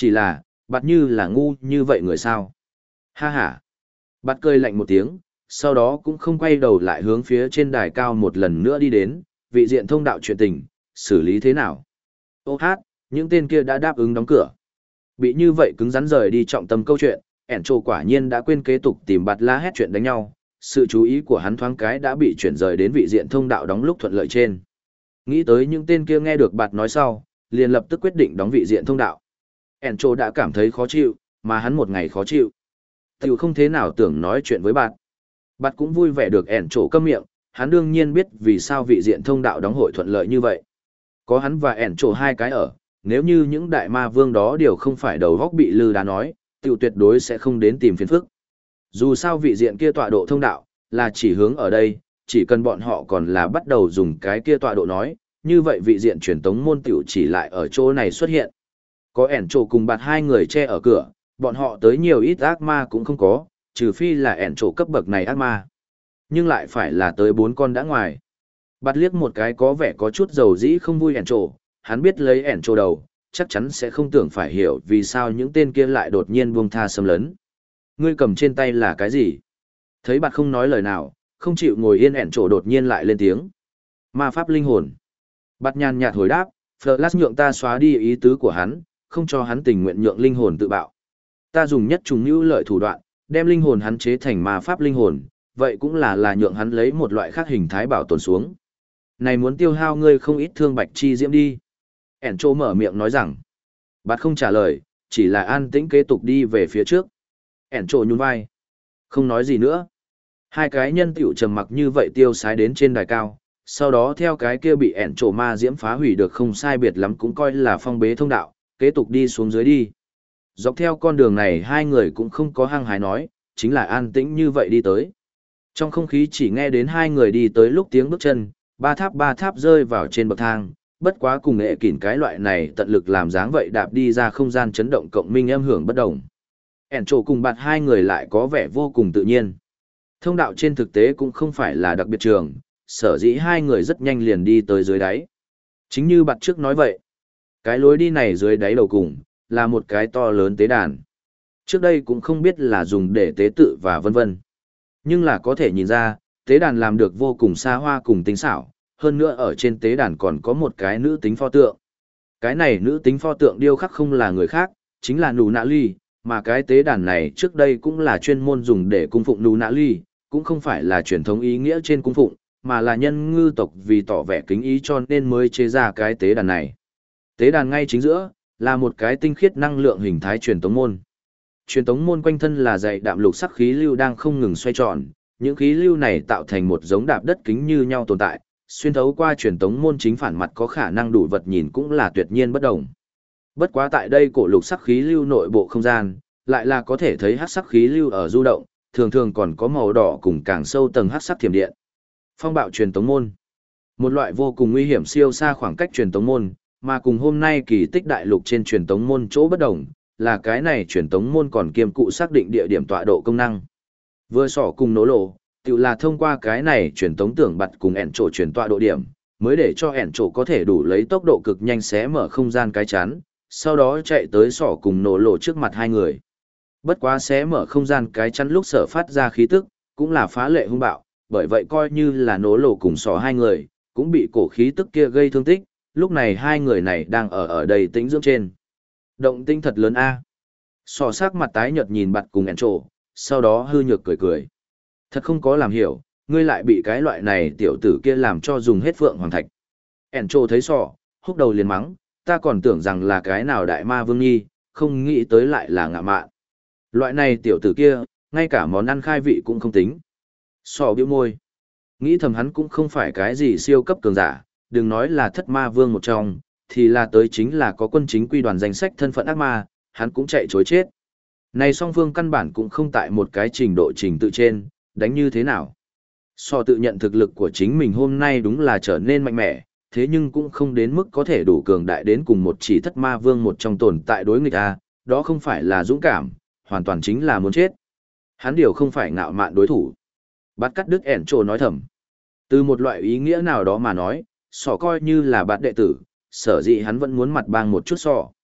Chỉ là, bạt như là ngu như vậy người sao? Ha ha. Bạt cười lạnh một tiếng, sau đó cũng không quay đầu lại hướng phía trên đài cao một lần nữa đi đến, vị diện thông đạo chuyện tình, xử lý thế nào? Ô hát, những tên kia đã đáp ứng đóng cửa. Bị như vậy cứng rắn rời đi trọng tâm câu chuyện, ẻn trồ quả nhiên đã quên kế tục tìm bạt la hét chuyện đánh nhau, sự chú ý của hắn thoáng cái đã bị chuyển rời đến vị diện thông đạo đóng lúc thuận lợi trên. Nghĩ tới những tên kia nghe được bạt nói sau, liền lập tức quyết định đóng vị diện thông đạo. ẻn trồ đã cảm thấy khó chịu, mà hắn một ngày khó chịu. Tiểu không thế nào tưởng nói chuyện với bạt. Bạt cũng vui vẻ được ẻn trồ câm miệng, hắn đương nhiên biết vì sao vị diện thông đạo đóng hội thuận lợi như vậy. Có hắn và ẻn trồ hai cái ở, nếu như những đại ma vương đó đều không phải đầu góc bị lư đá nói, tiểu tuyệt đối sẽ không đến tìm phiền phức. Dù sao vị diện kia tọa độ thông đạo, là chỉ hướng ở đây, chỉ cần bọn họ còn là bắt đầu dùng cái kia tọa độ nói, như vậy vị diện truyền tống môn tiểu chỉ lại ở chỗ này xuất hiện. Có ẻn trồ cùng bạt hai người che ở cửa, bọn họ tới nhiều ít ác ma cũng không có, trừ phi là ẻn trồ cấp bậc này ác ma. Nhưng lại phải là tới 4 con đã ngoài. Bạt liếc một cái có vẻ có chút dầu dĩ không vui ẻn trồ, hắn biết lấy ẻn trồ đầu, chắc chắn sẽ không tưởng phải hiểu vì sao những tên kia lại đột nhiên buông tha xâm lấn. Ngươi cầm trên tay là cái gì? Thấy bạt không nói lời nào, không chịu ngồi yên ẻn trồ đột nhiên lại lên tiếng. Ma pháp linh hồn. Bạt nhàn nhạt hồi đáp, Flash nhượng ta xóa đi ý tứ của hắn, không cho hắn tình nguyện nhượng linh hồn tự bạo. Ta dùng nhất trùng nữu lợi thủ đoạn, đem linh hồn hắn chế thành ma pháp linh hồn, vậy cũng là nhượng hắn lấy một loại khác hình thái bảo tồn xuống. Này muốn tiêu hao ngươi không ít thương bạch chi diễm đi. ẻn trồ mở miệng nói rằng. Bạt không trả lời, chỉ là an tĩnh kế tục đi về phía trước. ẻn trồ nhún vai. Không nói gì nữa. Hai cái nhân tiểu trầm mặc như vậy tiêu sái đến trên đài cao, sau đó theo cái kia bị ẻn trồ ma diễm phá hủy được không sai biệt lắm cũng coi là phong bế thông đạo, kế tục đi xuống dưới đi. Dọc theo con đường này hai người cũng không có hăng hái nói, chính là an tĩnh như vậy đi tới. Trong không khí chỉ nghe đến hai người đi tới lúc tiếng bước chân, ba tháp rơi vào trên bậc thang, bất quá cùng nghệ kỉn cái loại này tận lực làm dáng vậy đạp đi ra không gian chấn động cộng minh âm hưởng bất đồng. ẻn trồ cùng bạt hai người lại có vẻ vô cùng tự nhiên. Thông đạo trên thực tế cũng không phải là đặc biệt trường, sở dĩ hai người rất nhanh liền đi tới dưới đáy. Chính như bạt trước nói vậy, cái lối đi này dưới đáy đầu cùng, là một cái to lớn tế đàn. Trước đây cũng không biết là dùng để tế tự và vân vân. Nhưng là có thể nhìn ra, tế đàn làm được vô cùng xa hoa cùng tinh xảo, hơn nữa ở trên tế đàn còn có một cái nữ tính pho tượng. Cái này nữ tính pho tượng điêu khắc không là người khác, chính là Nụ Nạ Ly, mà cái tế đàn này trước đây cũng là chuyên môn dùng để cung phụng Nụ Nạ Ly, cũng không phải là truyền thống ý nghĩa trên cung phụng, mà là nhân ngư tộc vì tỏ vẻ kính ý cho nên mới chế ra cái tế đàn này. Tế đàn ngay chính giữa, là một cái tinh khiết năng lượng hình thái truyền tống môn. Truyền tống môn quanh thân là dày đạm lục sắc khí lưu đang không ngừng xoay tròn, những khí lưu này tạo thành một giống đạp đất kính như nhau tồn tại, xuyên thấu qua truyền tống môn chính phản mặt có khả năng đủ vật nhìn cũng là tuyệt nhiên bất đồng. Bất quá tại đây cổ lục sắc khí lưu nội bộ không gian, lại là có thể thấy hắc sắc khí lưu ở du động, thường thường còn có màu đỏ cùng càng sâu tầng hắc sắc thiểm điện. Phong bạo truyền tống môn, một loại vô cùng nguy hiểm siêu xa khoảng cách truyền tống môn, mà cùng hôm nay kỳ tích đại lục trên truyền tống môn chỗ bất đồng, là cái này truyền tống môn còn kiêm cụ xác định địa điểm tọa độ công năng. Vừa sỏ cùng nổ lộ, tự là thông qua cái này truyền tống tưởng bật cùng ẻn trổ truyền tọa độ điểm, mới để cho ẻn trổ có thể đủ lấy tốc độ cực nhanh xé mở không gian cái chắn, sau đó chạy tới sỏ cùng nổ lộ trước mặt hai người. Bất quá xé mở không gian cái chắn lúc sở phát ra khí tức, cũng là phá lệ hung bạo, bởi vậy coi như là nổ lộ cùng sỏ hai người, cũng bị cổ khí tức kia gây thương tích, lúc này hai người này đang ở đây tĩnh dưỡng trên. Động tinh thật lớn a. Sỏ sắc mặt tái nhợt nhìn bật cùng ẻn trổ, sau đó hư nhược cười cười. Thật không có làm hiểu, ngươi lại bị cái loại này tiểu tử kia làm cho dùng hết phượng hoàng thạch. ẻn trổ thấy sỏ, húc đầu liền mắng, ta còn tưởng rằng là cái nào đại ma vương nhi, không nghĩ tới lại là ngạ mạn. Loại này tiểu tử kia, ngay cả món ăn khai vị cũng không tính. Sỏ bĩu môi. Nghĩ thầm hắn cũng không phải cái gì siêu cấp cường giả, đừng nói là thất ma vương một trong, thì là tới chính là có quân chính quy đoàn danh sách thân phận ác ma, hắn cũng chạy chối chết. Này song phương căn bản cũng không tại một cái trình độ trình tự trên, đánh như thế nào. So tự nhận thực lực của chính mình hôm nay đúng là trở nên mạnh mẽ, thế nhưng cũng không đến mức có thể đủ cường đại đến cùng một chỉ thất ma vương một trong tồn tại đối nghịch a, đó không phải là dũng cảm, hoàn toàn chính là muốn chết. Hắn điều không phải ngạo mạn đối thủ. Bát cắt đứt ẻn trồ nói thầm. Từ một loại ý nghĩa nào đó mà nói, sỏ coi như là bát đệ tử, sở dĩ hắn vẫn muốn mặt bang một chút sỏ.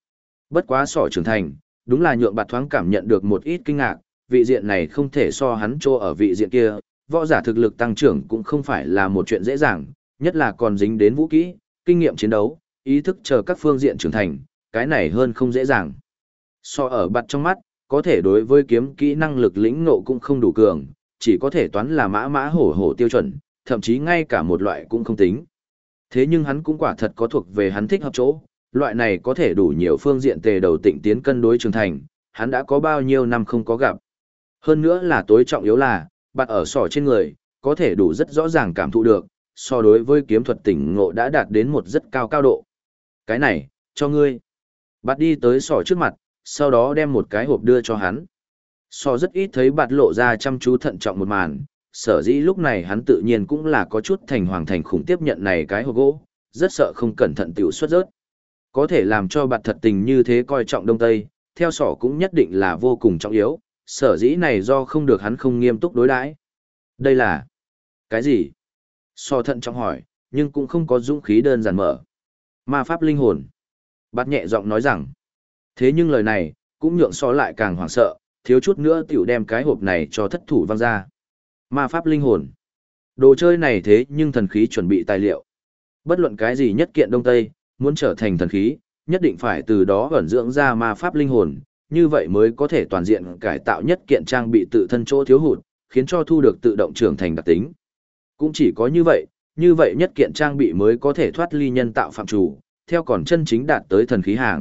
Bất quá sỏ trưởng thành, đúng là nhượng bạt thoáng cảm nhận được một ít kinh ngạc, vị diện này không thể so hắn trô ở vị diện kia, võ giả thực lực tăng trưởng cũng không phải là một chuyện dễ dàng, nhất là còn dính đến vũ kỹ, kinh nghiệm chiến đấu, ý thức chờ các phương diện trưởng thành, cái này hơn không dễ dàng. So ở bạt trong mắt, có thể đối với kiếm kỹ năng lực lĩnh ngộ cũng không đủ cường, chỉ có thể toán là mã hổ hổ tiêu chuẩn, thậm chí ngay cả một loại cũng không tính. Thế nhưng hắn cũng quả thật có thuộc về hắn thích hợp chỗ, loại này có thể đủ nhiều phương diện tề đầu tịnh tiến cân đối trưởng thành, hắn đã có bao nhiêu năm không có gặp. Hơn nữa là tối trọng yếu là, bạt ở sỏ trên người, có thể đủ rất rõ ràng cảm thụ được, so đối với kiếm thuật tỉnh ngộ đã đạt đến một rất cao cao độ. Cái này, cho ngươi. Bạt đi tới sỏ trước mặt, sau đó đem một cái hộp đưa cho hắn. Sỏ rất ít thấy bạt lộ ra chăm chú thận trọng một màn, sở dĩ lúc này hắn tự nhiên cũng là có chút thành hoàng thành khủng tiếp nhận này cái hộp gỗ, rất sợ không cẩn thận tiểu xuất rớt. Có thể làm cho bạt thật tình như thế coi trọng Đông Tây, theo sỏ cũng nhất định là vô cùng trọng yếu, sở dĩ này do không được hắn không nghiêm túc đối đãi. Đây là cái gì? Sỏ thận trọng hỏi, nhưng cũng không có dũng khí đơn giản mở. Ma pháp linh hồn. Bạt nhẹ giọng nói rằng. Thế nhưng lời này, cũng nhượng sỏ lại càng hoảng sợ, thiếu chút nữa tiểu đem cái hộp này cho thất thủ văng ra. Ma pháp linh hồn. Đồ chơi này thế nhưng thần khí chuẩn bị tài liệu. Bất luận cái gì nhất kiện Đông Tây, muốn trở thành thần khí, nhất định phải từ đó ẩn dưỡng ra ma pháp linh hồn, như vậy mới có thể toàn diện cải tạo nhất kiện trang bị tự thân chỗ thiếu hụt, khiến cho thu được tự động trưởng thành đặc tính. Cũng chỉ có như vậy nhất kiện trang bị mới có thể thoát ly nhân tạo phạm chủ, theo còn chân chính đạt tới thần khí hàng.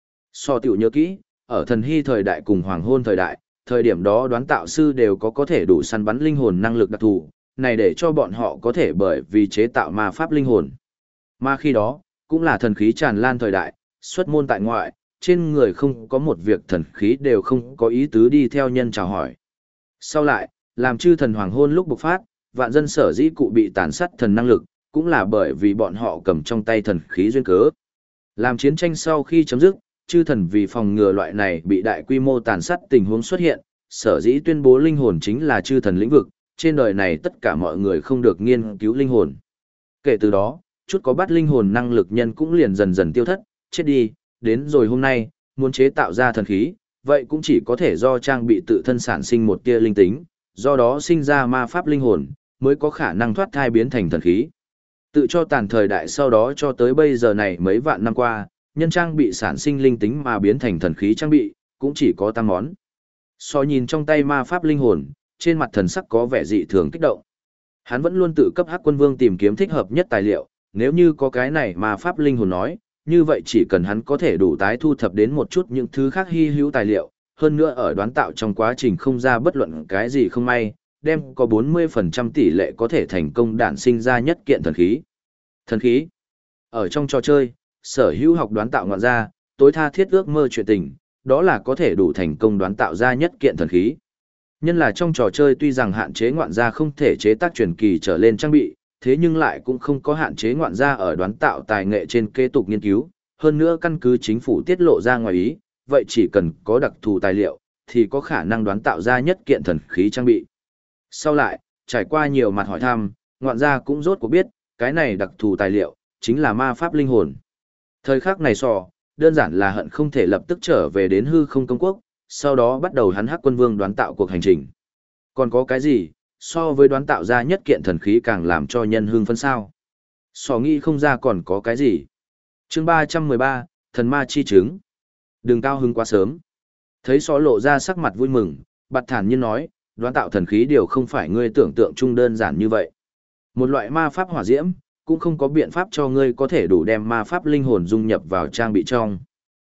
So tiểu nhớ kỹ, ở thần hy thời đại cùng hoàng hôn thời điểm đó đoán tạo sư đều có thể đủ săn bắn linh hồn năng lực đặc thù, này để cho bọn họ có thể bởi vì chế tạo ma pháp linh hồn. Mà khi đó, cũng là thần khí tràn lan thời đại, xuất môn tại ngoại, trên người không có một việc thần khí đều không có ý tứ đi theo nhân chào hỏi. Sau lại, làm chư thần hoàng hôn lúc bộc phát, vạn dân sở dĩ cụ bị tàn sát thần năng lực, cũng là bởi vì bọn họ cầm trong tay thần khí duyên cớ. Làm chiến tranh sau khi chấm dứt, chư thần vì phòng ngừa loại này bị đại quy mô tàn sát tình huống xuất hiện, sở dĩ tuyên bố linh hồn chính là chư thần lĩnh vực, trên đời này tất cả mọi người không được nghiên cứu linh hồn. Kể từ đó, chút có bắt linh hồn năng lực nhân cũng liền dần dần tiêu thất, chết đi, đến rồi hôm nay, muốn chế tạo ra thần khí, vậy cũng chỉ có thể do trang bị tự thân sản sinh một tia linh tính, do đó sinh ra ma pháp linh hồn, mới có khả năng thoát thai biến thành thần khí. Tự cho tàn thời đại sau đó cho tới bây giờ này mấy vạn năm qua, nhân trang bị sản sinh linh tính mà biến thành thần khí trang bị, cũng chỉ có tăng món. So nhìn trong tay ma pháp linh hồn, trên mặt thần sắc có vẻ dị thường kích động. Hắn vẫn luôn tự cấp Hắc Quân Vương tìm kiếm thích hợp nhất tài liệu, nếu như có cái này ma pháp linh hồn nói, như vậy chỉ cần hắn có thể đủ tái thu thập đến một chút những thứ khác hy hữu tài liệu, hơn nữa ở đoán tạo trong quá trình không ra bất luận cái gì không may, đem có 40% tỷ lệ có thể thành công đản sinh ra nhất kiện thần khí. Thần khí. Ở trong trò chơi, sở hữu học đoán tạo ngoạn ra, tối tha thiết ước mơ chuyện tình, đó là có thể đủ thành công đoán tạo ra nhất kiện thần khí. Nhân là trong trò chơi tuy rằng hạn chế ngoạn gia không thể chế tác truyền kỳ trở lên trang bị, thế nhưng lại cũng không có hạn chế ngoạn gia ở đoán tạo tài nghệ trên kế tục nghiên cứu, hơn nữa căn cứ chính phủ tiết lộ ra ngoài ý, vậy chỉ cần có đặc thù tài liệu, thì có khả năng đoán tạo ra nhất kiện thần khí trang bị. Sau lại, trải qua nhiều mặt hỏi thăm, ngoạn gia cũng rốt cuộc biết, cái này đặc thù tài liệu, chính là ma pháp linh hồn. Thời khắc này đơn giản là hận không thể lập tức trở về đến hư không công quốc, sau đó bắt đầu hắn Hắc Quân Vương đoán tạo cuộc hành trình. Còn có cái gì, so với đoán tạo ra nhất kiện thần khí càng làm cho nhân hưng phấn sao? Nghĩ không ra còn có cái gì. Chương 313, Thần Ma Chi Chứng. Đừng cao hứng quá sớm. Thấy lộ ra sắc mặt vui mừng, bạt thản nhiên nói, đoán tạo thần khí điều không phải ngươi tưởng tượng chung đơn giản như vậy. Một loại ma pháp hỏa diễm, cũng không có biện pháp cho ngươi có thể đủ đem ma pháp linh hồn dung nhập vào trang bị trong.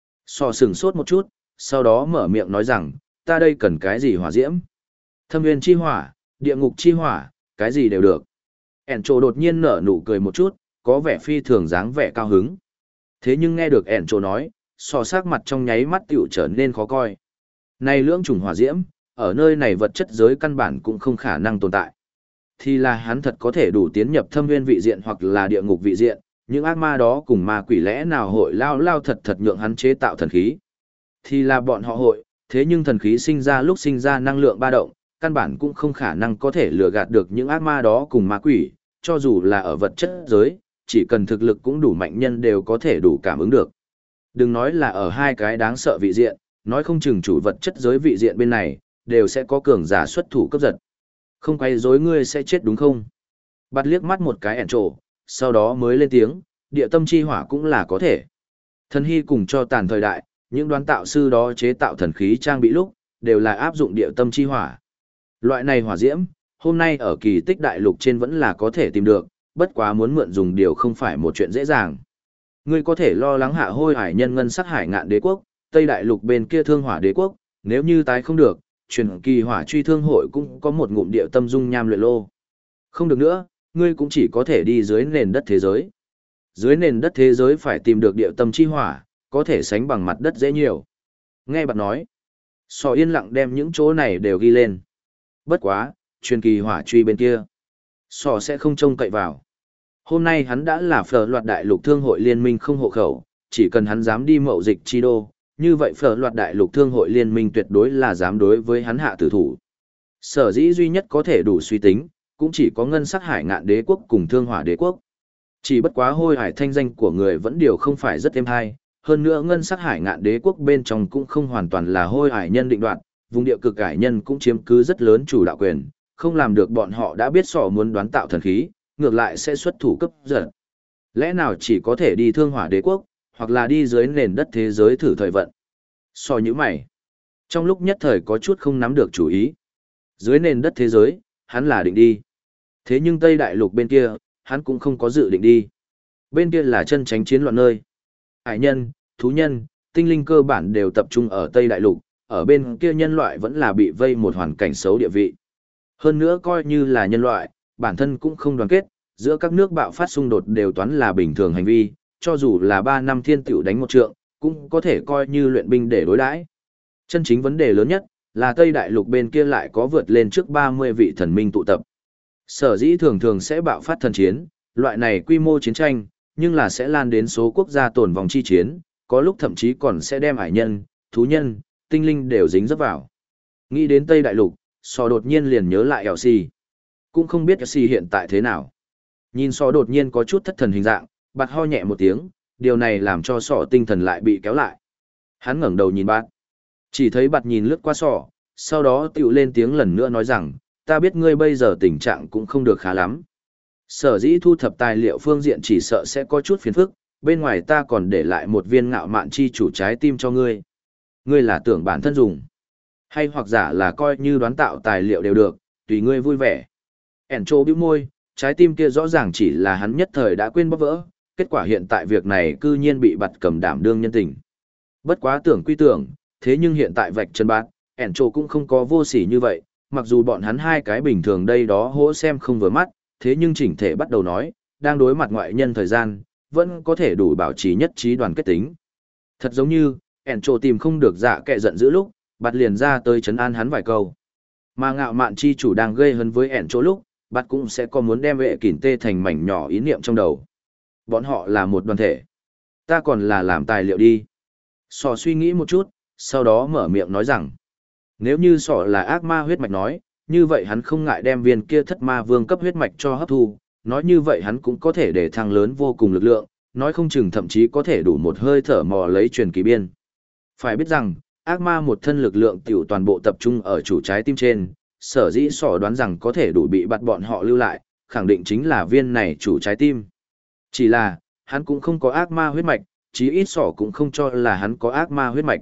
Sửng sốt một chút, sau đó mở miệng nói rằng, ta đây cần cái gì hỏa diễm? Thâm nguyên chi hỏa, địa ngục chi hỏa, cái gì đều được. Ẻn trồ đột nhiên nở nụ cười một chút, có vẻ phi thường dáng vẻ cao hứng. Thế nhưng nghe được ẻn trồ nói, sắc mặt trong nháy mắt tiểu trở nên khó coi. Này lưỡng chủng hỏa diễm, ở nơi này vật chất giới căn bản cũng không khả năng tồn tại. Thì là hắn thật có thể đủ tiến nhập thâm nguyên vị diện hoặc là địa ngục vị diện, những ác ma đó cùng ma quỷ lẽ nào hội lao thật nhượng hắn chế tạo thần khí. Thì là bọn họ hội, thế nhưng thần khí sinh ra lúc sinh ra năng lượng ba động, căn bản cũng không khả năng có thể lừa gạt được những ác ma đó cùng ma quỷ, cho dù là ở vật chất giới, chỉ cần thực lực cũng đủ mạnh nhân đều có thể đủ cảm ứng được. Đừng nói là ở hai cái đáng sợ vị diện, nói không chừng chủ vật chất giới vị diện bên này, đều sẽ có cường giả xuất thủ cấp giật. Không quay rối ngươi sẽ chết đúng không? Bắt liếc mắt một cái ẻn trổ, sau đó mới lên tiếng, địa tâm chi hỏa cũng là có thể. Thần hy cùng cho tàn thời đại, những đoán tạo sư đó chế tạo thần khí trang bị lúc, đều là áp dụng địa tâm chi hỏa. Loại này hỏa diễm, hôm nay ở kỳ tích đại lục trên vẫn là có thể tìm được, bất quá muốn mượn dùng điều không phải một chuyện dễ dàng. Ngươi có thể lo lắng hạ hôi hải nhân ngân sắc hải ngạn đế quốc, Tây đại lục bên kia thương hỏa đế quốc, nếu như tái không được, truyền kỳ hỏa truy thương hội cũng có một ngụm địa tâm dung nham luyện lô. Không được nữa, ngươi cũng chỉ có thể đi dưới nền đất thế giới. Dưới nền đất thế giới phải tìm được địa tâm chi hỏa, có thể sánh bằng mặt đất dễ nhiều. Nghe bạn nói, Sò yên lặng đem những chỗ này đều ghi lên. Bất quá, truyền kỳ hỏa truy bên kia, Sò sẽ không trông cậy vào. Hôm nay hắn đã là phở loạt đại lục thương hội liên minh không hộ khẩu, chỉ cần hắn dám đi mậu dịch chi đô, như vậy phở loạt đại lục thương hội liên minh tuyệt đối là dám đối với hắn hạ tử thủ. Sở dĩ duy nhất có thể đủ suy tính, cũng chỉ có ngân sắc hải ngạn đế quốc cùng thương hỏa đế quốc. Chỉ bất quá hôi hải thanh danh của người vẫn điều không phải rất êm hay, hơn nữa ngân sắc hải ngạn đế quốc bên trong cũng không hoàn toàn là hôi hải nhân định đoạt, vùng địa cực hải nhân cũng chiếm cứ rất lớn chủ đạo quyền, không làm được bọn họ đã biết sỏ muốn đoán tạo thần khí, ngược lại sẽ xuất thủ cấp giật. Lẽ nào chỉ có thể đi thương hỏa đế quốc, hoặc là đi dưới nền đất thế giới thử thời vận. So như mày, trong lúc nhất thời có chút không nắm được chủ ý. Dưới nền đất thế giới, hắn là định đi. Thế nhưng Tây Đại Lục bên kia, hắn cũng không có dự định đi. Bên kia là chân tránh chiến loạn nơi. Hải nhân, thú nhân, tinh linh cơ bản đều tập trung ở Tây Đại Lục, ở bên kia nhân loại vẫn là bị vây một hoàn cảnh xấu địa vị. Hơn nữa coi như là nhân loại, bản thân cũng không đoàn kết, giữa các nước bạo phát xung đột đều toán là bình thường hành vi, cho dù là 3 năm thiên tiểu đánh một trượng, cũng có thể coi như luyện binh để đối đãi. Chân chính vấn đề lớn nhất là Tây Đại Lục bên kia lại có vượt lên trước 30 vị thần minh tụ tập. Sở dĩ thường thường sẽ bạo phát thần chiến, loại này quy mô chiến tranh, nhưng là sẽ lan đến số quốc gia tồn vong chi chiến, có lúc thậm chí còn sẽ đem hải nhân, thú nhân, tinh linh đều dính dấp vào. Nghĩ đến Tây Đại Lục, Sò đột nhiên liền nhớ lại Elsie. Cũng không biết Elsie hiện tại thế nào. Nhìn Sò đột nhiên có chút thất thần hình dạng, bạt ho nhẹ một tiếng, điều này làm cho Sò tinh thần lại bị kéo lại. Hắn ngẩng đầu nhìn bạt. Chỉ thấy bạt nhìn lướt qua Sò, sau đó tiểu lên tiếng lần nữa nói rằng, ta biết ngươi bây giờ tình trạng cũng không được khá lắm. Sở dĩ thu thập tài liệu phương diện chỉ sợ sẽ có chút phiền phức, bên ngoài ta còn để lại một viên ngạo mạn chi chủ trái tim cho ngươi. Ngươi là tưởng bản thân dùng, hay hoặc giả là coi như đoán tạo tài liệu đều được, tùy ngươi vui vẻ. Ẻn trô bĩu môi, trái tim kia rõ ràng chỉ là hắn nhất thời đã quên bóp vỡ, kết quả hiện tại việc này cư nhiên bị bặt cầm đảm đương nhân tình. Bất quá tưởng quy tưởng, thế nhưng hiện tại vạch chân bát, ẻn trô cũng không có vô sỉ như vậy, mặc dù bọn hắn hai cái bình thường đây đó hỗ xem không vừa mắt, thế nhưng chỉnh thể bắt đầu nói, đang đối mặt ngoại nhân thời gian, vẫn có thể đủ bảo trì nhất trí đoàn kết tính. Thật giống như, ẻn trô tìm không được dạ kệ giận dữ lúc, bắt liền ra tới trấn an hắn vài câu. Mà ngạo mạn chi chủ đang gây hấn với ẻn trô lúc, bắt cũng sẽ có muốn đem vệ kỉn tê thành mảnh nhỏ ý niệm trong đầu. Bọn họ là một đoàn thể. Ta còn là làm tài liệu đi. Sò suy nghĩ một chút, sau đó mở miệng nói rằng, nếu như sọ là ác ma huyết mạch nói, như vậy hắn không ngại đem viên kia thất ma vương cấp huyết mạch cho hấp thu, nói như vậy hắn cũng có thể để thăng lớn vô cùng lực lượng, nói không chừng thậm chí có thể đủ một hơi thở mò lấy truyền kỳ biên. Phải biết rằng, ác ma một thân lực lượng tiểu toàn bộ tập trung ở chủ trái tim trên, sở dĩ sọ đoán rằng có thể đủ bị bắt bọn họ lưu lại, khẳng định chính là viên này chủ trái tim. Chỉ là, hắn cũng không có ác ma huyết mạch, chí ít sọ cũng không cho là hắn có ác ma huyết mạch.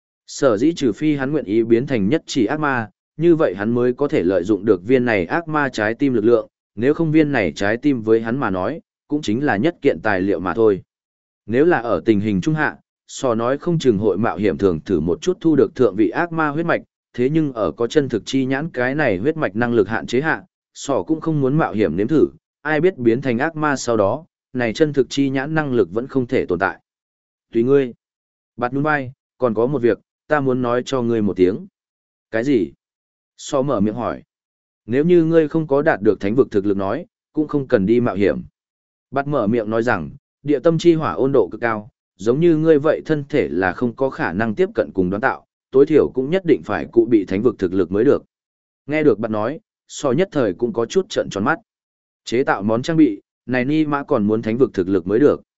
Sở dĩ trừ phi hắn nguyện ý biến thành nhất chỉ ác ma, như vậy hắn mới có thể lợi dụng được viên này ác ma trái tim lực lượng, nếu không viên này trái tim với hắn mà nói, cũng chính là nhất kiện tài liệu mà thôi. Nếu là ở tình hình trung hạ, Sò nói không chừng hội mạo hiểm thường thử một chút thu được thượng vị ác ma huyết mạch, thế nhưng ở có chân thực chi nhãn cái này huyết mạch năng lực hạn chế hạ, Sò cũng không muốn mạo hiểm nếm thử, ai biết biến thành ác ma sau đó, này chân thực chi nhãn năng lực vẫn không thể tồn tại. Tùy ngươi. Bạt nhún vai, còn có một việc, ta muốn nói cho ngươi một tiếng. Cái gì? So mở miệng hỏi. Nếu như ngươi không có đạt được thánh vực thực lực nói, cũng không cần đi mạo hiểm. Bạt mở miệng nói rằng, địa tâm chi hỏa ôn độ cực cao, giống như ngươi vậy thân thể là không có khả năng tiếp cận cùng đoán tạo, tối thiểu cũng nhất định phải cụ bị thánh vực thực lực mới được. Nghe được bạn nói, so nhất thời cũng có chút trợn tròn mắt. Chế tạo món trang bị, này ni mã còn muốn thánh vực thực lực mới được.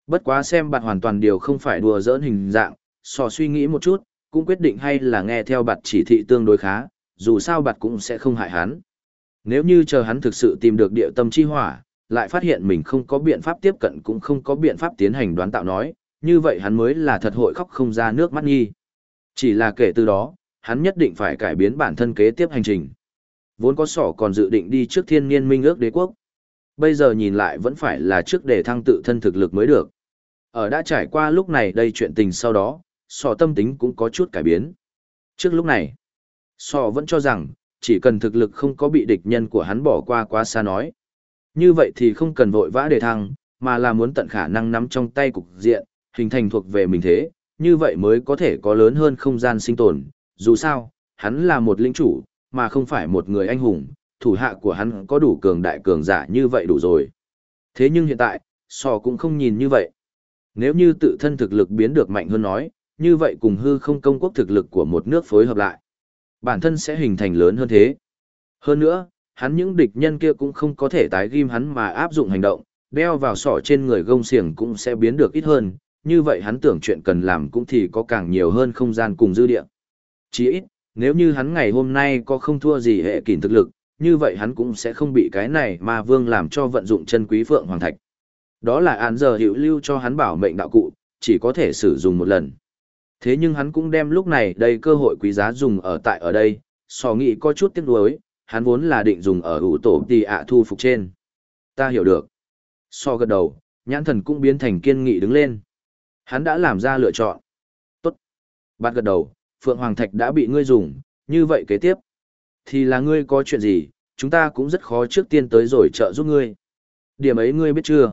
Bất quá xem bạt hoàn toàn điều không phải đùa giỡn hình dạng, sò suy nghĩ một chút, cũng quyết định hay là nghe theo bạt chỉ thị tương đối khá, dù sao bạt cũng sẽ không hại hắn. Nếu như chờ hắn thực sự tìm được địa tâm chi hỏa, lại phát hiện mình không có biện pháp tiếp cận cũng không có biện pháp tiến hành đoán tạo nói, như vậy hắn mới là thật hội khóc không ra nước mắt nghi. Chỉ là kể từ đó, hắn nhất định phải cải biến bản thân kế tiếp hành trình. Vốn có sỏ còn dự định đi trước thiên niên minh ước đế quốc. Bây giờ nhìn lại vẫn phải là trước để thăng tự thân thực lực mới được. Ở đã trải qua lúc này đây chuyện tình sau đó, sỏ tâm tính cũng có chút cải biến. Trước lúc này, sỏ vẫn cho rằng, chỉ cần thực lực không có bị địch nhân của hắn bỏ qua quá xa nói. Như vậy thì không cần vội vã để thăng, mà là muốn tận khả năng nắm trong tay cục diện, hình thành thuộc về mình thế, như vậy mới có thể có lớn hơn không gian sinh tồn. Dù sao, hắn là một lĩnh chủ, mà không phải một người anh hùng, thủ hạ của hắn có đủ cường đại cường giả như vậy đủ rồi. Thế nhưng hiện tại, sò cũng không nhìn như vậy. Nếu như tự thân thực lực biến được mạnh hơn nói, như vậy cùng hư không công quốc thực lực của một nước phối hợp lại, bản thân sẽ hình thành lớn hơn thế. Hơn nữa, hắn những địch nhân kia cũng không có thể tái ghim hắn mà áp dụng hành động, đeo vào sọ trên người gông xiềng cũng sẽ biến được ít hơn, như vậy hắn tưởng chuyện cần làm cũng thì có càng nhiều hơn không gian cùng dư địa. Chỉ ít, nếu như hắn ngày hôm nay có không thua gì hệ kỷ thực lực, như vậy hắn cũng sẽ không bị cái này mà vương làm cho vận dụng chân quý phượng hoàng thạch. Đó là án giờ hữu lưu cho hắn bảo mệnh đạo cụ, chỉ có thể sử dụng một lần. Thế nhưng hắn cũng đem lúc này đây cơ hội quý giá dùng ở đây, sò nghĩ có chút tiếc nuối, hắn vốn là định dùng ở ủ tổ tì ạ thu phục trên. Ta hiểu được. Sò gật đầu, nhãn thần cũng biến thành kiên nghị đứng lên. Hắn đã làm ra lựa chọn. Tốt. Bạt gật đầu, Phượng Hoàng Thạch đã bị ngươi dùng, như vậy kế tiếp. Thì là ngươi có chuyện gì, chúng ta cũng rất khó trước tiên tới rồi trợ giúp ngươi. Điểm ấy ngươi biết chưa?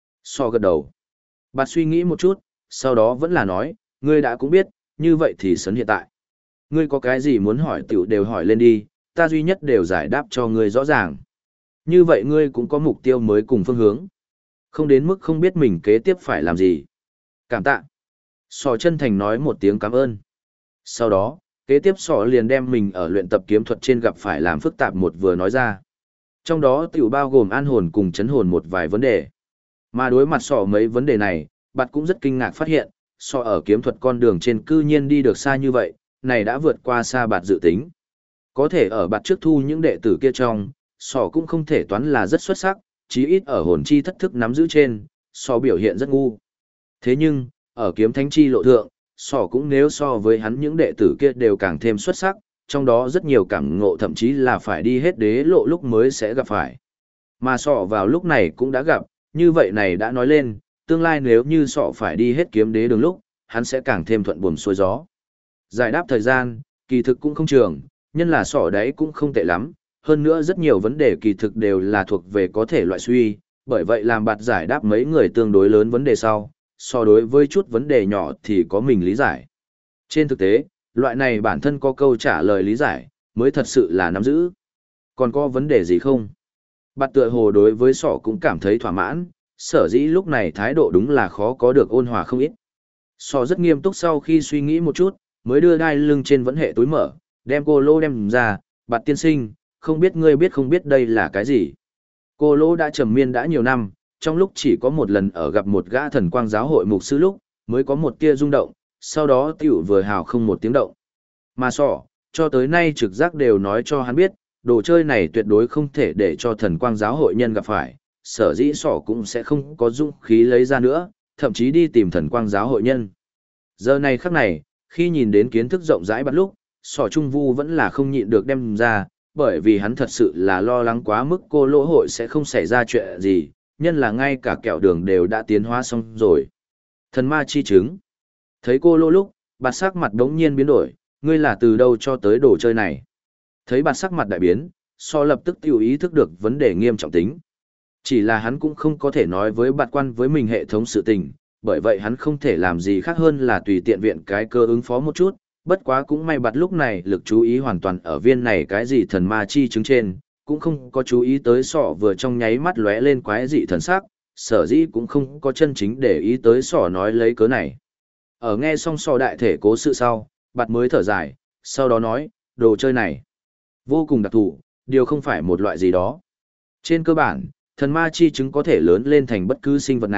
Sò gật đầu. Bạt suy nghĩ một chút, sau đó vẫn là nói, ngươi đã cũng biết, như vậy thì sấn hiện tại. Ngươi có cái gì muốn hỏi tiểu đều hỏi lên đi, ta duy nhất đều giải đáp cho ngươi rõ ràng. Như vậy ngươi cũng có mục tiêu mới cùng phương hướng. Không đến mức không biết mình kế tiếp phải làm gì. Cảm tạ. Sò chân thành nói một tiếng cảm ơn. Sau đó, kế tiếp sò liền đem mình ở luyện tập kiếm thuật trên gặp phải làm phức tạp một vừa nói ra. Trong đó tiểu bao gồm an hồn cùng chấn hồn một vài vấn đề. Mà đối mặt sò mấy vấn đề này, bạn cũng rất kinh ngạc phát hiện, sò ở kiếm thuật con đường trên cư nhiên đi được xa như vậy, này đã vượt qua xa bạt dự tính. Có thể ở bạt trước thu những đệ tử kia trong, sò cũng không thể toán là rất xuất sắc, chí ít ở hồn chi thất thức nắm giữ trên, sò biểu hiện rất ngu. Thế nhưng, ở kiếm thánh chi lộ thượng, sò cũng nếu so với hắn những đệ tử kia đều càng thêm xuất sắc, trong đó rất nhiều cảm ngộ thậm chí là phải đi hết đế lộ lúc mới sẽ gặp phải. Mà sò vào lúc này cũng đã gặp, như vậy này đã nói lên, tương lai nếu như sọ phải đi hết kiếm đế đường lúc, hắn sẽ càng thêm thuận buồm xuôi gió. Giải đáp thời gian, kỳ thực cũng không trường, nhân là sọ đấy cũng không tệ lắm, hơn nữa rất nhiều vấn đề kỳ thực đều là thuộc về có thể loại suy, bởi vậy làm bạt giải đáp mấy người tương đối lớn vấn đề sau, so đối với chút vấn đề nhỏ thì có mình lý giải. Trên thực tế, loại này bản thân có câu trả lời lý giải, mới thật sự là nắm giữ. Còn có vấn đề gì không? Bạt tựa hồ đối với sọ cũng cảm thấy thỏa mãn, sở dĩ lúc này thái độ đúng là khó có được ôn hòa không ít. Sọ rất nghiêm túc sau khi suy nghĩ một chút, mới đưa đai lưng trên vấn hệ túi mở, đem cô lô đem ra, Bạt tiên sinh, không biết ngươi biết không biết đây là cái gì. Cô lô đã trầm miên đã nhiều năm, trong lúc chỉ có một lần ở gặp một gã thần quang giáo hội mục sư lúc, mới có một tia rung động, sau đó tiểu vừa hào không một tiếng động. Mà sọ, cho tới nay trực giác đều nói cho hắn biết, đồ chơi này tuyệt đối không thể để cho thần quang giáo hội nhân gặp phải, sở dĩ sỏ cũng sẽ không có dũng khí lấy ra nữa, thậm chí đi tìm thần quang giáo hội nhân. Giờ này khắc này, khi nhìn đến kiến thức rộng rãi bắt lúc, sỏ trung vu vẫn là không nhịn được đem ra, bởi vì hắn thật sự là lo lắng quá mức cô lỗ hội sẽ không xảy ra chuyện gì, nhân là ngay cả kẹo đường đều đã tiến hóa xong rồi. Thần ma chi chứng. Thấy cô lỗ lúc, bạt sắc mặt đống nhiên biến đổi, ngươi là từ đâu cho tới đồ chơi này. Thấy bạt sắc mặt đại biến, so lập tức tiêu ý thức được vấn đề nghiêm trọng tính. Chỉ là hắn cũng không có thể nói với bạt quan với mình hệ thống sự tình, bởi vậy hắn không thể làm gì khác hơn là tùy tiện viện cái cơ ứng phó một chút, bất quá cũng may bạt lúc này lực chú ý hoàn toàn ở viên này cái gì thần ma chi chứng trên, cũng không có chú ý tới sọ vừa trong nháy mắt lóe lên quái dị thần sắc, sở dĩ cũng không có chân chính để ý tới sọ nói lấy cớ này. Ở nghe xong sọ đại thể cố sự sau, bạt mới thở dài, sau đó nói, đồ chơi này vô cùng đặc thù, điều không phải một loại gì đó. Trên cơ bản, thần ma chi chứng có thể lớn lên thành bất cứ sinh vật nào,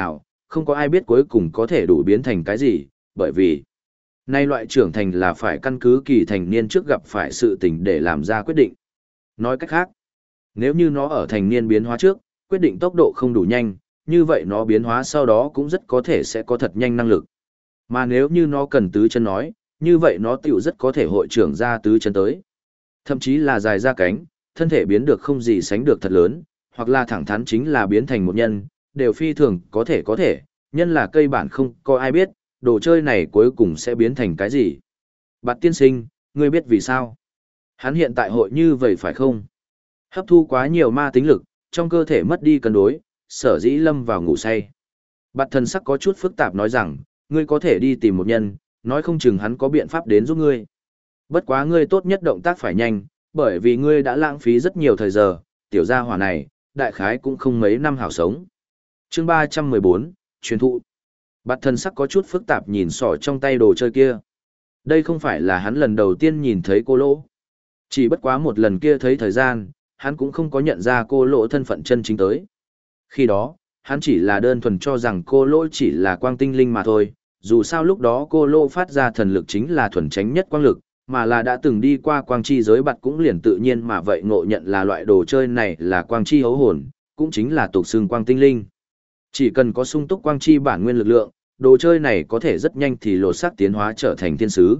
không có ai biết cuối cùng có thể đủ biến thành cái gì, bởi vì nay loại trưởng thành là phải căn cứ kỳ thành niên trước gặp phải sự tình để làm ra quyết định. Nói cách khác, nếu như nó ở thành niên biến hóa trước, quyết định tốc độ không đủ nhanh, như vậy nó biến hóa sau đó cũng rất có thể sẽ có thật nhanh năng lực. Mà nếu như nó cần tứ chân nói, như vậy nó tiểu rất có thể hội trưởng ra tứ chân tới. Thậm chí là dài ra cánh, thân thể biến được không gì sánh được thật lớn, hoặc là thẳng thắn chính là biến thành một nhân, đều phi thường có thể, nhân là cây bản không có ai biết, đồ chơi này cuối cùng sẽ biến thành cái gì. Bạt tiên sinh, ngươi biết vì sao? Hắn hiện tại hội như vậy phải không? Hấp thu quá nhiều ma tính lực, trong cơ thể mất đi cân đối, sở dĩ lâm vào ngủ say. Bạt thần sắc có chút phức tạp nói rằng, ngươi có thể đi tìm một nhân, nói không chừng hắn có biện pháp đến giúp ngươi. Bất quá ngươi tốt nhất động tác phải nhanh, bởi vì ngươi đã lãng phí rất nhiều thời giờ, tiểu gia hỏa này, đại khái cũng không mấy năm hảo sống. Chương 314, truyền thụ. Bạt thần sắc có chút phức tạp nhìn sỏ trong tay đồ chơi kia. Đây không phải là hắn lần đầu tiên nhìn thấy cô lỗ. Chỉ bất quá một lần kia thấy thời gian, hắn cũng không có nhận ra cô lỗ thân phận chân chính tới. Khi đó, hắn chỉ là đơn thuần cho rằng cô lỗ chỉ là quang tinh linh mà thôi, dù sao lúc đó cô lỗ phát ra thần lực chính là thuần tránh nhất quang lực, mà là đã từng đi qua quang chi giới bạt cũng liền tự nhiên mà vậy ngộ nhận là loại đồ chơi này là quang chi hấu hồn, cũng chính là tục xương quang tinh linh. Chỉ cần có sung túc quang chi bản nguyên lực lượng, đồ chơi này có thể rất nhanh thì lột xác tiến hóa trở thành thiên sứ.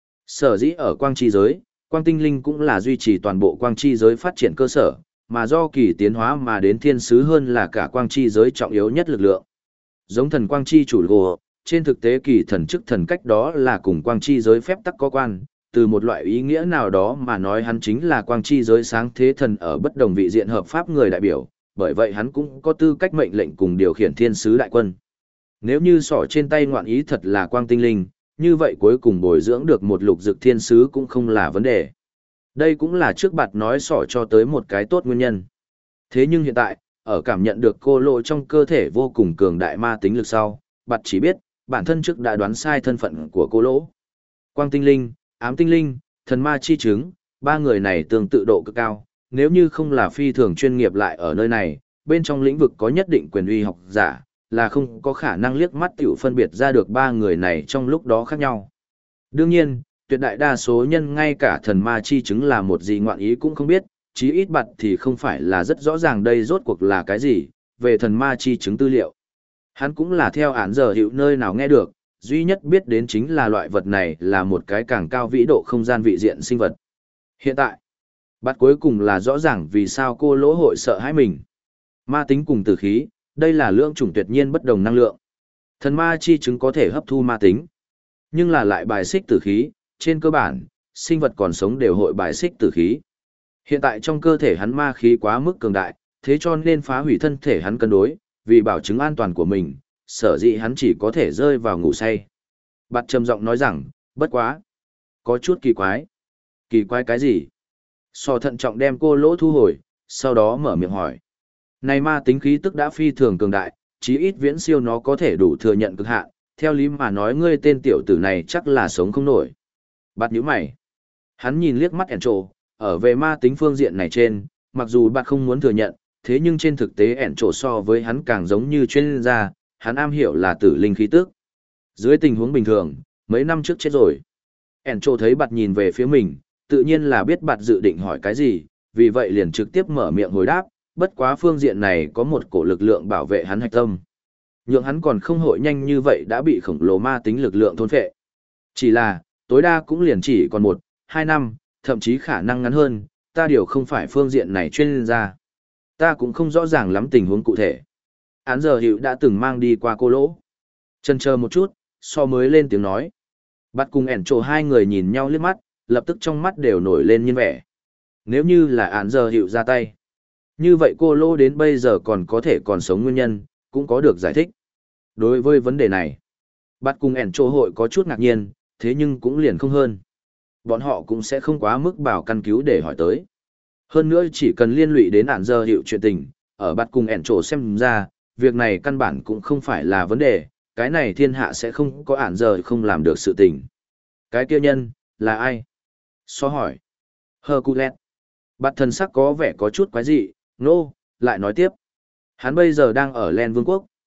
Sở dĩ ở quang chi giới, quang tinh linh cũng là duy trì toàn bộ quang chi giới phát triển cơ sở, mà do kỳ tiến hóa mà đến thiên sứ hơn là cả quang chi giới trọng yếu nhất lực lượng. Giống thần quang chi chủ gồ, trên thực tế kỳ thần chức thần cách đó là cùng quang chi giới phép tắc có quan, từ một loại ý nghĩa nào đó mà nói hắn chính là quang chi giới sáng thế thần ở bất đồng vị diện hợp pháp người đại biểu, bởi vậy hắn cũng có tư cách mệnh lệnh cùng điều khiển thiên sứ đại quân. Nếu như sỏ trên tay ngoạn ý thật là quang tinh linh, như vậy cuối cùng bồi dưỡng được một lục dực thiên sứ cũng không là vấn đề. Đây cũng là trước bạt nói sỏ cho tới một cái tốt nguyên nhân. Thế nhưng hiện tại, ở cảm nhận được cô lộ trong cơ thể vô cùng cường đại ma tính lực sau, bạt chỉ biết, bản thân trước đã đoán sai thân phận của cô lỗ. Quang tinh linh, ám tinh linh, thần ma chi chứng, ba người này tương tự độ cực cao, nếu như không là phi thường chuyên nghiệp lại ở nơi này, bên trong lĩnh vực có nhất định quyền uy học giả, là không có khả năng liếc mắt tiểu phân biệt ra được ba người này trong lúc đó khác nhau. Đương nhiên, tuyệt đại đa số nhân ngay cả thần ma chi chứng là một gì ngoạn ý cũng không biết, chí ít bặt thì không phải là rất rõ ràng đây rốt cuộc là cái gì, về thần ma chi chứng tư liệu. Hắn cũng là theo án giờ hiệu nơi nào nghe được, duy nhất biết đến chính là loại vật này là một cái càng cao vĩ độ không gian vị diện sinh vật. Hiện tại, bặt cuối cùng là rõ ràng vì sao cô lỗ hội sợ hãi mình. Ma tính cùng tử khí, đây là lượng chủng tuyệt nhiên bất đồng năng lượng. Thần ma chi chứng có thể hấp thu ma tính, nhưng là lại bài xích tử khí, trên cơ bản, sinh vật còn sống đều hội bài xích tử khí. Hiện tại trong cơ thể hắn ma khí quá mức cường đại, thế cho nên phá hủy thân thể hắn cân đối, vì bảo chứng an toàn của mình, sở dĩ hắn chỉ có thể rơi vào ngủ say. Bạt trầm giọng nói rằng, bất quá. Có chút kỳ quái. Kỳ quái cái gì? Sò thận trọng đem cô lỗ thu hồi, sau đó mở miệng hỏi. Này ma tính khí tức đã phi thường cường đại, chí ít viễn siêu nó có thể đủ thừa nhận cực hạn, theo lý mà nói ngươi tên tiểu tử này chắc là sống không nổi. Bạt nhíu mày. Hắn nhìn liếc mắt ẻn trộ, ở về ma tính phương diện này trên, mặc dù bạn không muốn thừa nhận, thế nhưng trên thực tế ẻn trộ so với hắn càng giống như chuyên gia, hắn am hiểu là tử linh khí tức. Dưới tình huống bình thường, mấy năm trước chết rồi. ẻn trộ thấy bạt nhìn về phía mình, tự nhiên là biết bạt dự định hỏi cái gì, vì vậy liền trực tiếp mở miệng hồi đáp, bất quá phương diện này có một cổ lực lượng bảo vệ hắn hạch tâm. Nhưng hắn còn không hội nhanh như vậy đã bị khổng lồ ma tính lực lượng thôn phệ. Chỉ là, tối đa cũng liền chỉ còn 1-2 năm, thậm chí khả năng ngắn hơn, ta điều không phải phương diện này chuyên gia. Ta cũng không rõ ràng lắm tình huống cụ thể. Án giờ hiệu đã từng mang đi qua cô lỗ. Chần chờ một chút, so mới lên tiếng nói. Bắt cùng ẻn trộ hai người nhìn nhau liếc mắt, lập tức trong mắt đều nổi lên nhiên vẻ. Nếu như là án giờ hiệu ra tay. Như vậy cô lỗ đến bây giờ còn có thể còn sống nguyên nhân, cũng có được giải thích. Đối với vấn đề này, bắt cùng ẻn trộ hội có chút ngạc nhiên, thế nhưng cũng liền không hơn. Bọn họ cũng sẽ không quá mức bảo căn cứu để hỏi tới. Hơn nữa chỉ cần liên lụy đến án giờ hiệu chuyện tình, ở bắt cùng ẻn trộ xem ra, việc này căn bản cũng không phải là vấn đề, cái này thiên hạ sẽ không có án giờ không làm được sự tình. Cái kia nhân, là ai? So hỏi. Hercules. Bắt thần sắc có vẻ có chút quái dị, nô, lại nói tiếp. Hắn bây giờ đang ở Len Vương quốc,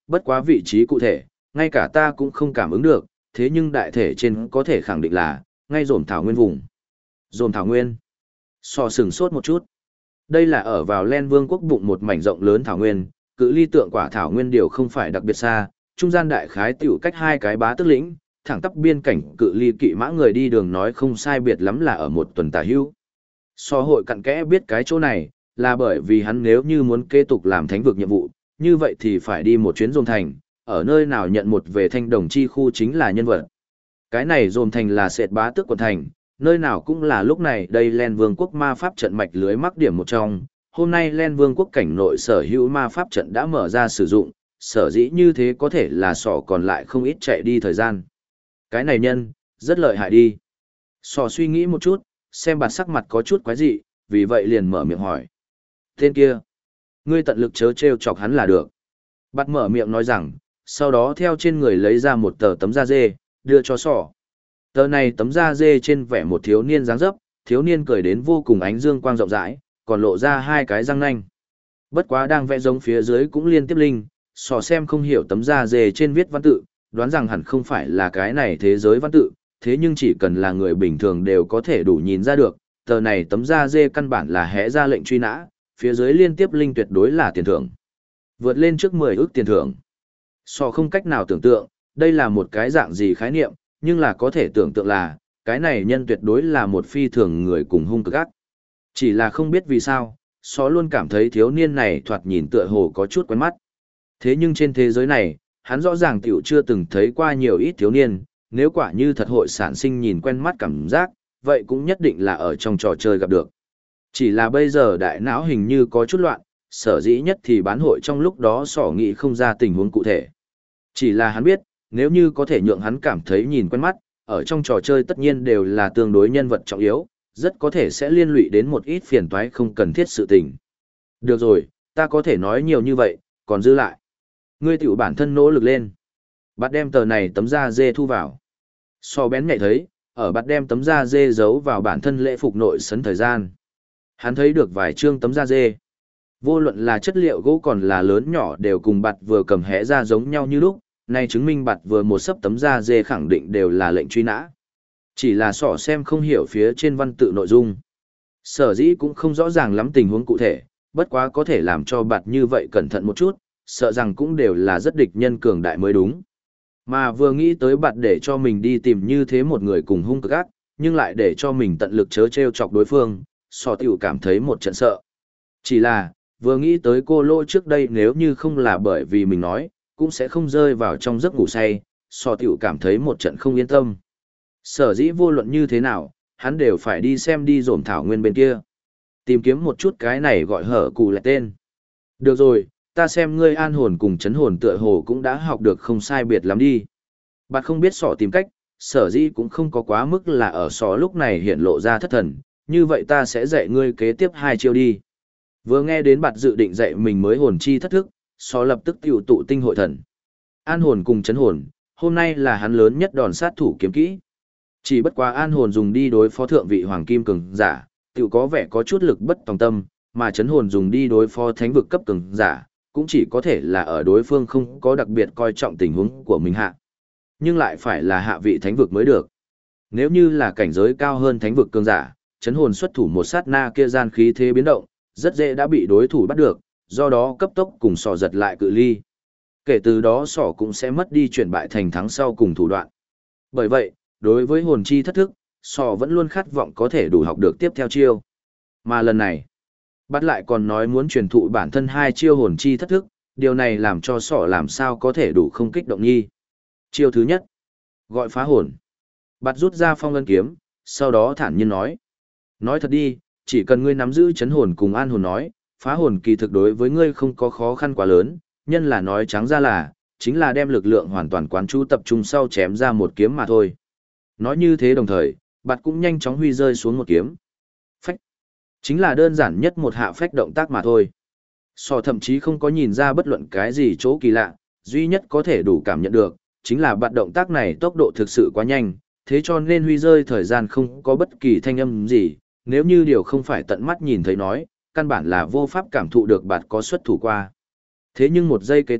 bất quá vị trí cụ thể, ngay cả ta cũng không cảm ứng được, thế nhưng đại thể trên có thể khẳng định là, ngay Dồn Thảo Nguyên vùng. Dồn Thảo Nguyên. Sò sừng sốt một chút. Đây là ở vào Len Vương quốc bụng một mảnh rộng lớn thảo nguyên, cự ly tượng quả thảo nguyên điều không phải đặc biệt xa, trung gian đại khái tiểu cách hai cái bá tước lĩnh, thẳng tắp biên cảnh cự ly kỵ mã người đi đường nói không sai biệt lắm là ở một tuần tả hữu. So hội cặn kẽ biết cái chỗ này, là bởi vì hắn nếu như muốn kế tục làm thánh vực nhiệm vụ, như vậy thì phải đi một chuyến Dồn Thành, ở nơi nào nhận một về thanh đồng chi khu chính là nhân vật. Cái này Dồn Thành là sệt bá tước quận thành, nơi nào cũng là lúc này đây Len Vương quốc ma pháp trận mạch lưới mắc điểm một trong. Hôm nay Len Vương quốc cảnh nội sở hữu ma pháp trận đã mở ra sử dụng, sở dĩ như thế có thể là sỏ còn lại không ít chạy đi thời gian. Cái này nhân, rất lợi hại đi. Sỏ suy nghĩ một chút, xem bạt sắc mặt có chút quái dị, vì vậy liền mở miệng hỏi. Tên kia, ngươi tận lực chớ trêu chọc hắn là được. Bạt mở miệng nói rằng, sau đó theo trên người lấy ra một tờ tấm da dê, đưa cho sỏ. Tờ này tấm da dê trên vẻ một thiếu niên dáng dấp, thiếu niên cười đến vô cùng ánh dương quang rộng rãi, còn lộ ra hai cái răng nanh. Bất quá đang vẽ giống phía dưới cũng liên tiếp linh, sò xem không hiểu tấm da dê trên viết văn tự, đoán rằng hẳn không phải là cái này thế giới văn tự, thế nhưng chỉ cần là người bình thường đều có thể đủ nhìn ra được, tờ này tấm da dê căn bản là hẽ ra lệnh truy nã, phía dưới liên tiếp linh tuyệt đối là tiền thưởng. Vượt lên trước 10 ức tiền thưởng. Sò không cách nào tưởng tượng, đây là một cái dạng gì khái niệm, nhưng là có thể tưởng tượng là, cái này nhân tuyệt đối là một phi thường người cùng hung cực ác. Chỉ là không biết vì sao, Só luôn cảm thấy thiếu niên này thoạt nhìn tựa hồ có chút quen mắt. Thế nhưng trên thế giới này, hắn rõ ràng tiểu chưa từng thấy qua nhiều ít thiếu niên, nếu quả như thật hội sản sinh nhìn quen mắt cảm giác, vậy cũng nhất định là ở trong trò chơi gặp được. Chỉ là bây giờ đại não hình như có chút loạn, sở dĩ nhất thì bán hội trong lúc đó Sỏ nghĩ không ra tình huống cụ thể. Chỉ là hắn biết, nếu như có thể nhượng hắn cảm thấy nhìn quen mắt, ở trong trò chơi tất nhiên đều là tương đối nhân vật trọng yếu, rất có thể sẽ liên lụy đến một ít phiền toái không cần thiết sự tình. Được rồi, ta có thể nói nhiều như vậy, còn dư lại. Ngươi tiểu bản thân nỗ lực lên. Bắt đem tờ này tấm da dê thu vào. So bén nhạy thấy, ở bắt đem tấm da dê giấu vào bản thân lễ phục nội sấn thời gian. Hắn thấy được vài chương tấm da dê. Vô luận là chất liệu gỗ còn là lớn nhỏ đều cùng bạt vừa cầm hẽ ra giống nhau như lúc, này chứng minh bạt vừa một sấp tấm da dê khẳng định đều là lệnh truy nã. Chỉ là sỏ xem không hiểu phía trên văn tự nội dung. Sở dĩ cũng không rõ ràng lắm tình huống cụ thể, bất quá có thể làm cho bạt như vậy cẩn thận một chút, sợ rằng cũng đều là rất địch nhân cường đại mới đúng. Mà vừa nghĩ tới bạt để cho mình đi tìm như thế một người cùng hung cực ác, nhưng lại để cho mình tận lực chớ trêu chọc đối phương, sỏ tiểu cảm thấy một trận sợ. Chỉ là, vừa nghĩ tới cô lô trước đây nếu như không là bởi vì mình nói, cũng sẽ không rơi vào trong giấc ngủ say, sỏ tiểu cảm thấy một trận không yên tâm. Sở dĩ vô luận như thế nào, hắn đều phải đi xem đi Dồn Thảo Nguyên bên kia. Tìm kiếm một chút cái này gọi hở cụ lại tên. Được rồi, ta xem ngươi an hồn cùng chấn hồn tựa hồ cũng đã học được không sai biệt lắm đi. Bạn không biết sỏ tìm cách, sở dĩ cũng không có quá mức là ở sỏ lúc này hiện lộ ra thất thần, như vậy ta sẽ dạy ngươi kế tiếp 2 chiêu đi. Vừa nghe đến bạn dự định dạy mình mới hồn chi thất thức, sỏ lập tức tiểu tụ tinh hội thần. An hồn cùng chấn hồn, hôm nay là hắn lớn nhất đòn sát thủ kiếm kỹ. Chỉ bất quá an hồn dùng đi đối phó thượng vị hoàng kim cường giả, tiểu có vẻ có chút lực bất tòng tâm, mà chấn hồn dùng đi đối phó thánh vực cấp cường giả, cũng chỉ có thể là ở đối phương không có đặc biệt coi trọng tình huống của mình hạ. Nhưng lại phải là hạ vị thánh vực mới được. Nếu như là cảnh giới cao hơn thánh vực cường giả, chấn hồn xuất thủ một sát na kia gian khí thế biến động, rất dễ đã bị đối thủ bắt được, do đó cấp tốc cùng sỏ giật lại cự ly. Kể từ đó sỏ cũng sẽ mất đi chuyển bại thành thắng sau cùng thủ đoạn. Bởi vậy, đối với hồn chi thất thức, sỏ vẫn luôn khát vọng có thể đủ học được tiếp theo chiêu. Mà lần này, bắt lại còn nói muốn truyền thụ bản thân 2 chiêu hồn chi thất thức, điều này làm cho sỏ làm sao có thể đủ không kích động nhi. Chiêu thứ nhất, gọi phá hồn. Bắt rút ra phong ngân kiếm, sau đó thản nhiên nói. Nói thật đi, chỉ cần ngươi nắm giữ chấn hồn cùng an hồn nói, phá hồn kỳ thực đối với ngươi không có khó khăn quá lớn, nhân là nói trắng ra là, chính là đem lực lượng hoàn toàn quán chú tập trung sau chém ra một kiếm mà thôi. Nói như thế đồng thời, bạt cũng nhanh chóng huy rơi xuống một kiếm. Phách. Chính là đơn giản nhất một hạ phách động tác mà thôi. Sò thậm chí không có nhìn ra bất luận cái gì chỗ kỳ lạ, duy nhất có thể đủ cảm nhận được, chính là bạt động tác này tốc độ thực sự quá nhanh, thế cho nên huy rơi thời gian không có bất kỳ thanh âm gì, nếu như điều không phải tận mắt nhìn thấy nói, căn bản là vô pháp cảm thụ được bạt có xuất thủ qua. Thế nhưng một giây kế tiếp,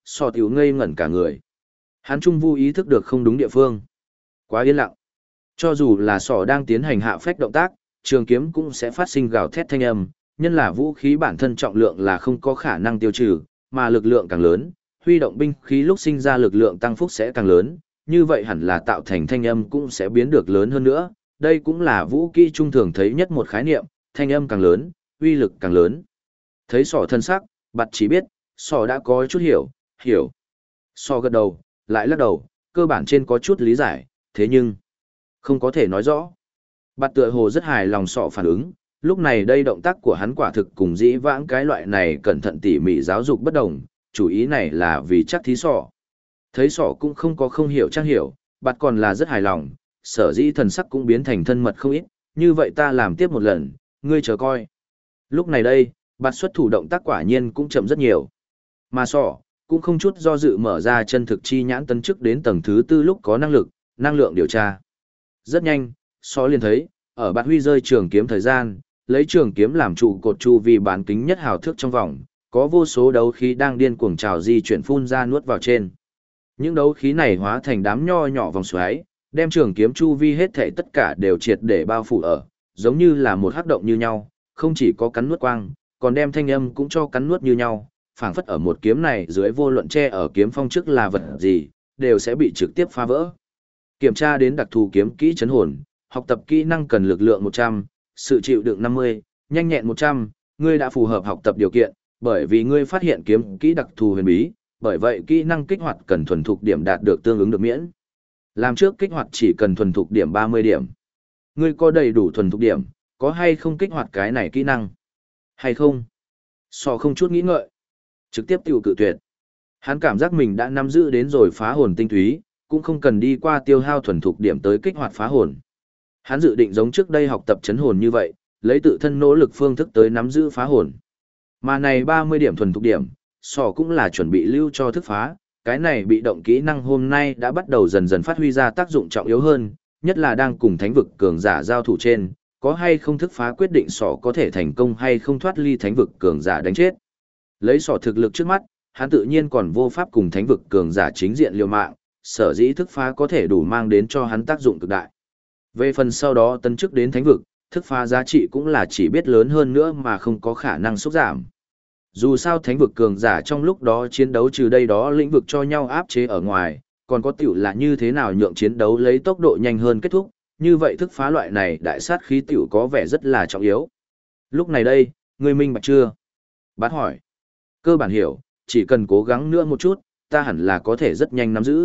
sò tiểu ngây ngẩn cả người. Hắn trung vu ý thức được không đúng địa phương. Quá yên lặng. Cho dù là sò đang tiến hành hạ phách động tác, trường kiếm cũng sẽ phát sinh gào thét thanh âm, nhân là vũ khí bản thân trọng lượng là không có khả năng tiêu trừ, mà lực lượng càng lớn, huy động binh khí lúc sinh ra lực lượng tăng phúc sẽ càng lớn, như vậy hẳn là tạo thành thanh âm cũng sẽ biến được lớn hơn nữa, đây cũng là vũ kỹ trung thường thấy nhất một khái niệm, thanh âm càng lớn, uy lực càng lớn. Thấy sỏ thân sắc, bạt chỉ biết, sỏ đã có chút hiểu. Sỏ gật đầu, lại lắc đầu, cơ bản trên có chút lý giải, thế nhưng không có thể nói rõ. Bạt tựa hồ rất hài lòng sỏ phản ứng, lúc này đây động tác của hắn quả thực cùng dĩ vãng cái loại này cẩn thận tỉ mỉ giáo dục bất đồng, chủ ý này là vì chắc thí sỏ. Thấy sỏ cũng không có không hiểu chắc hiểu, bạt còn là rất hài lòng, sở dĩ thần sắc cũng biến thành thân mật không ít, như vậy ta làm tiếp một lần, ngươi chờ coi. Lúc này đây, bạt xuất thủ động tác quả nhiên cũng chậm rất nhiều. Mà sỏ, cũng không chút do dự mở ra chân thực chi nhãn tấn chức đến tầng thứ 4 lúc có năng lượng điều tra. Rất nhanh, sỏ liền thấy, ở bạt huy rơi trường kiếm thời gian, lấy trường kiếm làm trụ cột chu vi bán kính nhất hào thước trong vòng, có vô số đấu khí đang điên cuồng trào di chuyển phun ra nuốt vào trên. Những đấu khí này hóa thành đám nho nhỏ vòng xoáy, đem trường kiếm chu vi hết thảy tất cả đều triệt để bao phủ ở, giống như là một hắc động như nhau, không chỉ có cắn nuốt quang, còn đem thanh âm cũng cho cắn nuốt như nhau, phảng phất ở một kiếm này dưới vô luận che ở kiếm phong trước là vật gì, đều sẽ bị trực tiếp phá vỡ. Kiểm tra đến đặc thù kiếm kỹ chấn hồn, học tập kỹ năng cần lực lượng 100, sự chịu đựng 50, nhanh nhẹn 100, ngươi đã phù hợp học tập điều kiện, bởi vì ngươi phát hiện kiếm kỹ đặc thù huyền bí, bởi vậy kỹ năng kích hoạt cần thuần thục điểm đạt được tương ứng được miễn. Làm trước kích hoạt chỉ cần thuần thục điểm 30 điểm. Ngươi có đầy đủ thuần thục điểm, có hay không kích hoạt cái này kỹ năng? Hay không? Sò không chút nghĩ ngợi. Trực tiếp tiêu cự tuyệt. Hắn cảm giác mình đã nắm giữ đến rồi phá hồn tinh túy, cũng không cần đi qua tiêu hao thuần thục điểm tới kích hoạt phá hồn. Hắn dự định giống trước đây học tập chấn hồn như vậy, lấy tự thân nỗ lực phương thức tới nắm giữ phá hồn. Mà này 30 điểm thuần thục điểm, sò cũng là chuẩn bị lưu cho thức phá, cái này bị động kỹ năng hôm nay đã bắt đầu dần dần phát huy ra tác dụng trọng yếu hơn, nhất là đang cùng thánh vực cường giả giao thủ trên, có hay không thức phá quyết định sỏ có thể thành công hay không thoát ly thánh vực cường giả đánh chết. Lấy sỏ thực lực trước mắt, hắn tự nhiên còn vô pháp cùng thánh vực cường giả chính diện liều mạng, sở dĩ thức phá có thể đủ mang đến cho hắn tác dụng cực đại. Về phần sau đó tấn chức đến thánh vực, thức phá giá trị cũng là chỉ biết lớn hơn nữa mà không có khả năng xúc giảm. Dù sao thánh vực cường giả trong lúc đó chiến đấu trừ đây đó lĩnh vực cho nhau áp chế ở ngoài, còn có tiểu là như thế nào nhượng chiến đấu lấy tốc độ nhanh hơn kết thúc, như vậy thức phá loại này đại sát khí tiểu có vẻ rất là trọng yếu. Lúc này đây, ngươi minh bạch chưa? Bát hỏi. Cơ bản hiểu, chỉ cần cố gắng nữa một chút, ta hẳn là có thể rất nhanh nắm giữ.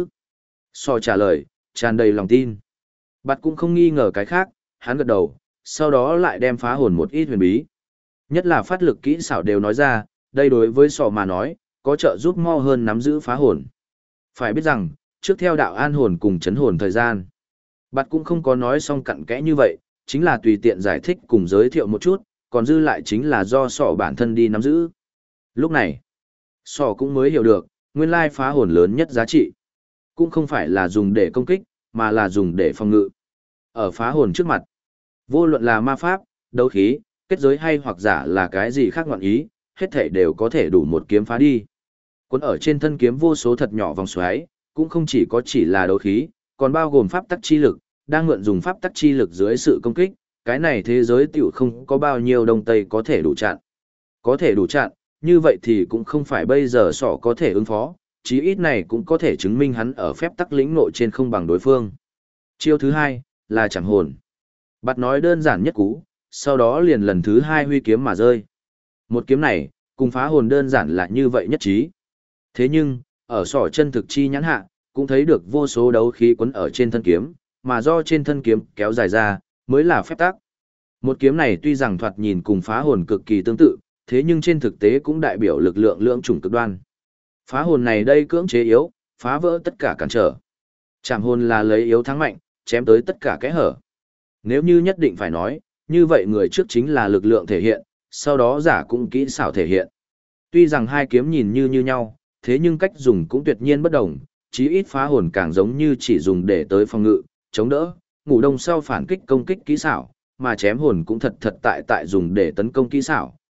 So trả lời, tràn đầy lòng tin. Bát cũng không nghi ngờ cái khác, hắn gật đầu, sau đó lại đem phá hồn một ít huyền bí. Nhất là phát lực kỹ xảo đều nói ra, đây đối với sọ mà nói, có trợ giúp mau hơn nắm giữ phá hồn. Phải biết rằng, trước theo đạo an hồn cùng chấn hồn thời gian, Bạt cũng không có nói xong cặn kẽ như vậy, chính là tùy tiện giải thích cùng giới thiệu một chút, còn dư lại chính là do sọ bản thân đi nắm giữ. Lúc này, sọ cũng mới hiểu được, nguyên lai phá hồn lớn nhất giá trị, cũng không phải là dùng để công kích, mà là dùng để phòng ngự. Ở phá hồn trước mặt, vô luận là ma pháp, đấu khí, kết giới hay hoặc giả là cái gì khác ngoạn ý, hết thảy đều có thể đủ một kiếm phá đi. Cuốn ở trên thân kiếm vô số thật nhỏ vòng xoáy, cũng không chỉ là đấu khí, còn bao gồm pháp tắc chi lực, đang mượn dùng pháp tắc chi lực dưới sự công kích, cái này thế giới tiểu không có bao nhiêu đông tây có thể đủ chặn. Có thể đủ chặn, như vậy thì cũng không phải bây giờ sọ có thể ứng phó, chí ít này cũng có thể chứng minh hắn ở phép tắc lĩnh nội trên không bằng đối phương. Chiêu thứ hai, là chẳng hồn. Bạt nói đơn giản nhất cú, sau đó liền lần thứ hai huy kiếm mà rơi. Một kiếm này, cùng phá hồn đơn giản là như vậy nhất trí. Thế nhưng, ở sỏ chân thực chi nhãn hạ, cũng thấy được vô số đấu khí quấn ở trên thân kiếm, mà do trên thân kiếm kéo dài ra, mới là phép tắc. Một kiếm này tuy rằng thoạt nhìn cùng phá hồn cực kỳ tương tự, thế nhưng trên thực tế cũng đại biểu lực lượng lưỡng chủng cực đoan. Phá hồn này đây cưỡng chế yếu, phá vỡ tất cả cản trở. Chạm hồn là lấy yếu thắng mạnh, chém tới tất cả kẽ hở. Nếu như nhất định phải nói, như vậy người trước chính là lực lượng thể hiện, sau đó giả cũng kỹ xảo thể hiện. Tuy rằng hai kiếm nhìn như nhau, thế nhưng cách dùng cũng tuyệt nhiên bất đồng, chí ít phá hồn càng giống như chỉ dùng để tới phòng ngự, chống đỡ, ngủ đông sau phản kích công kích kỹ xảo, mà chém hồn cũng thật tại dùng để tấn công kỹ xảo,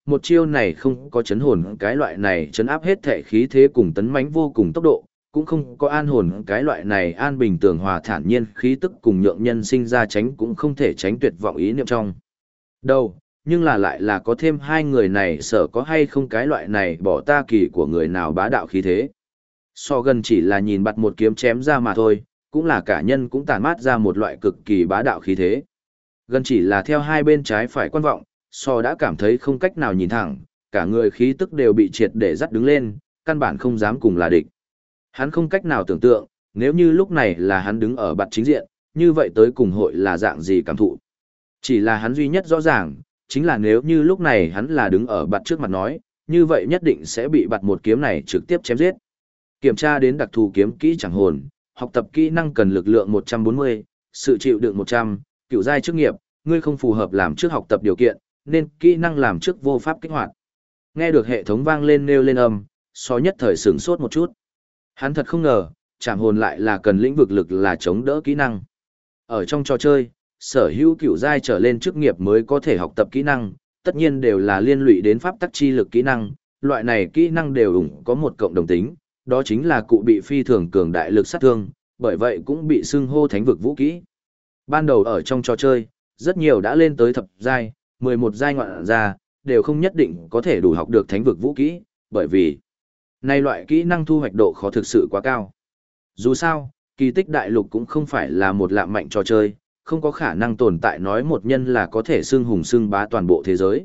một chiêu này không có chấn hồn cái loại này chấn áp hết thể khí thế cùng tấn mãnh vô cùng tốc độ, cũng không có an hồn cái loại này an bình tường hòa thản nhiên khí tức cùng nhượng nhân sinh ra tránh cũng không thể tránh tuyệt vọng ý niệm trong đâu, nhưng là lại là có thêm hai người này sợ có hay không cái loại này bỏ ta kỳ của người nào bá đạo khí thế. So gần chỉ là nhìn bặt một kiếm chém ra mà thôi, cũng là cả nhân cũng tản mát ra một loại cực kỳ bá đạo khí thế. Gần chỉ là theo hai bên trái phải quan vọng, so đã cảm thấy không cách nào nhìn thẳng, cả người khí tức đều bị triệt để dắt đứng lên, căn bản không dám cùng là địch. Hắn không cách nào tưởng tượng, nếu như lúc này là hắn đứng ở bặt chính diện, như vậy tới cùng hội là dạng gì cảm thụ. Chỉ là hắn duy nhất rõ ràng, chính là nếu như lúc này hắn là đứng ở bặt trước mặt nói, như vậy nhất định sẽ bị bặt một kiếm này trực tiếp chém giết. Kiểm tra đến đặc thù kiếm kỹ chẳng hồn, học tập kỹ năng cần lực lượng 140, sự chịu đựng 100, cựu giai chức nghiệp, ngươi không phù hợp làm trước học tập điều kiện, nên kỹ năng làm trước vô pháp kích hoạt. Nghe được hệ thống vang lên nêu lên âm, so nhất thời sửng sốt một chút. Hắn thật không ngờ, chạm hồn lại là cần lĩnh vực lực là chống đỡ kỹ năng. Ở trong trò chơi, sở hữu cựu giai trở lên chức nghiệp mới có thể học tập kỹ năng, tất nhiên đều là liên lụy đến pháp tắc chi lực kỹ năng, loại này kỹ năng đều có một cộng đồng tính, đó chính là cụ bị phi thường cường đại lực sát thương, bởi vậy cũng bị xưng hô thánh vực vũ kỹ. Ban đầu ở trong trò chơi, rất nhiều đã lên tới thập giai, 11 giai ngoạn ra, đều không nhất định có thể đủ học được thánh vực vũ kỹ, bởi vì này loại kỹ năng thu hoạch độ khó thực sự quá cao. Dù sao, kỳ tích đại lục cũng không phải là một lạm mạnh trò chơi, không có khả năng tồn tại nói một nhân là có thể xưng hùng xưng bá toàn bộ thế giới.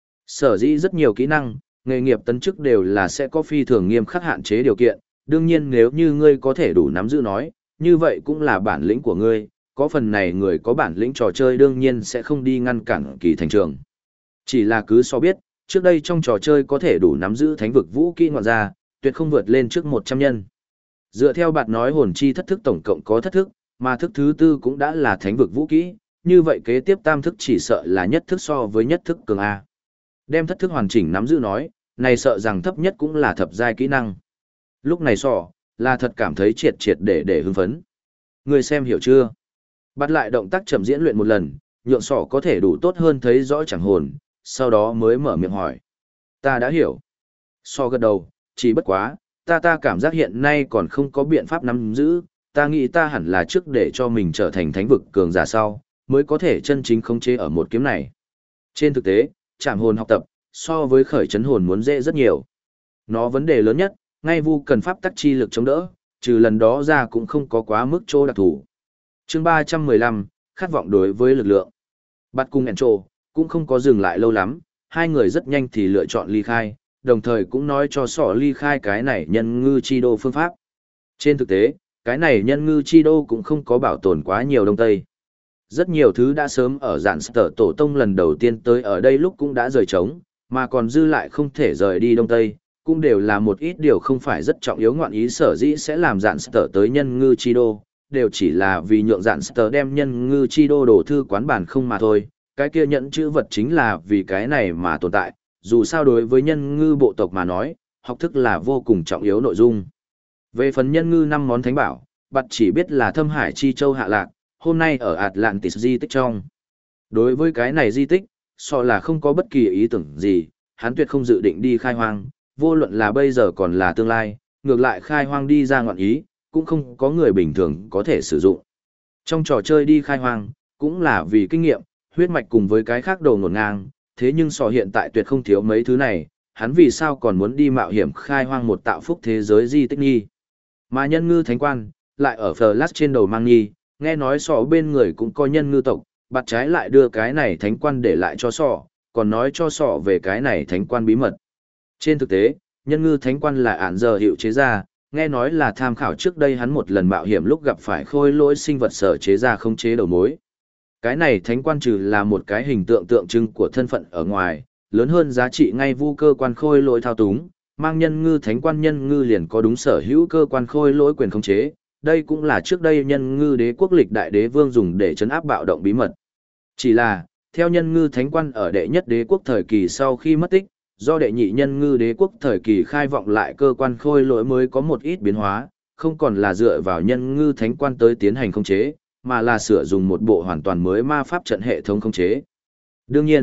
Sở dĩ rất nhiều kỹ năng, nghề nghiệp tấn chức đều là sẽ có phi thường nghiêm khắc hạn chế điều kiện, đương nhiên nếu như ngươi có thể đủ nắm giữ nói, như vậy cũng là bản lĩnh của ngươi, có phần này người có bản lĩnh trò chơi đương nhiên sẽ không đi ngăn cản kỳ thành trường. Chỉ là cứ so biết, trước đây trong trò chơi có thể đủ nắm giữ thánh vực vũ kỹ ngoạn ra, tuyệt không vượt lên trước 100 nhân. Dựa theo bạn nói hồn chi thất thức tổng cộng có thất thức, mà thức thứ tư cũng đã là thánh vực vũ kỹ, như vậy kế tiếp tam thức chỉ sợ là nhất thức so với nhất thức cường A. Đem thất thức hoàn chỉnh nắm giữ nói, này sợ rằng thấp nhất cũng là thập giai kỹ năng. Lúc này là thật cảm thấy triệt triệt để hưng phấn. Người xem hiểu chưa? Bắt lại động tác chậm diễn luyện một lần, nhượng có thể đủ tốt hơn thấy rõ chẳng hồn, sau đó mới mở miệng hỏi. Ta đã hiểu. Gật đầu, chỉ bất quá, ta cảm giác hiện nay còn không có biện pháp nắm giữ, ta nghĩ ta hẳn là trước để cho mình trở thành thánh vực cường giả sau, mới có thể chân chính khống chế ở một kiếm này. Trên thực tế, chạm hồn học tập, so với khởi chấn hồn muốn dễ rất nhiều. Nó vấn đề lớn nhất, ngay vu cần pháp tắc chi lực chống đỡ, trừ lần đó ra cũng không có quá mức chỗ đặc thủ. Chương 315, khát vọng đối với lực lượng. Bắt cung Encho, cũng không có dừng lại lâu lắm, hai người rất nhanh thì lựa chọn ly khai, đồng thời cũng nói cho ly khai cái này nhân ngư chi đô phương pháp. Trên thực tế, cái này nhân ngư chi đô cũng không có bảo tồn quá nhiều đông tây. Rất nhiều thứ đã sớm ở dạn sở tổ tông lần đầu tiên tới ở đây lúc cũng đã rời trống, mà còn dư lại không thể rời đi đông tây, cũng đều là một ít điều không phải rất trọng yếu ngoạn ý sở dĩ sẽ làm dạn sở tới nhân ngư chi đô, đều chỉ là vì nhượng dạn sở đem nhân ngư chi đô đổ thư quán bản không mà thôi, cái kia nhận chữ vật chính là vì cái này mà tồn tại, dù sao đối với nhân ngư bộ tộc mà nói, học thức là vô cùng trọng yếu nội dung. Về phần nhân ngư 5 món thánh bảo, bặt chỉ biết là Thâm Hải Chi Châu hạ lạc, hôm nay ở Atlantis di tích trong. Đối với cái này di tích, là không có bất kỳ ý tưởng gì, hắn tuyệt không dự định đi khai hoang, vô luận là bây giờ còn là tương lai, ngược lại khai hoang đi ra ngọn ý, cũng không có người bình thường có thể sử dụng. Trong trò chơi đi khai hoang, cũng là vì kinh nghiệm, huyết mạch cùng với cái khác đầu ngổn ngang, thế nhưng hiện tại tuyệt không thiếu mấy thứ này, hắn vì sao còn muốn đi mạo hiểm khai hoang một tạo phúc thế giới di tích nghi. Mà nhân ngư thánh quan, lại ở Flash trên đầu mang nghi, nghe nói bên người cũng có nhân ngư tộc, bạt trái lại đưa cái này thánh quan để lại cho còn nói cho về cái này thánh quan bí mật. Trên thực tế, nhân ngư thánh quan là ản giờ hiệu chế ra, nghe nói là tham khảo trước đây hắn một lần mạo hiểm lúc gặp phải khôi lỗi sinh vật sở chế ra không chế đầu mối. Cái này thánh quan trừ là một cái hình tượng tượng trưng của thân phận ở ngoài, lớn hơn giá trị ngay vu cơ quan khôi lỗi thao túng, mang nhân ngư thánh quan nhân ngư liền có đúng sở hữu cơ quan khôi lỗi quyền khống chế, đây cũng là trước đây nhân ngư đế quốc lịch đại đế vương dùng để trấn áp bạo động bí mật. Chỉ là, theo nhân ngư thánh quan ở đệ nhất đế quốc thời kỳ sau khi mất tích, do đệ nhị nhân ngư đế quốc thời kỳ khai vọng lại cơ quan khôi lỗi mới có một ít biến hóa, không còn là dựa vào nhân ngư thánh quan tới tiến hành khống chế, mà là sử dụng một bộ hoàn toàn mới ma pháp trận hệ thống khống chế. Đương nhiên,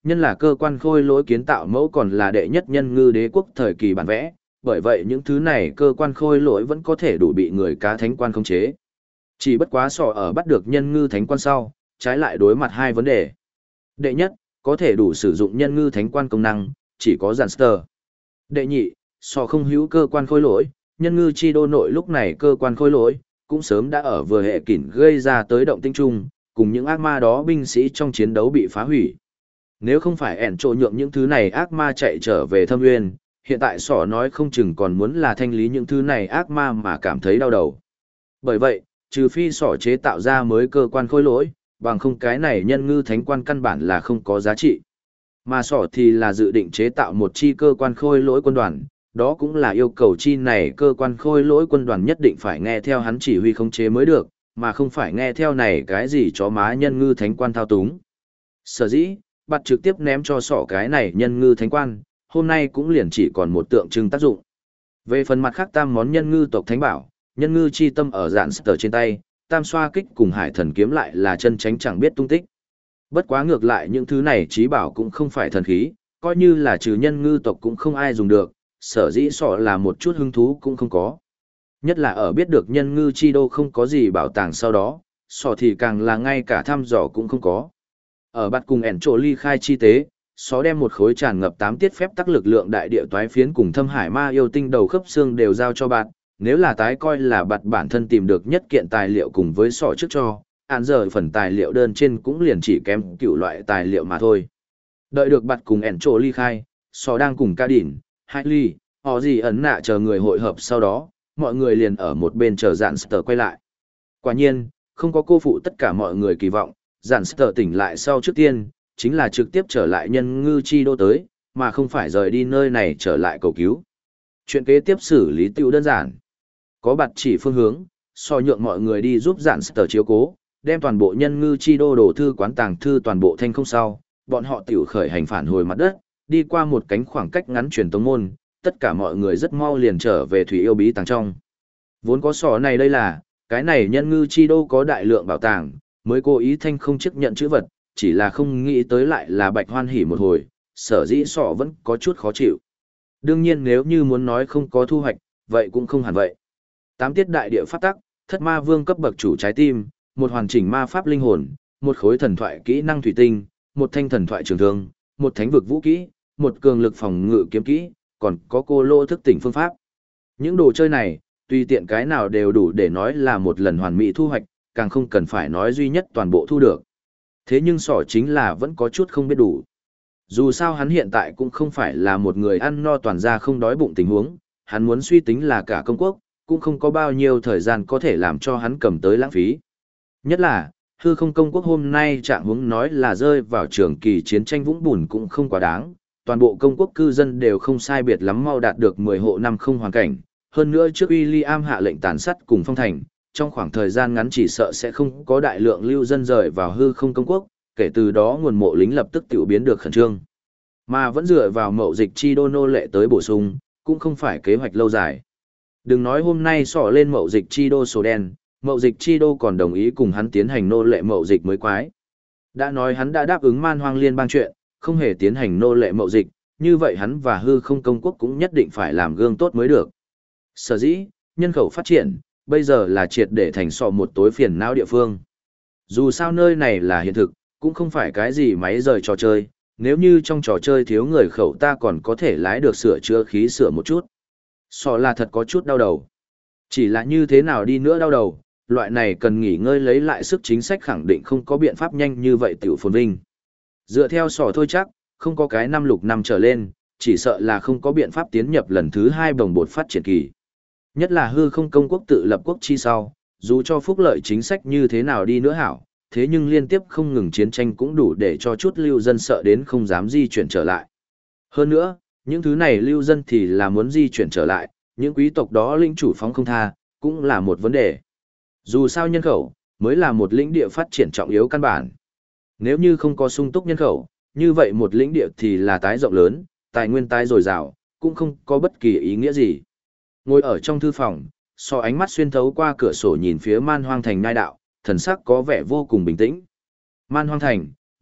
Nhân là cơ quan khôi lỗi kiến tạo mẫu còn là đệ nhất nhân ngư đế quốc thời kỳ bản vẽ, bởi vậy những thứ này cơ quan khôi lỗi vẫn có thể đủ bị người cá thánh quan khống chế. Chỉ bất quá sọ ở bắt được nhân ngư thánh quan sau, trái lại đối mặt hai vấn đề. Đệ nhất, có thể đủ sử dụng nhân ngư thánh quan công năng, chỉ có Gianster. Đệ nhị, sọ không hữu cơ quan khôi lỗi, nhân ngư chi đô nội lúc này cơ quan khôi lỗi, cũng sớm đã ở vừa hệ kỷ gây ra tới động tinh chung, cùng những ác ma đó binh sĩ trong chiến đấu bị phá hủy. Nếu không phải ẻn trộ nhượng những thứ này ác ma chạy trở về thâm nguyên, hiện tại sỏ nói không chừng còn muốn là thanh lý những thứ này ác ma mà cảm thấy đau đầu. Bởi vậy, trừ phi sỏ chế tạo ra mới cơ quan khôi lỗi, bằng không cái này nhân ngư thánh quan căn bản là không có giá trị. Mà sỏ thì là dự định chế tạo một chi cơ quan khôi lỗi quân đoàn, đó cũng là yêu cầu chi này cơ quan khôi lỗi quân đoàn nhất định phải nghe theo hắn chỉ huy khống chế mới được, mà không phải nghe theo này cái gì chó má nhân ngư thánh quan thao túng. Sở dĩ, bắt trực tiếp ném cho sỏ cái này nhân ngư thánh quan, hôm nay cũng liền chỉ còn một tượng trưng tác dụng. Về phần mặt khác tam món nhân ngư tộc thánh bảo, nhân ngư chi tâm ở dạn sờ trên tay, tam xoa kích cùng hải thần kiếm lại là chân tránh chẳng biết tung tích. Bất quá ngược lại những thứ này trí bảo cũng không phải thần khí, coi như là trừ nhân ngư tộc cũng không ai dùng được, sở dĩ sọ là một chút hứng thú cũng không có. Nhất là ở biết được nhân ngư chi đô không có gì bảo tàng sau đó, sọ thì càng là ngay cả thăm dò cũng không có. Ở bắt cùng ẻn trộ ly khai chi tế, só đem một khối tràn ngập 8 tiết phép tắc lực lượng đại địa toái phiến cùng thâm hải ma yêu tinh đầu khớp xương đều giao cho bạn, nếu là tái coi là bạt bản thân tìm được nhất kiện tài liệu cùng với sọ trước cho, án giờ phần tài liệu đơn trên cũng liền chỉ kém cựu loại tài liệu mà thôi. Đợi được bạt cùng ẻn trộ ly khai, sọ đang cùng ca đỉn, hai ly, họ gì ấn nạ chờ người hội hợp sau đó, mọi người liền ở một bên chờ dạn sờ quay lại. Quả nhiên, không có cô phụ tất cả mọi người kỳ vọng, dạn sờ tỉnh lại sau trước tiên, chính là trực tiếp trở lại nhân ngư chi đô tới, mà không phải rời đi nơi này trở lại cầu cứu. Chuyện kế tiếp xử lý tiêu đơn giản. Có bạt chỉ phương hướng, so nhượng mọi người đi giúp dạn sờ chiếu cố, đem toàn bộ nhân ngư chi đô đổ thư quán tàng thư toàn bộ thanh không sau, bọn họ tiểu khởi hành phản hồi mặt đất, đi qua một cánh khoảng cách ngắn truyền tống môn, tất cả mọi người rất mau liền trở về thủy yêu bí tàng trong. Vốn có sò này đây là, cái này nhân ngư chi đô có đại lượng bảo tàng, mới cố ý thanh không chấp nhận chữ vật, chỉ là không nghĩ tới lại là bạch hoan hỉ một hồi, sở dĩ sọ vẫn có chút khó chịu. Đương nhiên nếu như muốn nói không có thu hoạch, vậy cũng không hẳn vậy. 8 tiết đại địa pháp tắc, thất ma vương cấp bậc chủ trái tim, một hoàn chỉnh ma pháp linh hồn, một khối thần thoại kỹ năng thủy tinh, một thanh thần thoại trường thương, một thánh vực vũ kỹ, một cường lực phòng ngự kiếm kỹ, còn có cô lô thức tỉnh phương pháp. Những đồ chơi này, tùy tiện cái nào đều đủ để nói là một lần hoàn mỹ thu hoạch, càng không cần phải nói duy nhất toàn bộ thu được. Thế nhưng sỏ chính là vẫn có chút không biết đủ. Dù sao hắn hiện tại cũng không phải là một người ăn no toàn ra không đói bụng tình huống, hắn muốn suy tính là cả công quốc, cũng không có bao nhiêu thời gian có thể làm cho hắn cầm tới lãng phí. Nhất là, hư không công quốc hôm nay trạng huống nói là rơi vào trường kỳ chiến tranh vũng bùn cũng không quá đáng, toàn bộ công quốc cư dân đều không sai biệt lắm mau đạt được 10 hộ năm không hoàn cảnh, hơn nữa trước William hạ lệnh tàn sát cùng phong thành, trong khoảng thời gian ngắn chỉ sợ sẽ không có đại lượng lưu dân rời vào hư không công quốc, kể từ đó nguồn mộ lính lập tức tiểu biến được khẩn trương. Mà vẫn dựa vào mậu dịch chi đô nô lệ tới bổ sung, cũng không phải kế hoạch lâu dài. Đừng nói hôm nay sỏ lên mậu dịch chi đô sổ đen, mậu dịch chi đô còn đồng ý cùng hắn tiến hành nô lệ mậu dịch mới quái. Đã nói hắn đã đáp ứng man hoang liên bang chuyện, không hề tiến hành nô lệ mậu dịch, như vậy hắn và hư không công quốc cũng nhất định phải làm gương tốt mới được. Sở dĩ, nhân khẩu phát triển, bây giờ là triệt để thành sọ một tối phiền não địa phương. Dù sao nơi này là hiện thực, cũng không phải cái gì máy rời trò chơi, nếu như trong trò chơi thiếu người khẩu ta còn có thể lái được sửa chữa khí sửa một chút. Sọ là thật có chút đau đầu. Chỉ là như thế nào đi nữa đau đầu, loại này cần nghỉ ngơi lấy lại sức chính sách khẳng định không có biện pháp nhanh như vậy tiểu phồn vinh. Dựa theo sọ thôi chắc, không có cái năm lục năm trở lên, chỉ sợ là không có biện pháp tiến nhập lần thứ 2 bồng bột phát triển kỳ. Nhất là hư không công quốc tự lập quốc chi sau, dù cho phúc lợi chính sách như thế nào đi nữa hảo, thế nhưng liên tiếp không ngừng chiến tranh cũng đủ để cho chút lưu dân sợ đến không dám di chuyển trở lại. Hơn nữa, những thứ này lưu dân thì là muốn di chuyển trở lại, những quý tộc đó lĩnh chủ phóng không tha, cũng là một vấn đề. Dù sao nhân khẩu, mới là một lĩnh địa phát triển trọng yếu căn bản. Nếu như không có sung túc nhân khẩu, như vậy một lĩnh địa thì là tái rộng lớn, tài nguyên tái dồi dào, cũng không có bất kỳ ý nghĩa gì. Ngồi ở trong thư phòng, so ánh mắt xuyên thấu qua cửa sổ nhìn phía man hoang thành ngai đạo, thần sắc có vẻ vô cùng bình tĩnh. Man hoang thành,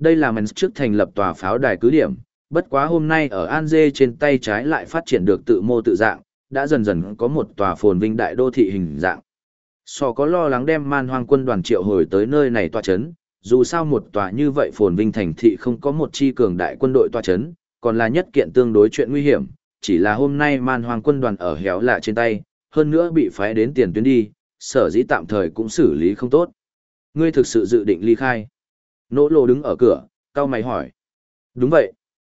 Đây là Mens trước thành lập tòa pháo đài cứ điểm, bất quá hôm nay ở An Dê trên tay trái lại phát triển được tự mô tự dạng, đã dần dần có một tòa phồn vinh đại đô thị hình dạng. Sò có lo lắng đem Man Hoang quân đoàn triệu hồi tới nơi này tòa chấn, dù sao một tòa như vậy phồn vinh thành thị không có một chi cường đại quân đội tòa chấn, còn là nhất kiện tương đối chuyện nguy hiểm, chỉ là hôm nay Man Hoang quân đoàn ở héo lạ trên tay, hơn nữa bị phái đến tiền tuyến đi, sở dĩ tạm thời cũng xử lý không tốt. Ngươi thực sự dự định ly khai? Nỗ Lộ đứng ở cửa, cau mày hỏi. Đúng vậy.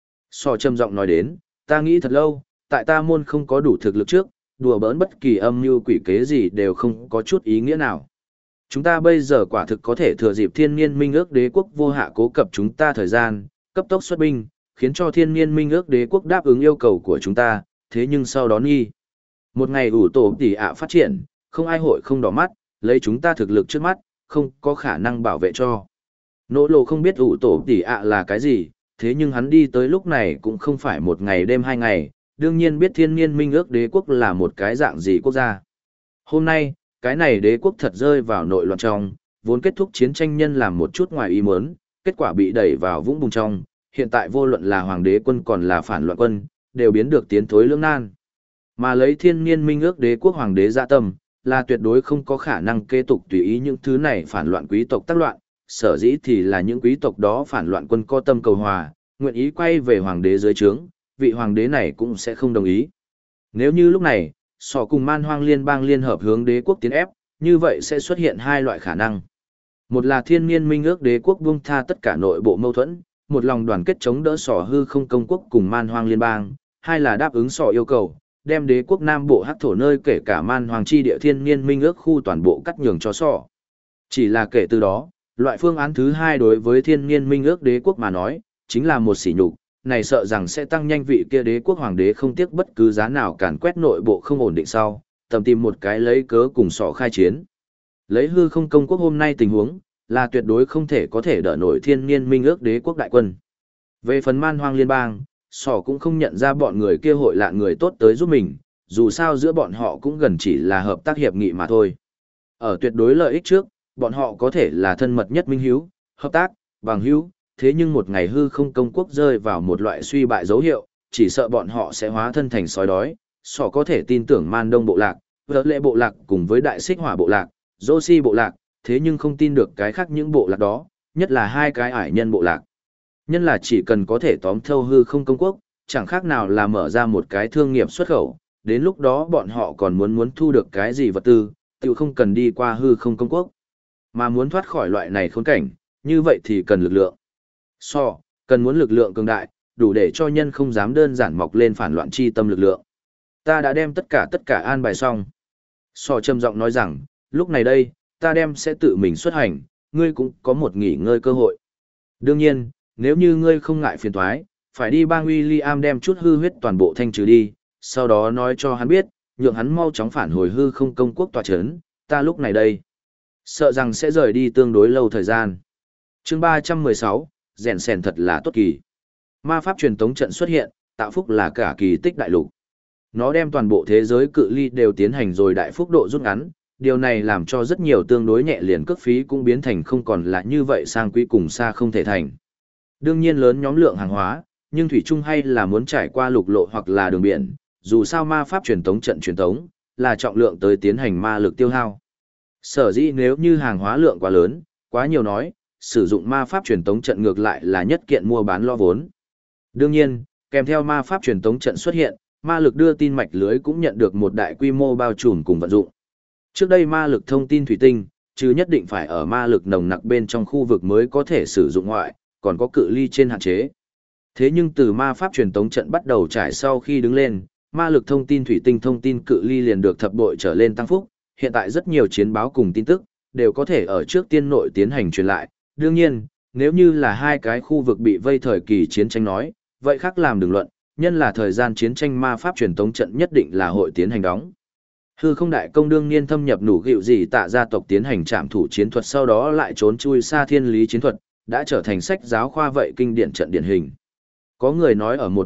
Sò trầm giọng nói đến, ta nghĩ thật lâu, tại ta môn không có đủ thực lực trước, đùa bỡn bất kỳ âm mưu quỷ kế gì đều không có chút ý nghĩa nào. Chúng ta bây giờ quả thực có thể thừa dịp thiên niên minh ước đế quốc vô hạ cố cập chúng ta thời gian, cấp tốc xuất binh, khiến cho thiên niên minh ước đế quốc đáp ứng yêu cầu của chúng ta, thế nhưng sau đó nghi. Một ngày ủ tổ tỷ ạ phát triển, không ai hội không đỏ mắt, lấy chúng ta thực lực trước mắt, không có khả năng bảo vệ cho. Nỗ Lộ không biết ủ tổ tỷ ạ là cái gì, thế nhưng hắn đi tới lúc này cũng không phải một ngày đêm 2 ngày, đương nhiên biết thiên niên minh ước đế quốc là một cái dạng gì quốc gia. Hôm nay, cái này đế quốc thật rơi vào nội loạn trong, vốn kết thúc chiến tranh nhân làm một chút ngoài ý muốn, kết quả bị đẩy vào vũng bùn trong, hiện tại vô luận là hoàng đế quân còn là phản loạn quân, đều biến được tiến thối lưỡng nan. Mà lấy thiên niên minh ước đế quốc hoàng đế dạ tâm, là tuyệt đối không có khả năng kế tục tùy ý những thứ này phản loạn quý tộc tác loạn, sở dĩ thì là những quý tộc đó phản loạn quân có tâm cầu hòa, nguyện ý quay về hoàng đế dưới trướng, vị hoàng đế này cũng sẽ không đồng ý. Nếu như lúc này, Sò cùng Man Hoang liên bang liên hợp hướng đế quốc tiến ép, như vậy sẽ xuất hiện hai loại khả năng. Một là thiên niên minh ước đế quốc buông tha tất cả nội bộ mâu thuẫn, một lòng đoàn kết chống đỡ Sò hư không công quốc cùng Man Hoang liên bang, hai là đáp ứng Sò yêu cầu, đem đế quốc Nam Bộ hắc thổ nơi kể cả Man Hoang chi địa thiên niên minh ước khu toàn bộ cắt nhường cho Sò. Chỉ là kể từ đó, loại phương án thứ hai đối với thiên niên minh ước đế quốc mà nói, chính là một sỉ nhục, này sợ rằng sẽ tăng nhanh vị kia đế quốc hoàng đế không tiếc bất cứ giá nào càn quét nội bộ không ổn định sau, tầm tìm một cái lấy cớ cùng Sò khai chiến. Lấy hư không công quốc hôm nay tình huống, là tuyệt đối không thể có thể đỡ nổi thiên niên minh ước đế quốc đại quân. Về phần Man Hoang liên bang, Sò cũng không nhận ra bọn người kia hội lạ người tốt tới giúp mình, dù sao giữa bọn họ cũng gần chỉ là hợp tác hiệp nghị mà thôi. Ở tuyệt đối lợi ích trước, bọn họ có thể là thân mật nhất minh hiếu, hợp tác, bằng hữu, thế nhưng một ngày hư không công quốc rơi vào một loại suy bại dấu hiệu, chỉ sợ bọn họ sẽ hóa thân thành sói đói. Sò có thể tin tưởng Man Đông bộ lạc, Vợ Lệ bộ lạc cùng với Đại Xích Hỏa bộ lạc, Dô Si bộ lạc, thế nhưng không tin được cái khác những bộ lạc đó, nhất là hai cái ải nhân bộ lạc. Nhân là chỉ cần có thể tóm thâu hư không công quốc, chẳng khác nào là mở ra một cái thương nghiệp xuất khẩu, đến lúc đó bọn họ còn muốn thu được cái gì vật tư, tự không cần đi qua hư không công quốc. Mà muốn thoát khỏi loại này khốn cảnh, như vậy thì cần lực lượng. Cần muốn lực lượng cường đại, đủ để cho nhân không dám đơn giản mọc lên phản loạn chi tâm lực lượng. Ta đã đem tất cả an bài xong. Trầm giọng nói rằng, lúc này đây, ta đem sẽ tự mình xuất hành, ngươi cũng có một nghỉ ngơi cơ hội. Đương nhiên, nếu như ngươi không ngại phiền toái, phải đi bang William đem chút hư huyết toàn bộ thanh trừ đi, sau đó nói cho hắn biết, nhượng hắn mau chóng phản hồi hư không công quốc tòa chấn, ta lúc này đây. Sợ rằng sẽ rời đi tương đối lâu thời gian. Chương 316, rèn sèn thật là tốt kỳ. Ma pháp truyền tống trận xuất hiện, tạo phúc là cả kỳ tích đại lục. Nó đem toàn bộ thế giới cự ly đều tiến hành rồi đại phúc độ rút ngắn, điều này làm cho rất nhiều tương đối nhẹ liền cước phí cũng biến thành không còn là như vậy sang quý cùng xa không thể thành. Đương nhiên lớn nhóm lượng hàng hóa, nhưng thủy chung hay là muốn trải qua lục lộ hoặc là đường biển, dù sao ma pháp truyền tống trận truyền tống là trọng lượng tới tiến hành ma lực tiêu hao. Sở dĩ nếu như hàng hóa lượng quá lớn, quá nhiều nói, sử dụng ma pháp truyền tống trận ngược lại là nhất kiện mua bán lo vốn. Đương nhiên, kèm theo ma pháp truyền tống trận xuất hiện, ma lực đưa tin mạch lưới cũng nhận được một đại quy mô bao trùm cùng vận dụng. Trước đây ma lực thông tin thủy tinh, chứ nhất định phải ở ma lực nồng nặc bên trong khu vực mới có thể sử dụng ngoại, còn có cự ly trên hạn chế. Thế nhưng từ ma pháp truyền tống trận bắt đầu trải sau khi đứng lên, ma lực thông tin thủy tinh thông tin cự ly liền được thập bội trở lên tăng phúc, hiện tại rất nhiều chiến báo cùng tin tức đều có thể ở trước tiên nội tiến hành truyền lại. Đương nhiên, nếu như là hai cái khu vực bị vây thời kỳ chiến tranh nói, vậy khác làm đừng luận, nhân là thời gian chiến tranh ma pháp truyền tống trận nhất định là hội tiến hành đóng. Hư không đại công đương niên thâm nhập nủ gịu gì tạ gia tộc tiến hành trảm thủ chiến thuật, sau đó lại trốn chui xa thiên lý chiến thuật, đã trở thành sách giáo khoa vậy kinh điển trận điển hình. Có người nói ở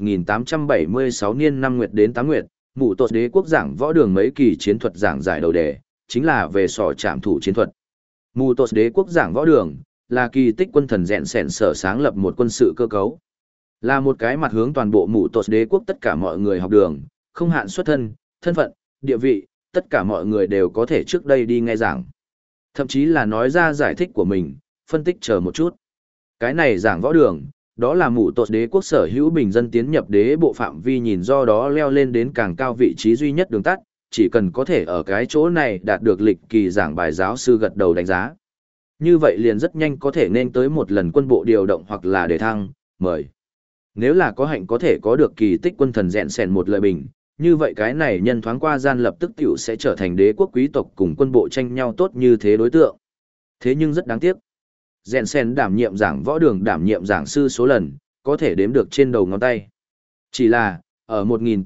1876 niên 5 nguyệt đến 8 nguyệt, mụ tột đế quốc giảng võ đường mấy kỳ chiến thuật giảng giải đầu đề, chính là về trảm thủ chiến thuật. Mụ tột đế quốc giảng võ đường, là kỳ tích quân thần rèn sẻn sở sáng lập một quân sự cơ cấu. Là một cái mặt hướng toàn bộ mụ tột đế quốc tất cả mọi người học đường, không hạn xuất thân, thân phận, địa vị, tất cả mọi người đều có thể trước đây đi nghe giảng. Thậm chí là nói ra giải thích của mình, phân tích chờ một chút. Cái này giảng võ đường, đó là mụ tột đế quốc sở hữu bình dân tiến nhập đế bộ phạm vi nhìn do đó leo lên đến càng cao vị trí duy nhất đường tắt, chỉ cần có thể ở cái chỗ này đạt được lịch kỳ giảng bài giáo sư gật đầu đánh giá. Như vậy liền rất nhanh có thể nên tới một lần quân bộ điều động hoặc là đề thăng, mời. Nếu là có hạnh có thể có được kỳ tích quân thần rèn sèn một lời bình, như vậy cái này nhân thoáng qua gian lập tức tiểu sẽ trở thành đế quốc quý tộc cùng quân bộ tranh nhau tốt như thế đối tượng. Thế nhưng rất đáng tiếc. Rèn sèn đảm nhiệm giảng võ đường đảm nhiệm giảng sư số lần, có thể đếm được trên đầu ngón tay. Chỉ là, ở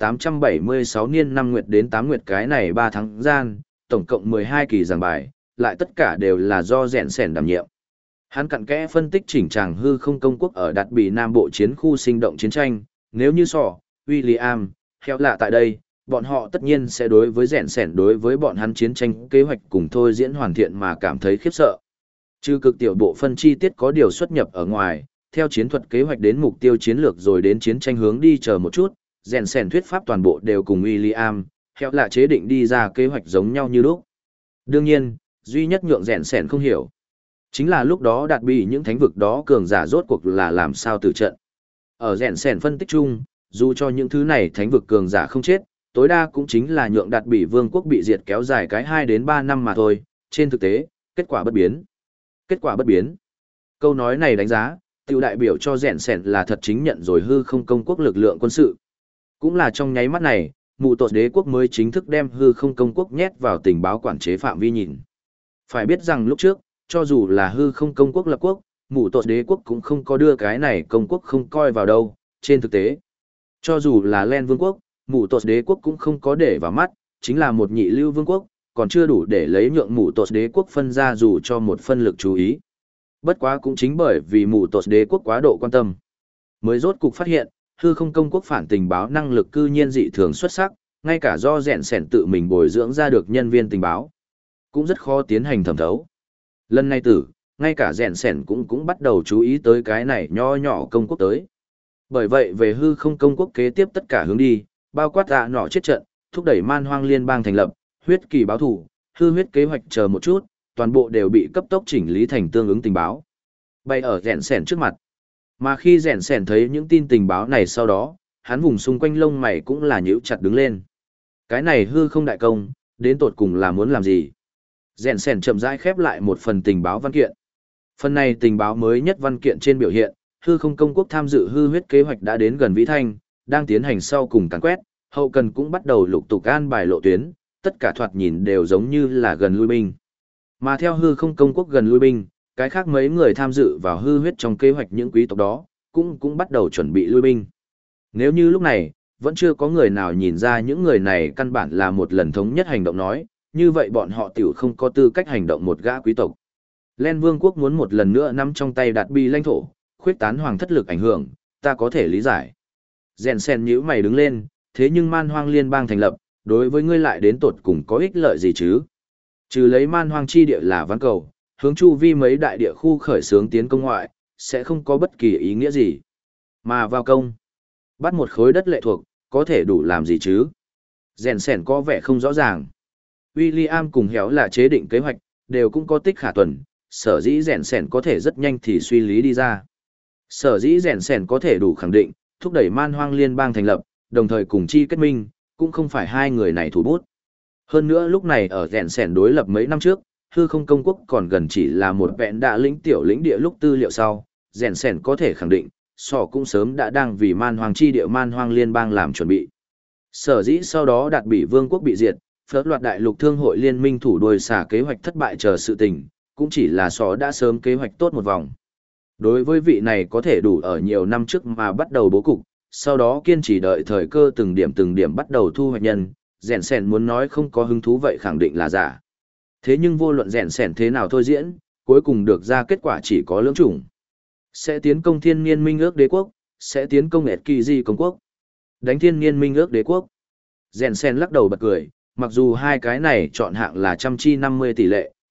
1876 niên 5 nguyệt đến 8 nguyệt cái này 3 tháng gian, tổng cộng 12 kỳ giảng bài, lại tất cả đều là do rèn sèn đảm nhiệm. Hắn cặn kẽ phân tích chỉnh tràng hư không công quốc ở Đạt Bỉ Nam Bộ chiến khu sinh động chiến tranh, nếu như William, Heo lạ tại đây, bọn họ tất nhiên sẽ đối với rèn sẻn đối với bọn hắn chiến tranh kế hoạch cùng thôi diễn hoàn thiện mà cảm thấy khiếp sợ. Trừ cực tiểu bộ phân chi tiết có điều xuất nhập ở ngoài, theo chiến thuật kế hoạch đến mục tiêu chiến lược rồi đến chiến tranh hướng đi chờ một chút, rèn sẻn thuyết pháp toàn bộ đều cùng William, Heo lạ chế định đi ra kế hoạch giống nhau như lúc. Đương nhiên, duy nhất nhượng rèn sẻn không hiểu chính là lúc đó Đạt Bỉ những thánh vực đó cường giả rốt cuộc là làm sao tử trận. Ở rèn sẻn phân tích chung, dù cho những thứ này thánh vực cường giả không chết, tối đa cũng chính là nhượng Đạt Bỉ vương quốc bị diệt kéo dài cái 2 đến 3 năm mà thôi, trên thực tế, kết quả bất biến. Kết quả bất biến. Câu nói này đánh giá, tiểu đại biểu cho rèn sẻn là thật chính nhận rồi hư không công quốc lực lượng quân sự. Cũng là trong nháy mắt này, mụ tột đế quốc mới chính thức đem hư không công quốc nhét vào tình báo quản chế phạm vi nhìn. Phải biết rằng lúc trước, cho dù là hư không công quốc lập quốc, mụ tột đế quốc cũng không có đưa cái này công quốc không coi vào đâu, trên thực tế. Cho dù là Len vương quốc, mụ tột đế quốc cũng không có để vào mắt, chính là một nhị lưu vương quốc, còn chưa đủ để lấy nhượng mụ tột đế quốc phân ra dù cho một phân lực chú ý. Bất quá cũng chính bởi vì mụ tột đế quốc quá độ quan tâm, mới rốt cục phát hiện, hư không công quốc phản tình báo năng lực cư nhiên dị thường xuất sắc, ngay cả do rèn sẻn tự mình bồi dưỡng ra được nhân viên tình báo, cũng rất khó tiến hành thẩm thấu. Lần này ngay cả rèn sẻn cũng bắt đầu chú ý tới cái này nho nhỏ công quốc tới. Bởi vậy về hư không công quốc kế tiếp tất cả hướng đi, bao quát nọ chết trận, thúc đẩy man hoang liên bang thành lập, huyết kỳ báo thủ, hư huyết kế hoạch chờ một chút, toàn bộ đều bị cấp tốc chỉnh lý thành tương ứng tình báo. Bay ở rèn sẻn trước mặt. Mà khi rèn sẻn thấy những tin tình báo này sau đó, hắn vùng xung quanh lông mày cũng là nhíu chặt đứng lên. Cái này hư không đại công, đến tột cùng là muốn làm gì? Rèn sẻn chậm rãi khép lại một phần tình báo văn kiện. Phần này tình báo mới nhất văn kiện trên biểu hiện, hư không công quốc tham dự hư huyết kế hoạch đã đến gần Vĩ Thanh, đang tiến hành sau cùng càn quét, hậu cần cũng bắt đầu lục tục an bài lộ tuyến, tất cả thoạt nhìn đều giống như là gần lui binh. Mà theo hư không công quốc gần lui binh, cái khác mấy người tham dự vào hư huyết trong kế hoạch những quý tộc đó, cũng bắt đầu chuẩn bị lui binh. Nếu như lúc này, vẫn chưa có người nào nhìn ra những người này căn bản là một lần thống nhất hành động nói, như vậy bọn họ tiểu không có tư cách hành động một gã quý tộc. Len Vương quốc muốn một lần nữa nắm trong tay Đạt Bỉ lãnh thổ, khuyết tán hoàng thất lực ảnh hưởng, ta có thể lý giải. Rèn sen nhíu mày đứng lên, thế nhưng man hoang liên bang thành lập, đối với ngươi lại đến tột cùng có ích lợi gì chứ? Trừ lấy man hoang chi địa là ván cầu, hướng chu vi mấy đại địa khu khởi xướng tiến công ngoại, sẽ không có bất kỳ ý nghĩa gì. Mà vào công, bắt một khối đất lệ thuộc, có thể đủ làm gì chứ? Rèn sẻn có vẻ không rõ ràng. William cùng Héo là chế định kế hoạch, đều cũng có tích khả tuần, sở dĩ rèn sẻn có thể rất nhanh thì suy lý đi ra. Sở dĩ rèn sẻn có thể đủ khẳng định, thúc đẩy man hoang liên bang thành lập, đồng thời cùng chi kết minh, cũng không phải hai người này thủ bút. Hơn nữa lúc này ở rèn sẻn đối lập mấy năm trước, hư không công quốc còn gần chỉ là một vẹn đạ lĩnh tiểu lĩnh địa lúc tư liệu sau, rèn sẻn có thể khẳng định, sọ cũng sớm đã đang vì man hoang chi địa man hoang liên bang làm chuẩn bị. Sở dĩ sau đó Đạt Bỉ vương quốc bị diệt, phớt loạt đại lục thương hội liên minh thủ đuôi xả kế hoạch thất bại chờ sự tình, cũng chỉ là sọ đã sớm kế hoạch tốt một vòng. Đối với vị này có thể đủ ở nhiều năm trước mà bắt đầu bố cục, sau đó kiên trì đợi thời cơ từng điểm bắt đầu thu hoạch nhân, rèn sẻn muốn nói không có hứng thú vậy khẳng định là giả. Thế nhưng vô luận rèn sẻn thế nào thôi diễn, cuối cùng được ra kết quả chỉ có lưỡng chủng. Sẽ tiến công thiên niên minh ước đế quốc, sẽ tiến công ẹt kỳ di công quốc. Đánh thiên niên minh ước đế quốc. Rèn sẻn lắc đầu bật cười, mặc dù hai cái này chọn hạng là 100-50 tỷ lệ,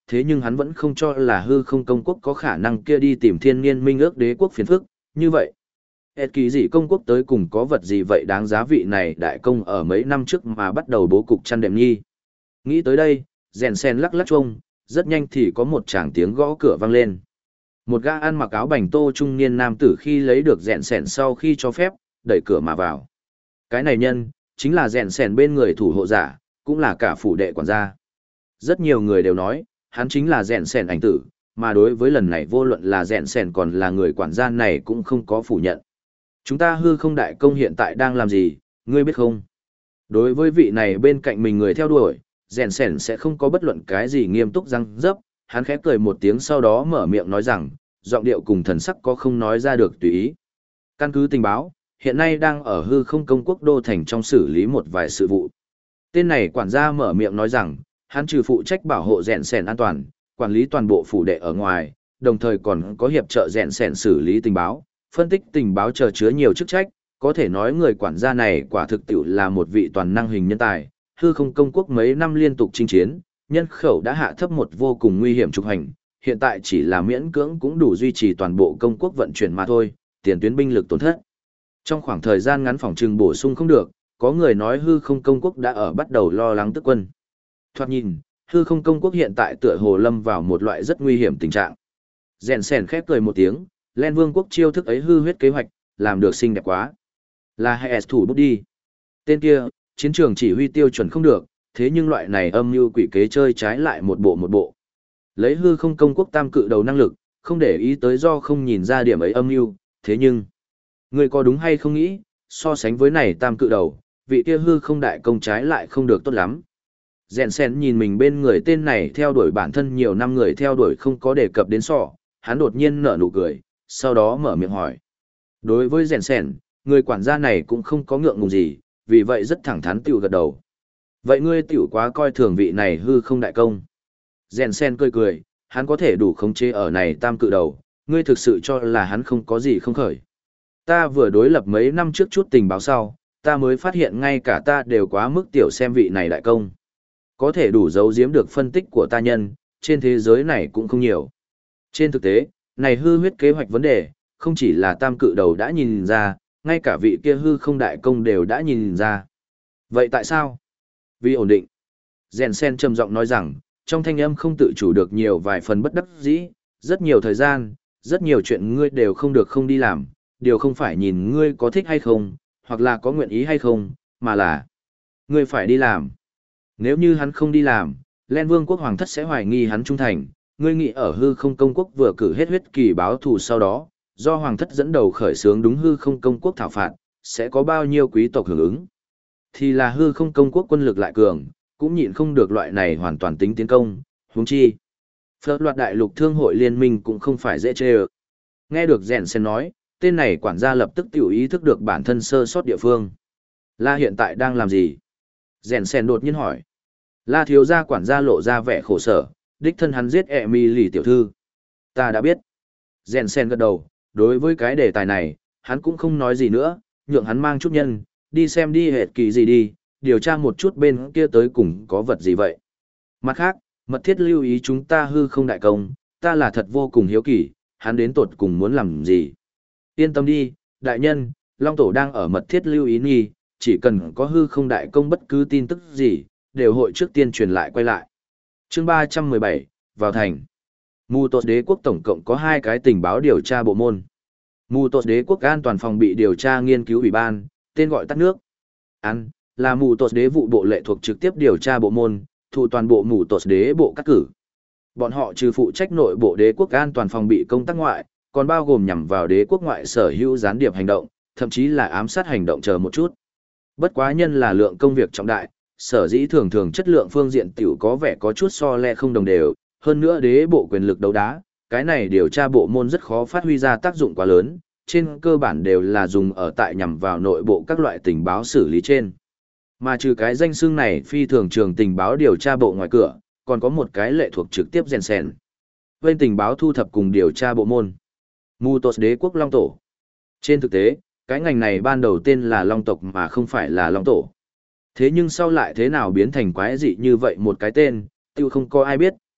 thế nhưng hắn vẫn không cho là hư không công quốc có khả năng kia đi tìm thiên niên minh ước đế quốc phiền phức, như vậy. Ed kỳ gì công quốc tới cùng có vật gì vậy đáng giá vị này đại công ở mấy năm trước mà bắt đầu bố cục chăn đệm nhi. Nghĩ tới đây, rèn sen lắc lắc chuông, rất nhanh thì có một tràng tiếng gõ cửa vang lên. Một gã ăn mặc áo bành tô trung niên nam tử khi lấy được rèn sèn sau khi cho phép, đẩy cửa mà vào. Cái này nhân, chính là rèn sèn bên người thủ hộ giả, cũng là cả phủ đệ quản gia. Rất nhiều người đều nói, hắn chính là rèn sèn ảnh tử, mà đối với lần này vô luận là rèn sèn còn là người quản gia này cũng không có phủ nhận. Chúng ta hư không đại công hiện tại đang làm gì, ngươi biết không? Đối với vị này bên cạnh mình người theo đuổi, rèn sèn sẽ không có bất luận cái gì nghiêm túc răng dấp, hắn khẽ cười một tiếng sau đó mở miệng nói rằng, giọng điệu cùng thần sắc có không nói ra được tùy ý. Căn cứ tình báo, hiện nay đang ở hư không công quốc đô thành trong xử lý một vài sự vụ. Tên này quản gia mở miệng nói rằng, hắn trừ phụ trách bảo hộ rèn sèn an toàn, quản lý toàn bộ phủ đệ ở ngoài, đồng thời còn có hiệp trợ rèn sèn xử lý tình báo, phân tích tình báo chờ chứa nhiều chức trách, có thể nói người quản gia này quả thực tiệu là một vị toàn năng hình nhân tài. Hư không công quốc mấy năm liên tục chinh chiến, nhân khẩu đã hạ thấp một vô cùng nguy hiểm trục hành, hiện tại chỉ là miễn cưỡng cũng đủ duy trì toàn bộ công quốc vận chuyển mà thôi, tiền tuyến binh lực tổn thất. Trong khoảng thời gian ngắn phòng trừng bổ sung không được, có người nói hư không công quốc đã ở bắt đầu lo lắng tức quân. Thoạt nhìn, hư không công quốc hiện tại tựa hồ lâm vào một loại rất nguy hiểm tình trạng. Rèn sèn khép cười một tiếng, Len Vương quốc chiêu thức ấy hư huyết kế hoạch, làm được xinh đẹp quá. Là hay thủ bút đi. Tên kia, chiến trường chỉ huy tiêu chuẩn không được, thế nhưng loại này âm mưu quỷ kế chơi trái lại một bộ. Lấy hư không công quốc tam cự đầu năng lực, không để ý tới do không nhìn ra điểm ấy âm mưu, thế nhưng, người có đúng hay không nghĩ, so sánh với này tam cự đầu, vị kia hư không đại công trái lại không được tốt lắm. Rèn sen nhìn mình bên người tên này theo đuổi bản thân nhiều năm người theo đuổi không có đề cập đến sọ, hắn đột nhiên nở nụ cười, sau đó mở miệng hỏi. Đối với rèn sen, người quản gia này cũng không có ngượng ngùng gì, vì vậy rất thẳng thắn tiểu gật đầu. Vậy ngươi tiểu quá coi thường vị này hư không đại công. Rèn sen cười, hắn có thể đủ khống chế ở này tam cự đầu, ngươi thực sự cho là hắn không có gì không khởi. Ta vừa đối lập mấy năm trước chút tình báo sau, ta mới phát hiện ngay cả ta đều quá mức tiểu xem vị này đại công. Có thể đủ giấu giếm được phân tích của ta nhân, trên thế giới này cũng không nhiều. Trên thực tế, này hư huyết kế hoạch vấn đề, không chỉ là tam cự đầu đã nhìn ra, ngay cả vị kia hư không đại công đều đã nhìn ra. Vậy tại sao? Vì ổn định. Rèn sen trầm giọng nói rằng, trong thanh âm không tự chủ được nhiều vài phần bất đắc dĩ, rất nhiều thời gian, rất nhiều chuyện ngươi đều không được không đi làm, điều không phải nhìn ngươi có thích hay không, hoặc là có nguyện ý hay không, mà là ngươi phải đi làm. Nếu như hắn không đi làm, Len Vương quốc hoàng thất sẽ hoài nghi hắn trung thành, ngươi nghĩ ở hư không công quốc vừa cử hết huyết kỳ báo thù sau đó, do hoàng thất dẫn đầu khởi xướng đúng hư không công quốc thảo phạt, sẽ có bao nhiêu quý tộc hưởng ứng. Thì là hư không công quốc quân lực lại cường, cũng nhịn không được loại này hoàn toàn tính tiến công, huống chi. Phật loạt đại lục thương hội liên minh cũng không phải dễ chê ơ. Nghe được rèn sen nói, tên này quản gia lập tức tiểu ý thức được bản thân sơ sót địa phương. La hiện tại đang làm gì? Rèn sen đột nhiên hỏi. La thiếu gia quản gia lộ ra vẻ khổ sở, đích thân hắn giết Emily tiểu thư. Ta đã biết. Rèn sen gật đầu, đối với cái đề tài này, hắn cũng không nói gì nữa, nhượng hắn mang chút nhân, đi xem đi hệt kỳ gì đi, điều tra một chút bên kia tới cùng có vật gì vậy. Mặt khác, mật thiết lưu ý chúng ta hư không đại công, ta là thật vô cùng hiếu kỳ, hắn đến tột cùng muốn làm gì. Yên tâm đi, đại nhân, Long Tổ đang ở mật thiết lưu ý nghi, chỉ cần có hư không đại công bất cứ tin tức gì, đều hội trước tiên truyền lại quay lại. Chương 317, vào thành. Mù Tột Đế quốc tổng cộng có 2 cái tình báo điều tra bộ môn. Mù Tột Đế quốc an toàn phòng bị điều tra nghiên cứu ủy ban, tên gọi tắt nước. An, là Mù Tột Đế vụ bộ lệ thuộc trực tiếp điều tra bộ môn, thụ toàn bộ Mù Tột Đế bộ cắt cử. Bọn họ trừ phụ trách nội bộ đế quốc an toàn phòng bị công tác ngoại, còn bao gồm nhằm vào đế quốc ngoại sở hữu gián điệp hành động, thậm chí là ám sát hành động chờ một chút. Bất quá nhân là lượng công việc trọng đại, sở dĩ thường thường chất lượng phương diện tiểu có vẻ có chút so le không đồng đều, hơn nữa đế bộ quyền lực đấu đá, cái này điều tra bộ môn rất khó phát huy ra tác dụng quá lớn, trên cơ bản đều là dùng ở tại nhằm vào nội bộ các loại tình báo xử lý trên. Mà trừ cái danh xưng này phi thường trường tình báo điều tra bộ ngoài cửa, còn có một cái lệ thuộc trực tiếp rèn sèn. Bên tình báo thu thập cùng điều tra bộ môn. Mù Tột Đế quốc Long Tổ. Trên thực tế, cái ngành này ban đầu tên là Long tộc mà không phải là Long Tổ. Thế nhưng sau lại thế nào biến thành quái dị như vậy một cái tên, tiêu không có ai biết,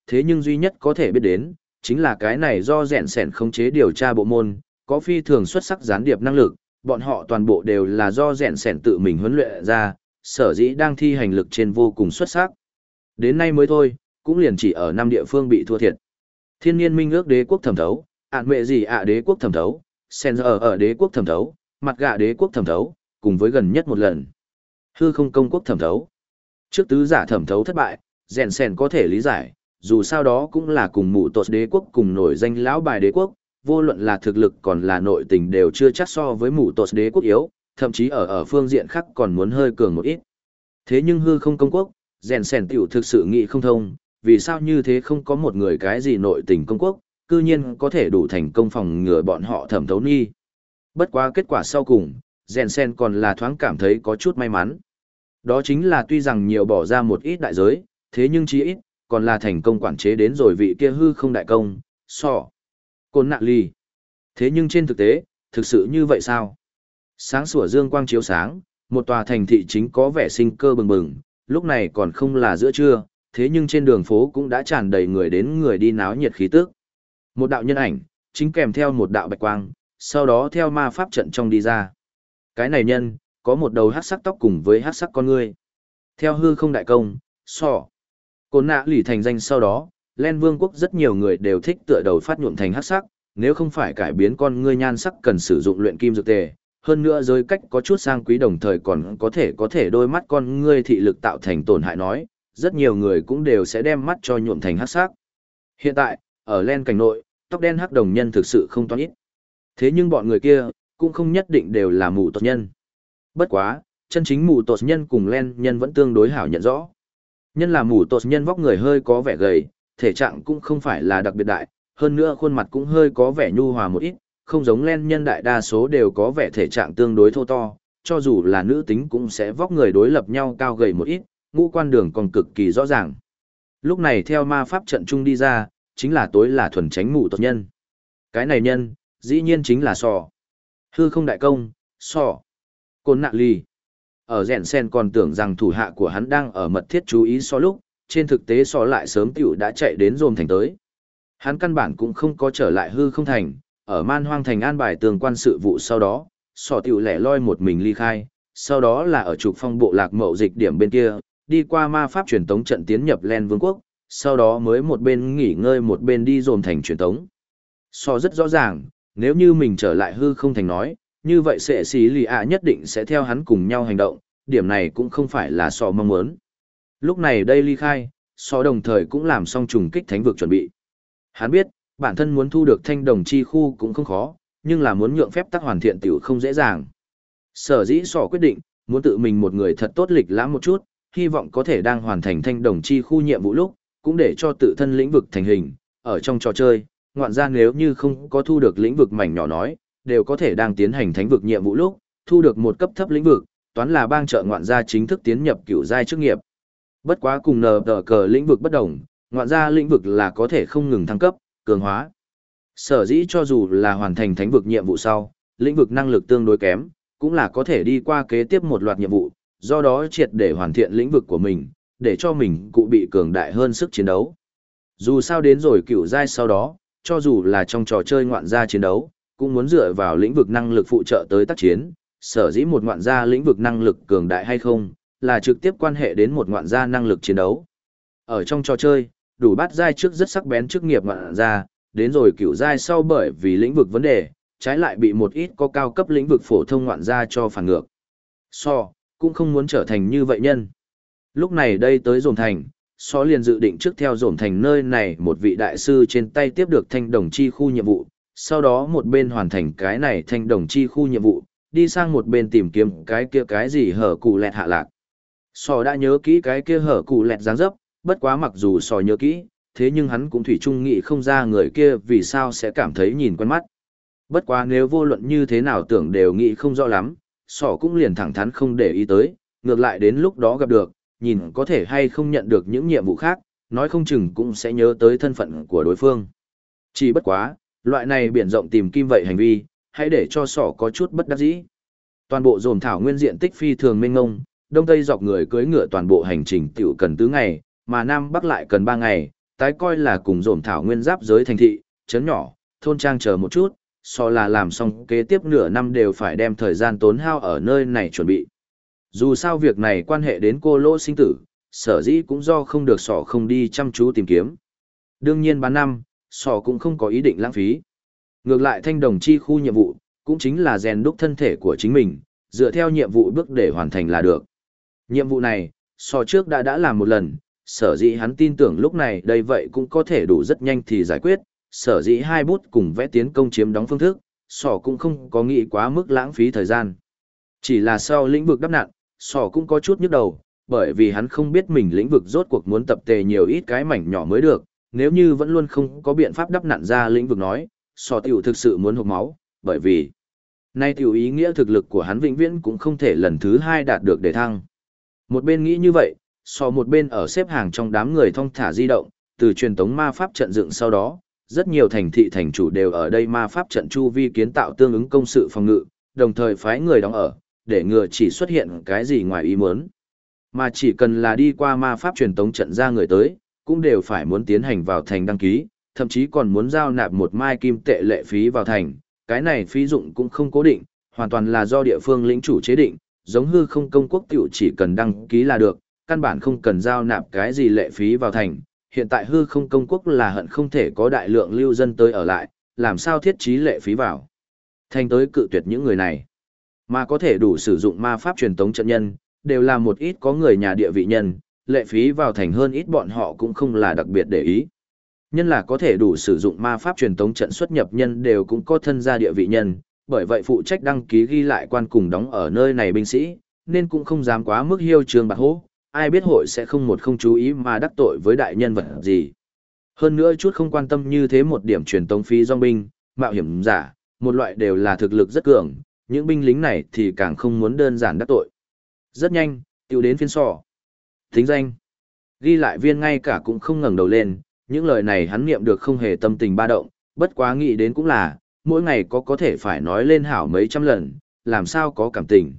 thế nhưng duy nhất có thể biết đến, chính là cái này do rèn sẻn khống chế điều tra bộ môn, có phi thường xuất sắc gián điệp năng lực, bọn họ toàn bộ đều là do rèn sẻn tự mình huấn luyện ra, sở dĩ đang thi hành lực trên vô cùng xuất sắc. Đến nay mới thôi, cũng liền chỉ ở 5 địa phương bị thua thiệt. Thiên Niên Minh ước đế quốc thẩm thấu, ạn mẹ gì ạ đế quốc thẩm thấu, sen ở đế quốc thẩm thấu, mặt gạ đế quốc thẩm thấu, cùng với gần nhất một lần. Hư không công quốc thẩm thấu. Trước tứ giả thẩm thấu thất bại, rèn sẻn có thể lý giải, dù sao đó cũng là cùng mụ tột đế quốc cùng nổi danh lão bài đế quốc, vô luận là thực lực còn là nội tình đều chưa chắc so với mụ tột đế quốc yếu, thậm chí ở phương diện khác còn muốn hơi cường một ít. Thế nhưng hư không công quốc, rèn sẻn tiểu thực sự nghĩ không thông, vì sao như thế không có một người cái gì nội tình công quốc, cư nhiên có thể đủ thành công phòng ngừa bọn họ thẩm thấu nghi. Bất quá kết quả sau cùng, rèn sen còn là thoáng cảm thấy có chút may mắn. Đó chính là tuy rằng nhiều bỏ ra một ít đại giới, thế nhưng chí ít, còn là thành công quản chế đến rồi vị kia hư không đại công, Côn Nạ Ly. Thế nhưng trên thực tế, thực sự như vậy sao? Sáng sủa dương quang chiếu sáng, một tòa thành thị chính có vẻ sinh cơ bừng bừng, lúc này còn không là giữa trưa, thế nhưng trên đường phố cũng đã tràn đầy người đến người đi náo nhiệt khí tức. Một đạo nhân ảnh, chính kèm theo một đạo bạch quang, sau đó theo ma pháp trận trong đi ra. Cái này nhân, có một đầu hắc sắc tóc cùng với hắc sắc con ngươi. Theo hư không đại công, Côn Nạ Lỷ thành danh sau đó, Len Vương quốc rất nhiều người đều thích tựa đầu phát nhuộm thành hắc sắc, nếu không phải cải biến con ngươi nhan sắc cần sử dụng luyện kim dược tề, hơn nữa giới cách có chút sang quý đồng thời còn có thể đôi mắt con ngươi thị lực tạo thành tổn hại nói, rất nhiều người cũng đều sẽ đem mắt cho nhuộm thành hắc sắc. Hiện tại, ở Len cảnh nội, tóc đen hắc đồng nhân thực sự không toán ít. Thế nhưng bọn người kia, cũng không nhất định đều là mù tột nhân. Bất quá, chân chính mù tột nhân cùng Len nhân vẫn tương đối hảo nhận rõ. Nhân là mù tột nhân vóc người hơi có vẻ gầy, thể trạng cũng không phải là đặc biệt đại, hơn nữa khuôn mặt cũng hơi có vẻ nhu hòa một ít, không giống Len nhân đại đa số đều có vẻ thể trạng tương đối thô to, cho dù là nữ tính cũng sẽ vóc người đối lập nhau cao gầy một ít, ngũ quan đường còn cực kỳ rõ ràng. Lúc này theo ma pháp trận trung đi ra, chính là tối là thuần tránh mù tột nhân. Cái này nhân, dĩ nhiên chính là hư không đại công, Côn Nạ Ly. Ở rèn sen còn tưởng rằng thủ hạ của hắn đang ở mật thiết chú ý lúc, trên thực tế lại sớm tiểu đã chạy đến Rôm thành tới. Hắn căn bản cũng không có trở lại hư không thành, ở man hoang thành an bài tường quan sự vụ sau đó, tiểu lẻ loi một mình ly khai, sau đó là ở trục phong bộ lạc mậu dịch điểm bên kia, đi qua ma pháp truyền tống trận tiến nhập Len Vương quốc, sau đó mới một bên nghỉ ngơi một bên đi Rôm thành truyền tống. Rất rõ ràng, nếu như mình trở lại hư không thành nói, như vậy sẽ xí lì ạ nhất định sẽ theo hắn cùng nhau hành động, điểm này cũng không phải là mong muốn. Lúc này đây ly khai, đồng thời cũng làm xong trùng kích thánh vực chuẩn bị. Hắn biết, bản thân muốn thu được thanh đồng chi khu cũng không khó, nhưng là muốn nhượng phép tắc hoàn thiện tiểu không dễ dàng. Sở dĩ quyết định, muốn tự mình một người thật tốt lịch lãm một chút, hy vọng có thể đang hoàn thành thanh đồng chi khu nhiệm vụ lúc, cũng để cho tự thân lĩnh vực thành hình, ở trong trò chơi, ngoạn ra nếu như không có thu được lĩnh vực mảnh nhỏ nói, đều có thể đang tiến hành thánh vực nhiệm vụ lúc, thu được một cấp thấp lĩnh vực, toán là bang trợ ngoạn gia chính thức tiến nhập cửu giai chức nghiệp. Bất quá cùng nờ tờ cờ lĩnh vực bất đồng, ngoạn gia lĩnh vực là có thể không ngừng thăng cấp, cường hóa. Sở dĩ cho dù là hoàn thành thánh vực nhiệm vụ sau, lĩnh vực năng lực tương đối kém, cũng là có thể đi qua kế tiếp một loạt nhiệm vụ, do đó triệt để hoàn thiện lĩnh vực của mình, để cho mình cụ bị cường đại hơn sức chiến đấu. Dù sao đến rồi cửu giai sau đó, cho dù là trong trò chơi ngoạn gia chiến đấu, cũng muốn dựa vào lĩnh vực năng lực phụ trợ tới tác chiến, sở dĩ một ngoạn gia lĩnh vực năng lực cường đại hay không, là trực tiếp quan hệ đến một ngoạn gia năng lực chiến đấu. Ở trong trò chơi, đủ bát giai trước rất sắc bén chức nghiệp ngoạn gia, đến rồi cửu giai sau bởi vì lĩnh vực vấn đề, trái lại bị một ít có cao cấp lĩnh vực phổ thông ngoạn gia cho phản ngược. Cũng không muốn trở thành như vậy nhân. Lúc này đây tới Rôm thành, liền dự định trước theo Rôm thành nơi này một vị đại sư trên tay tiếp được thanh đồng chi khu nhiệm vụ, sau đó một bên hoàn thành cái này thanh đồng chi khu nhiệm vụ, đi sang một bên tìm kiếm cái kia cái gì hở cụ lẹt hạ lạc. Đã nhớ kỹ cái kia hở cụ lẹt dáng dấp, bất quá mặc dù nhớ kỹ, thế nhưng hắn cũng thủy chung nghĩ không ra người kia vì sao sẽ cảm thấy nhìn quen mắt. Bất quá nếu vô luận như thế nào tưởng đều nghĩ không rõ lắm, cũng liền thẳng thắn không để ý tới, ngược lại đến lúc đó gặp được, nhìn có thể hay không nhận được những nhiệm vụ khác, nói không chừng cũng sẽ nhớ tới thân phận của đối phương. Chỉ bất quá, loại này biển rộng tìm kim vậy hành vi, hãy để cho có chút bất đắc dĩ. Toàn bộ Rôm thảo nguyên diện tích phi thường mênh mông, đông tây dọc người cưỡi ngựa toàn bộ hành trình tiểu cần 4 ngày, mà nam bắc lại cần 3 ngày, tái coi là cùng dồn thảo nguyên giáp giới thành thị, trấn nhỏ, thôn trang chờ một chút, so là làm xong kế tiếp nửa năm đều phải đem thời gian tốn hao ở nơi này chuẩn bị. Dù sao việc này quan hệ đến cô lỗ sinh tử, sở dĩ cũng do không được sỏ không đi chăm chú tìm kiếm. Đương nhiên bán năm, sỏ cũng không có ý định lãng phí. Ngược lại thanh đồng chi khu nhiệm vụ, cũng chính là rèn đúc thân thể của chính mình, dựa theo nhiệm vụ bước để hoàn thành là được. Nhiệm vụ này, sỏ trước đã làm một lần, sở dĩ hắn tin tưởng lúc này đây vậy cũng có thể đủ rất nhanh thì giải quyết, sở dĩ hai bút cùng vẽ tiến công chiếm đóng phương thức, sỏ cũng không có nghĩ quá mức lãng phí thời gian. Chỉ là sau lĩnh vực đắp nặn, sỏ cũng có chút nhức đầu, bởi vì hắn không biết mình lĩnh vực rốt cuộc muốn tập tề nhiều ít cái mảnh nhỏ mới được, nếu như vẫn luôn không có biện pháp đắp nặn ra lĩnh vực nói, sỏ tiểu thực sự muốn hộc máu, bởi vì nay tiểu ý nghĩa thực lực của hắn vĩnh viễn cũng không thể lần thứ hai đạt được đề thăng. Một bên nghĩ như vậy, sỏ một bên ở xếp hàng trong đám người thong thả di động, từ truyền tống ma pháp trận dựng sau đó, rất nhiều thành thị thành chủ đều ở đây ma pháp trận chu vi kiến tạo tương ứng công sự phòng ngự, đồng thời phái người đóng ở, để ngừa chỉ xuất hiện cái gì ngoài ý muốn. Mà chỉ cần là đi qua ma pháp truyền tống trận ra người tới, cũng đều phải muốn tiến hành vào thành đăng ký, thậm chí còn muốn giao nạp một mai kim tệ lệ phí vào thành, cái này phí dụng cũng không cố định, hoàn toàn là do địa phương lĩnh chủ chế định, giống hư không công quốc tiểu chỉ cần đăng ký là được, căn bản không cần giao nạp cái gì lệ phí vào thành. Hiện tại hư không công quốc là hận không thể có đại lượng lưu dân tới ở lại, làm sao thiết trí lệ phí vào thành tới cự tuyệt những người này. Mà có thể đủ sử dụng ma pháp truyền tống trận nhân, đều là một ít có người nhà địa vị nhân, lệ phí vào thành hơn ít bọn họ cũng không là đặc biệt để ý. Nhân là có thể đủ sử dụng ma pháp truyền tống trận xuất nhập nhân đều cũng có thân gia địa vị nhân, bởi vậy phụ trách đăng ký ghi lại quan cùng đóng ở nơi này binh sĩ, nên cũng không dám quá mức hiêu trường bạc hố, ai biết hội sẽ không chú ý mà đắc tội với đại nhân vật gì. Hơn nữa chút không quan tâm như thế một điểm truyền tống phí dòng binh, mạo hiểm giả, một loại đều là thực lực rất cường, những binh lính này thì càng không muốn đơn giản đắc tội. Rất nhanh, tiêu đến phiên sò. Thính danh. Ghi lại viên ngay cả cũng không ngẩng đầu lên, những lời này hắn niệm được không hề tâm tình ba động, bất quá nghĩ đến cũng là, mỗi ngày có thể phải nói lên hảo mấy trăm lần, làm sao có cảm tình.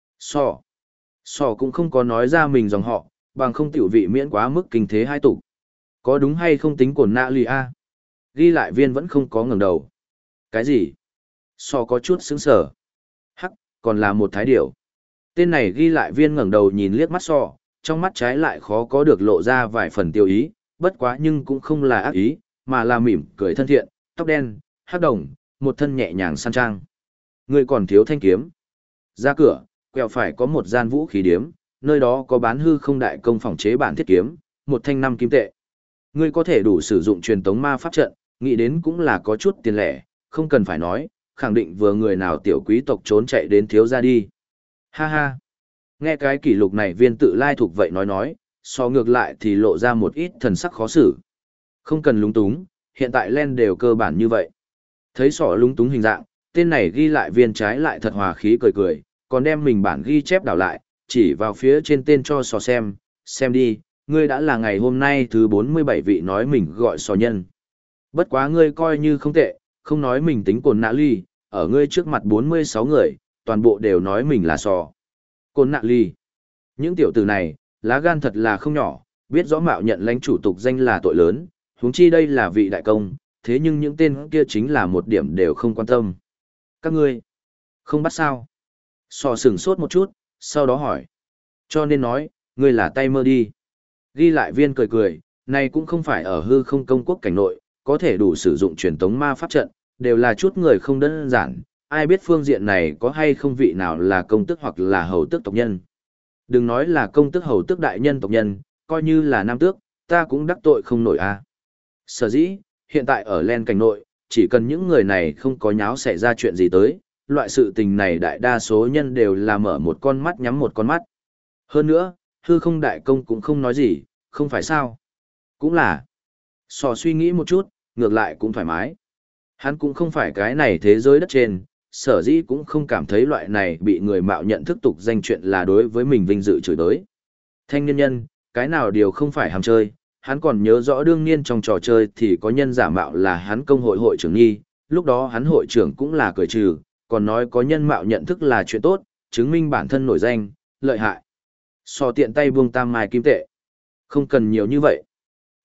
Sò cũng không có nói ra mình dòng họ, bằng không tiểu vị miễn quá mức kinh thế hai tục. Có đúng hay không tính cổn nạ lì a? Ghi lại viên vẫn không có ngẩng đầu. Cái gì? Sò có chút sững sờ. Hắc, còn là một thái điểu. Tên này ghi lại viên ngẩng đầu nhìn liếc mắt sò, trong mắt trái lại khó có được lộ ra vài phần tiêu ý, bất quá nhưng cũng không là ác ý, mà là mỉm cười thân thiện, tóc đen, hắc đồng, một thân nhẹ nhàng sang trang. Người còn thiếu thanh kiếm. Ra cửa, quẹo phải có một gian vũ khí điếm, nơi đó có bán hư không đại công phòng chế bản thiết kiếm, một thanh 5 kim tệ. Ngươi có thể đủ sử dụng truyền tống ma pháp trận, nghĩ đến cũng là có chút tiền lẻ, không cần phải nói, khẳng định vừa người nào tiểu quý tộc trốn chạy đến thiếu ra đi. Ha ha. Nghe cái kỷ lục này viên tự lai thuộc vậy nói, so ngược lại thì lộ ra một ít thần sắc khó xử. Không cần lúng túng, hiện tại len đều cơ bản như vậy. Thấy sọ lúng túng hình dạng, tên này ghi lại viên trái lại thật hòa khí cười cười, còn đem mình bản ghi chép đảo lại, chỉ vào phía trên tên cho sò xem đi, ngươi đã là ngày hôm nay thứ 47 vị nói mình gọi sò nhân. Bất quá ngươi coi như không tệ, không nói mình tính cồn nạ ly, ở ngươi trước mặt 46 người, toàn bộ đều nói mình là sò. Cồn nạ ly. Những tiểu tử này, lá gan thật là không nhỏ, biết rõ mạo nhận lãnh chủ tục danh là tội lớn, huống chi đây là vị đại công, thế nhưng những tên kia chính là một điểm đều không quan tâm. Các ngươi, không bắt sao? Sò sừng sốt một chút, sau đó hỏi. Cho nên nói, ngươi là tay mơ đi. Ghi lại viên cười cười, này cũng không phải ở hư không công quốc cảnh nội, có thể đủ sử dụng truyền tống ma pháp trận, đều là chút người không đơn giản, ai biết phương diện này có hay không vị nào là công tước hoặc là hầu tước tộc nhân. Đừng nói là công tước hầu tước đại nhân tộc nhân, coi như là nam tước, ta cũng đắc tội không nổi a. Sở dĩ, hiện tại ở len cảnh nội, chỉ cần những người này không có nháo xảy ra chuyện gì tới, loại sự tình này đại đa số nhân đều là mở một con mắt nhắm một con mắt. Hơn nữa, hư không đại công cũng không nói gì, không phải sao. Cũng là, sò suy nghĩ một chút, ngược lại cũng thoải mái. Hắn cũng không phải cái này thế giới đất trên, sở dĩ cũng không cảm thấy loại này bị người mạo nhận thức tục danh chuyện là đối với mình vinh dự chửi đối. Thanh niên nhân, cái nào điều không phải hàm chơi, hắn còn nhớ rõ đương niên trong trò chơi thì có nhân giả mạo là hắn công hội hội trưởng nghi, lúc đó hắn hội trưởng cũng là cười trừ, còn nói có nhân mạo nhận thức là chuyện tốt, chứng minh bản thân nổi danh, lợi hại. So tiện tay buông tam mai kim tệ. Không cần nhiều như vậy.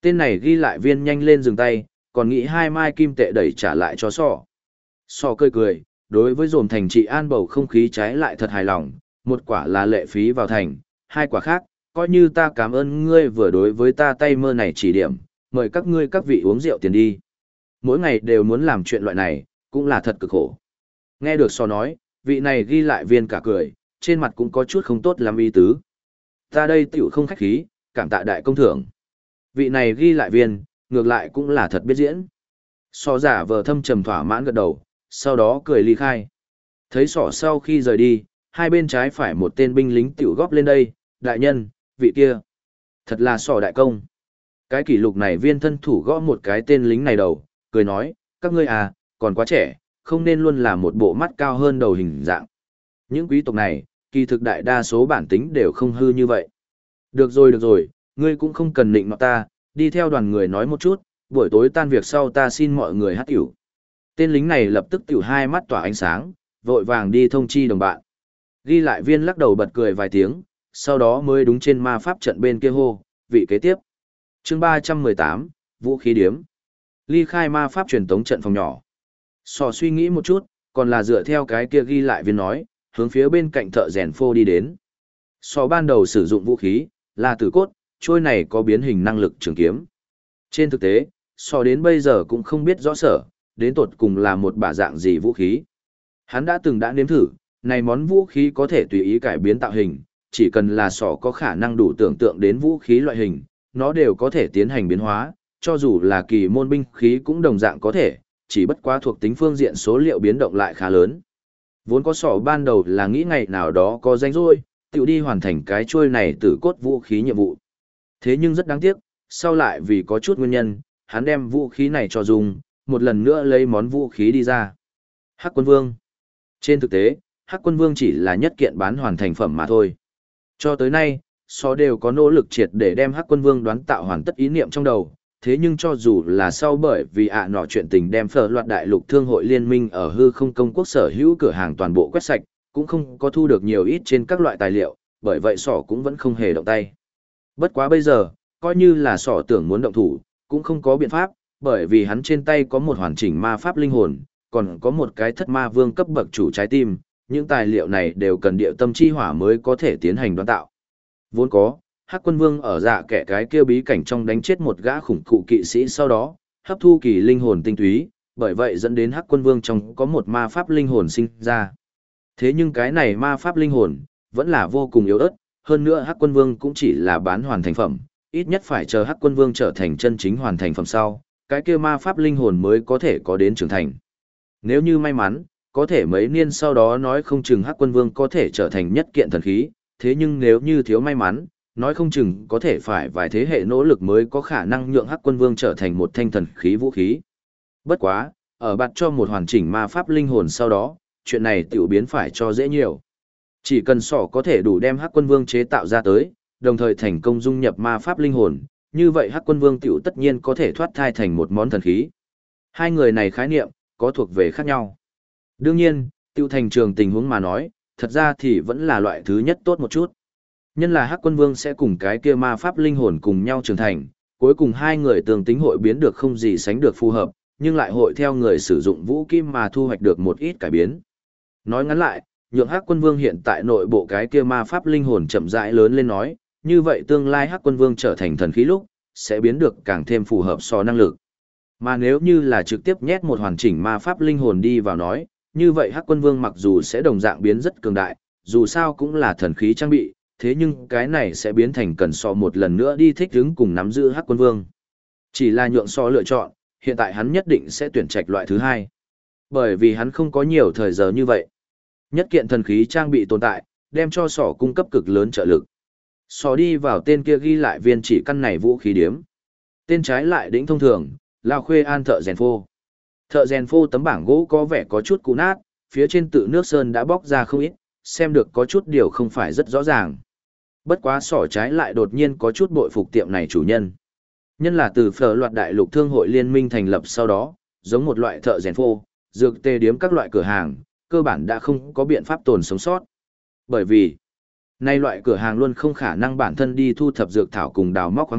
Tên này ghi lại viên nhanh lên dừng tay, còn nghĩ 2 mai kim tệ đẩy trả lại cho sọ. Sọ cười cười, đối với dồn thành trị an bầu không khí trái lại thật hài lòng, một quả là lệ phí vào thành, 2 quả khác, coi như ta cảm ơn ngươi vừa đối với ta tay mơ này chỉ điểm, mời các ngươi các vị uống rượu tiền đi. Mỗi ngày đều muốn làm chuyện loại này, cũng là thật cực khổ. Nghe được sọ nói, vị này ghi lại viên cả cười, trên mặt cũng có chút không tốt lắm ý tứ. Ta đây tiểu không khách khí, cảm tạ đại công thưởng. Vị này ghi lại viên, ngược lại cũng là thật biết diễn. Sọ giả vờ thâm trầm thỏa mãn gật đầu, sau đó cười ly khai. Thấy sọ sau khi rời đi, hai bên trái phải một tên binh lính tiểu góp lên đây, đại nhân, vị kia. Thật là sọ đại công. Cái kỷ lục này viên thân thủ gõ một cái tên lính này đầu, cười nói, các ngươi à, còn quá trẻ, không nên luôn là một bộ mắt cao hơn đầu hình dạng. Những quý tộc này, kỳ thực đại đa số bản tính đều không hư như vậy. Được rồi, ngươi cũng không cần nịnh nọt ta, đi theo đoàn người nói một chút, buổi tối tan việc sau ta xin mọi người hát tiểu. Tên lính này lập tức tiểu hai mắt tỏa ánh sáng, vội vàng đi thông chi đồng bạn. Ghi lại viên lắc đầu bật cười vài tiếng, sau đó mới đúng trên ma pháp trận bên kia hô, vị kế tiếp. Chương 318, Vũ khí điếm. Ly khai ma pháp truyền tống trận phòng nhỏ. Sò suy nghĩ một chút, còn là dựa theo cái kia ghi lại viên nói, hướng phía bên cạnh thợ rèn phô đi đến. Sò ban đầu sử dụng vũ khí, là tử cốt, trôi này có biến hình năng lực trường kiếm. Trên thực tế, sò đến bây giờ cũng không biết rõ sở, đến tột cùng là một bả dạng gì vũ khí. Hắn đã nếm thử, này món vũ khí có thể tùy ý cải biến tạo hình, chỉ cần là sò có khả năng đủ tưởng tượng đến vũ khí loại hình, nó đều có thể tiến hành biến hóa, cho dù là kỳ môn binh khí cũng đồng dạng có thể, chỉ bất quá thuộc tính phương diện số liệu biến động lại khá lớn. Vốn có sỏ ban đầu là nghĩ ngày nào đó có danh rỗi, tự đi hoàn thành cái chuôi này tử cốt vũ khí nhiệm vụ. Thế nhưng rất đáng tiếc, sau lại vì có chút nguyên nhân, hắn đem vũ khí này cho dùng, một lần nữa lấy món vũ khí đi ra. Hắc Quân Vương. Trên thực tế, Hắc Quân Vương chỉ là nhất kiện bán hoàn thành phẩm mà thôi. Cho tới nay, só đều có nỗ lực triệt để đem Hắc Quân Vương đoán tạo hoàn tất ý niệm trong đầu, thế nhưng cho dù là sau bởi vì nọ chuyện tình đem phở loạt đại lục thương hội liên minh ở hư không công quốc sở hữu cửa hàng toàn bộ quét sạch, cũng không có thu được nhiều ít trên các loại tài liệu, bởi vậy sỏ cũng vẫn không hề động tay. Bất quá bây giờ, coi như là sỏ tưởng muốn động thủ, cũng không có biện pháp, bởi vì hắn trên tay có một hoàn chỉnh ma pháp linh hồn, còn có một cái thất ma vương cấp bậc chủ trái tim, những tài liệu này đều cần địa tâm chi hỏa mới có thể tiến hành đoán tạo. Vốn có, Hắc Quân Vương ở dạ kẻ cái kia bí cảnh trong đánh chết một gã khủng cụ kỵ sĩ sau đó, hấp thu kỳ linh hồn tinh túy, bởi vậy dẫn đến Hắc Quân Vương trong có một ma pháp linh hồn sinh ra. Thế nhưng cái này ma pháp linh hồn, vẫn là vô cùng yếu ớt, hơn nữa Hắc Quân Vương cũng chỉ là bán hoàn thành phẩm, ít nhất phải chờ Hắc Quân Vương trở thành chân chính hoàn thành phẩm sau, cái kia ma pháp linh hồn mới có thể có đến trưởng thành. Nếu như may mắn, có thể mấy niên sau đó nói không chừng Hắc Quân Vương có thể trở thành nhất kiện thần khí, thế nhưng nếu như thiếu may mắn, nói không chừng có thể phải vài thế hệ nỗ lực mới có khả năng nhượng Hắc Quân Vương trở thành một thanh thần khí vũ khí. Bất quá, ở bạt cho một hoàn chỉnh ma pháp linh hồn sau đó, chuyện này tiểu biến phải cho dễ nhiều. Chỉ cần sỏ có thể đủ đem Hắc Quân Vương chế tạo ra tới, đồng thời thành công dung nhập ma pháp linh hồn, như vậy Hắc Quân Vương tiểu tất nhiên có thể thoát thai thành một món thần khí. Hai người này khái niệm, có thuộc về khác nhau. Đương nhiên, tiêu thành trường tình huống mà nói, thật ra thì vẫn là loại thứ nhất tốt một chút. Nhân là Hắc Quân Vương sẽ cùng cái kia ma pháp linh hồn cùng nhau trưởng thành, cuối cùng hai người tương tính hội biến được không gì sánh được phù hợp, nhưng lại hội theo người sử dụng vũ kim mà thu hoạch được một ít cải biến. Nói ngắn lại, nhượng Hắc Quân Vương hiện tại nội bộ cái kia ma pháp linh hồn chậm rãi lớn lên nói, như vậy tương lai Hắc Quân Vương trở thành thần khí lúc, sẽ biến được càng thêm phù hợp so năng lực. Mà nếu như là trực tiếp nhét một hoàn chỉnh ma pháp linh hồn đi vào nói, như vậy Hắc Quân Vương mặc dù sẽ đồng dạng biến rất cường đại, dù sao cũng là thần khí trang bị, thế nhưng cái này sẽ biến thành cần so một lần nữa đi thích ứng cùng nắm giữ Hắc Quân Vương. Chỉ là nhượng so lựa chọn, hiện tại hắn nhất định sẽ tuyển trạch loại thứ hai. Bởi vì hắn không có nhiều thời giờ như vậy. Nhất kiện thần khí trang bị tồn tại, đem cho sỏ cung cấp cực lớn trợ lực. Sỏ đi vào tên kia ghi lại viên chỉ căn này vũ khí điếm. Tên trái lại đỉnh thông thường, Lao Khuê An thợ rèn phô. Thợ rèn phô tấm bảng gỗ có vẻ có chút cũ nát, phía trên tự nước sơn đã bóc ra không ít, xem được có chút điều không phải rất rõ ràng. Bất quá sỏ trái lại đột nhiên có chút bội phục tiệm này chủ nhân. Nhân là từ phở loạt đại lục thương hội liên minh thành lập sau đó, giống một loại thợ rèn phô, dược tê điếm các loại cửa hàng, cơ bản đã không có biện pháp tồn sống sót. Bởi vì, nay loại cửa hàng luôn không khả năng bản thân đi thu thập dược thảo cùng đào móc khoáng thạch,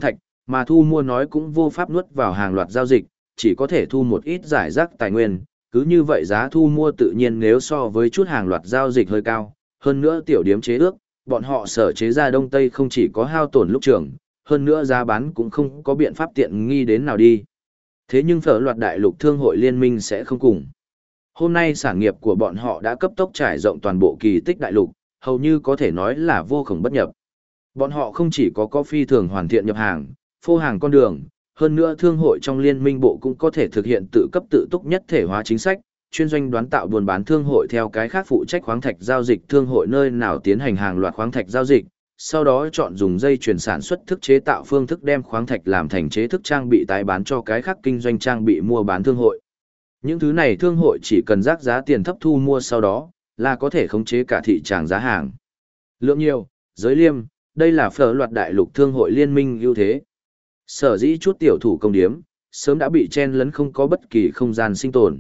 Mà thu mua nói cũng vô pháp nuốt vào hàng loạt giao dịch, chỉ có thể thu một ít giải rác tài nguyên, cứ như vậy giá thu mua tự nhiên nếu so với chút hàng loạt giao dịch hơi cao, hơn nữa tiểu điếm chế ước, bọn họ sở chế ra Đông Tây không chỉ có hao tổn lúc trường, hơn nữa giá bán cũng không có biện pháp tiện nghi đến nào đi. Thế nhưng phở loạt đại lục thương hội liên minh sẽ không cùng. Hôm nay sản nghiệp của bọn họ đã cấp tốc trải rộng toàn bộ kỳ tích đại lục, hầu như có thể nói là vô cùng bất nhập. Bọn họ không chỉ có phi thường hoàn thiện nhập hàng, phô hàng con đường, hơn nữa thương hội trong liên minh bộ cũng có thể thực hiện tự cấp tự túc nhất thể hóa chính sách, chuyên doanh đoán tạo buôn bán thương hội theo cái khác phụ trách khoáng thạch giao dịch thương hội nơi nào tiến hành hàng loạt khoáng thạch giao dịch, sau đó chọn dùng dây chuyển sản xuất thức chế tạo phương thức đem khoáng thạch làm thành chế thức trang bị tái bán cho cái khác kinh doanh trang bị mua bán thương hội. Những thứ này thương hội chỉ cần rác giá tiền thấp thu mua sau đó, là có thể khống chế cả thị trường giá hàng. Lượng nhiều, giới liêm, đây là phở loạt đại lục thương hội liên minh ưu thế. Sở dĩ chút tiểu thủ công điếm, sớm đã bị chen lấn không có bất kỳ không gian sinh tồn.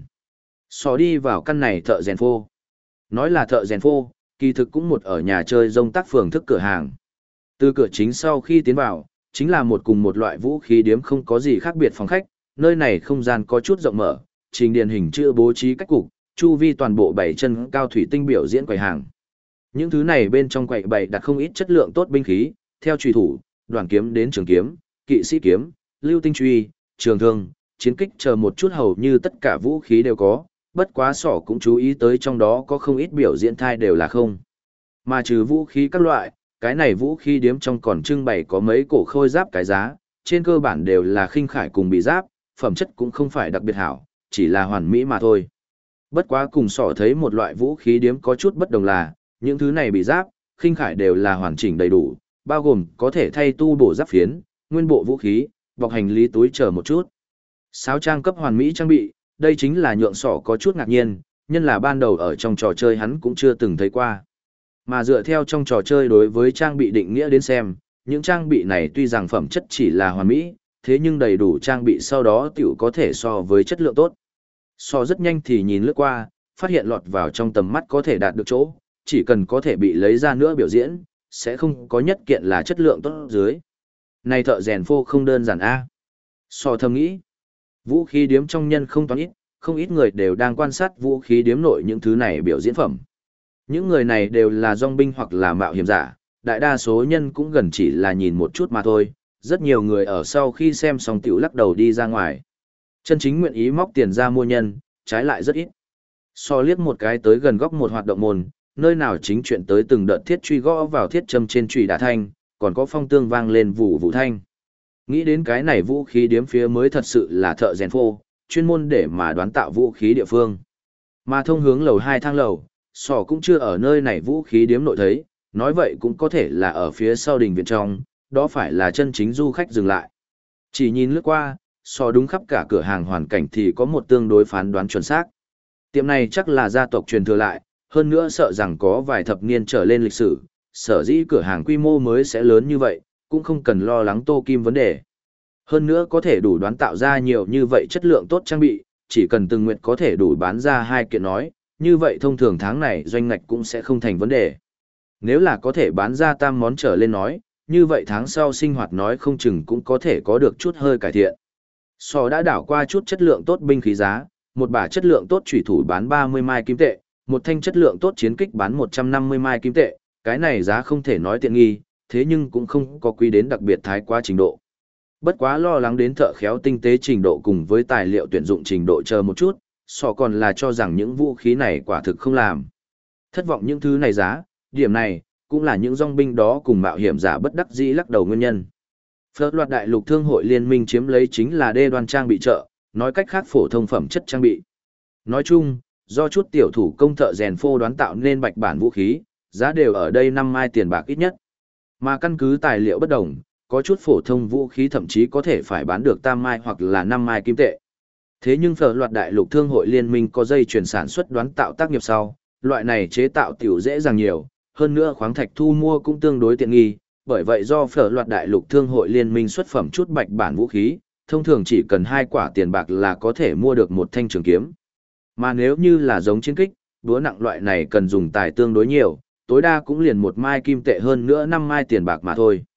Xò đi vào căn này thợ rèn phô. Nói là thợ rèn phô, kỳ thực cũng một ở nhà chơi rông tác phường thức cửa hàng. Từ cửa chính sau khi tiến vào, chính là một cùng một loại vũ khí điếm không có gì khác biệt phòng khách, nơi này không gian có chút rộng mở, trình điền hình chữ bố trí cách cục, chu vi toàn bộ bảy chân cao thủy tinh biểu diễn quầy hàng. Những thứ này bên trong quầy bày đặt không ít chất lượng tốt binh khí, theo chùy thủ, đoàn kiếm đến trường kiếm, kỵ sĩ kiếm, lưu tinh truy, trường thương, chiến kích chờ một chút hầu như tất cả vũ khí đều có, bất quá sỏ cũng chú ý tới trong đó có không ít biểu diễn thai đều là không. Mà trừ vũ khí các loại, cái này vũ khí điếm trong còn trưng bày có mấy cổ khôi giáp cái giá, trên cơ bản đều là khinh khải cùng bị giáp, phẩm chất cũng không phải đặc biệt hảo, chỉ là hoàn mỹ mà thôi. Bất quá cùng sỏ thấy một loại vũ khí điếm có chút bất đồng là, những thứ này bị giáp, khinh khải đều là hoàn chỉnh đầy đủ, bao gồm có thể thay tu bổ giáp phiến, nguyên bộ vũ khí, bọc hành lý túi chờ một chút. Sáo trang cấp hoàn mỹ trang bị, đây chính là nhượng sỏ có chút ngạc nhiên, nhân là ban đầu ở trong trò chơi hắn cũng chưa từng thấy qua. Mà dựa theo trong trò chơi đối với trang bị định nghĩa đến xem, những trang bị này tuy rằng phẩm chất chỉ là hoàn mỹ, thế nhưng đầy đủ trang bị sau đó tiểu có thể so với chất lượng tốt. So rất nhanh thì nhìn lướt qua, phát hiện lọt vào trong tầm mắt có thể đạt được chỗ, chỉ cần có thể bị lấy ra nữa biểu diễn, sẽ không có nhất kiện là chất lượng tốt dưới. Này thợ rèn phô không đơn giản a. So thầm nghĩ, vũ khí điếm trong nhân không toán ít, không ít người đều đang quan sát vũ khí điếm nội những thứ này biểu diễn phẩm. Những người này đều là dòng binh hoặc là mạo hiểm giả, đại đa số nhân cũng gần chỉ là nhìn một chút mà thôi, rất nhiều người ở sau khi xem xong tiểu lắc đầu đi ra ngoài. Chân chính nguyện ý móc tiền ra mua nhân, trái lại rất ít. So liếc một cái tới gần góc một hoạt động môn, nơi nào chính chuyện tới từng đợt thiết truy gõ vào thiết châm trên chùy đá thanh, còn có phong tương vang lên vụ vụ thanh. Nghĩ đến cái này vũ khí điếm phía mới thật sự là thợ rèn phô, chuyên môn để mà đoán tạo vũ khí địa phương. Mà thông hướng lầu 2 thang lầu, sỏ cũng chưa ở nơi này vũ khí điếm nội thấy, nói vậy cũng có thể là ở phía sau đình viện trong, đó phải là chân chính du khách dừng lại. Chỉ nhìn lướt qua, sỏ đúng khắp cả cửa hàng hoàn cảnh thì có một tương đối phán đoán chuẩn xác. Tiệm này chắc là gia tộc truyền thừa lại, hơn nữa sợ rằng có vài thập niên trở lên lịch sử, sở dĩ cửa hàng quy mô mới sẽ lớn như vậy, cũng không cần lo lắng tô kim vấn đề. Hơn nữa có thể đủ đoán tạo ra nhiều như vậy chất lượng tốt trang bị, chỉ cần từng nguyện có thể đủ bán ra 2 kiện nói, như vậy thông thường tháng này doanh ngạch cũng sẽ không thành vấn đề. Nếu là có thể bán ra tam món trở lên nói, như vậy tháng sau sinh hoạt nói không chừng cũng có thể có được chút hơi cải thiện. So đã đảo qua chút chất lượng tốt binh khí giá, một bả chất lượng tốt chủy thủ bán 30 mai kim tệ, một thanh chất lượng tốt chiến kích bán 150 mai kim tệ, cái này giá không thể nói tiện nghi, thế nhưng cũng không có quý đến đặc biệt thái quá trình độ. Bất quá lo lắng đến thợ khéo tinh tế trình độ cùng với tài liệu tuyển dụng trình độ chờ một chút, sọ còn là cho rằng những vũ khí này quả thực không làm. Thất vọng những thứ này giá, điểm này, cũng là những dòng binh đó cùng mạo hiểm giả bất đắc dĩ lắc đầu nguyên nhân. Phớt loạt đại lục thương hội liên minh chiếm lấy chính là đê đoan trang bị chợ, nói cách khác phổ thông phẩm chất trang bị. Nói chung, do chút tiểu thủ công thợ rèn phô đoán tạo nên bạch bản vũ khí, giá đều ở đây 5 mai tiền bạc ít nhất. Mà căn cứ tài liệu bất đồng, có chút phổ thông vũ khí thậm chí có thể phải bán được tam mai hoặc là 5 mai kim tệ. Thế nhưng phở loạt đại lục thương hội liên minh có dây chuyển sản xuất đoán tạo tác nghiệp sau, loại này chế tạo tiểu dễ dàng nhiều, hơn nữa khoáng thạch thu mua cũng tương đối tiện nghi, bởi vậy do phở loạt đại lục thương hội liên minh xuất phẩm chút bạch bản vũ khí, thông thường chỉ cần 2 quả tiền bạc là có thể mua được một thanh trường kiếm. Mà nếu như là giống chiến kích, đũa nặng loại này cần dùng tài tương đối nhiều, tối đa cũng liền 1 mai kim tệ hơn nữa 5 mai tiền bạc mà thôi.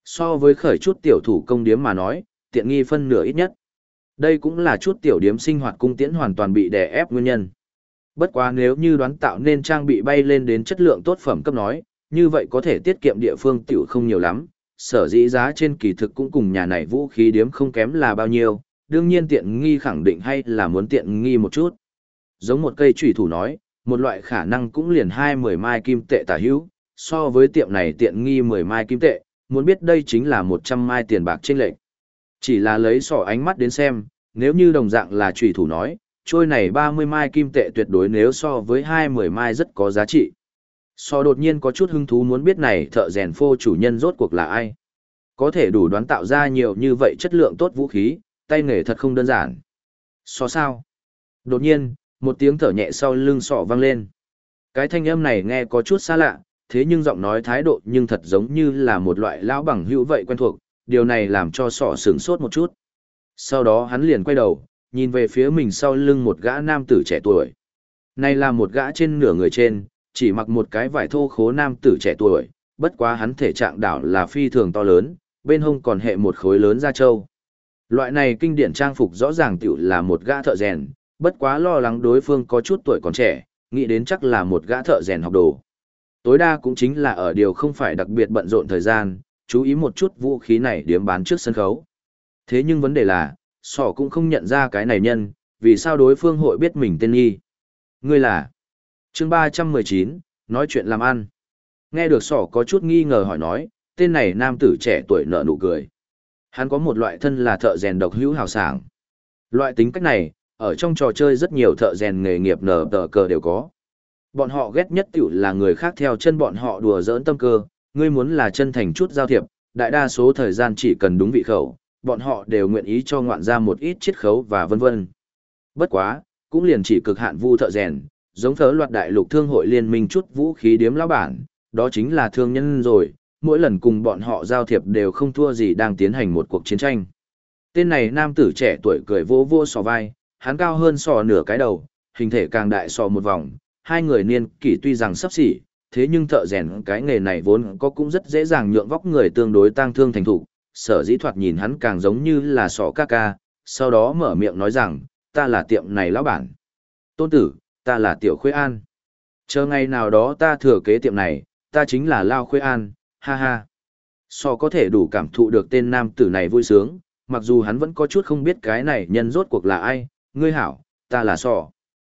So với khởi chút tiểu thủ công điếm mà nói, tiện nghi phân nửa ít nhất. Đây cũng là chút tiểu điếm sinh hoạt cung tiễn hoàn toàn bị đè ép nguyên nhân. Bất quá nếu như đoán tạo nên trang bị bay lên đến chất lượng tốt phẩm cấp nói, như vậy có thể tiết kiệm địa phương tiểu không nhiều lắm, sở dĩ giá trên kỳ thực cũng cùng nhà này vũ khí điếm không kém là bao nhiêu, đương nhiên tiện nghi khẳng định hay là muốn tiện nghi một chút. Giống một cây chủy thủ nói, một loại khả năng cũng liền 20 mai kim tệ tả hữu, so với tiệm này tiện nghi 10 mai kim tệ, muốn biết đây chính là 100 mai tiền bạc chênh lệch. Chỉ là lấy sỏ ánh mắt đến xem, nếu như đồng dạng là chủy thủ nói, trôi này 30 mai kim tệ tuyệt đối nếu so với 20 mai rất có giá trị. Sò đột nhiên có chút hứng thú muốn biết này thợ rèn phô chủ nhân rốt cuộc là ai. Có thể đủ đoán tạo ra nhiều như vậy chất lượng tốt vũ khí, tay nghề thật không đơn giản. Sò sao? Đột nhiên, một tiếng thở nhẹ sau lưng sọ vang lên. Cái thanh âm này nghe có chút xa lạ, thế nhưng giọng nói thái độ nhưng thật giống như là một loại lão bằng hữu vậy quen thuộc, điều này làm cho sọ sửng sốt một chút. Sau đó hắn liền quay đầu, nhìn về phía mình sau lưng một gã nam tử trẻ tuổi. Này là một gã trên nửa người trên, chỉ mặc một cái vải thô khố nam tử trẻ tuổi, bất quá hắn thể trạng đảo là phi thường to lớn, bên hông còn hệ một khối lớn da trâu. Loại này kinh điển trang phục rõ ràng tiểu là một gã thợ rèn, bất quá lo lắng đối phương có chút tuổi còn trẻ, nghĩ đến chắc là một gã thợ rèn học đồ. Tối đa cũng chính là ở điều không phải đặc biệt bận rộn thời gian, chú ý một chút vũ khí này điếm bán trước sân khấu. Thế nhưng vấn đề là, sỏ cũng không nhận ra cái này nhân, vì sao đối phương hội biết mình tên nghi. Ngươi là chương 319, nói chuyện làm ăn. Nghe được sỏ có chút nghi ngờ hỏi nói, tên này nam tử trẻ tuổi nở nụ cười. Hắn có một loại thân là thợ rèn độc hữu hào sảng. Loại tính cách này, ở trong trò chơi rất nhiều thợ rèn nghề nghiệp nở tờ cờ đều có. Bọn họ ghét nhất tiểu là người khác theo chân bọn họ đùa giỡn tâm cơ, ngươi muốn là chân thành chút giao thiệp, đại đa số thời gian chỉ cần đúng vị khẩu, bọn họ đều nguyện ý cho ngoạn ra một ít chiết khấu và vân vân. Bất quá, cũng liền chỉ cực hạn vu thợ rèn, giống thớ loạt đại lục thương hội liên minh chút vũ khí điếm lão bản, đó chính là thương nhân rồi, mỗi lần cùng bọn họ giao thiệp đều không thua gì đang tiến hành một cuộc chiến tranh. Tên này nam tử trẻ tuổi cười vô vô sò vai, hắn cao hơn sò nửa cái đầu, hình thể càng đại sò một vòng, hai người niên kỷ tuy rằng sắp xỉ, thế nhưng thợ rèn cái nghề này vốn có cũng rất dễ dàng nhượng vóc người tương đối tang thương thành thục, sở dĩ thoạt nhìn hắn càng giống như là sò ca ca, sau đó mở miệng nói rằng, ta là tiệm này lão bản. Tôn tử, ta là Tiểu Khuê An. Chờ ngày nào đó ta thừa kế tiệm này, ta chính là Lao Khuê An, ha ha. Sò có thể đủ cảm thụ được tên nam tử này vui sướng, mặc dù hắn vẫn có chút không biết cái này nhân rốt cuộc là ai, ngươi hảo, ta là Sò.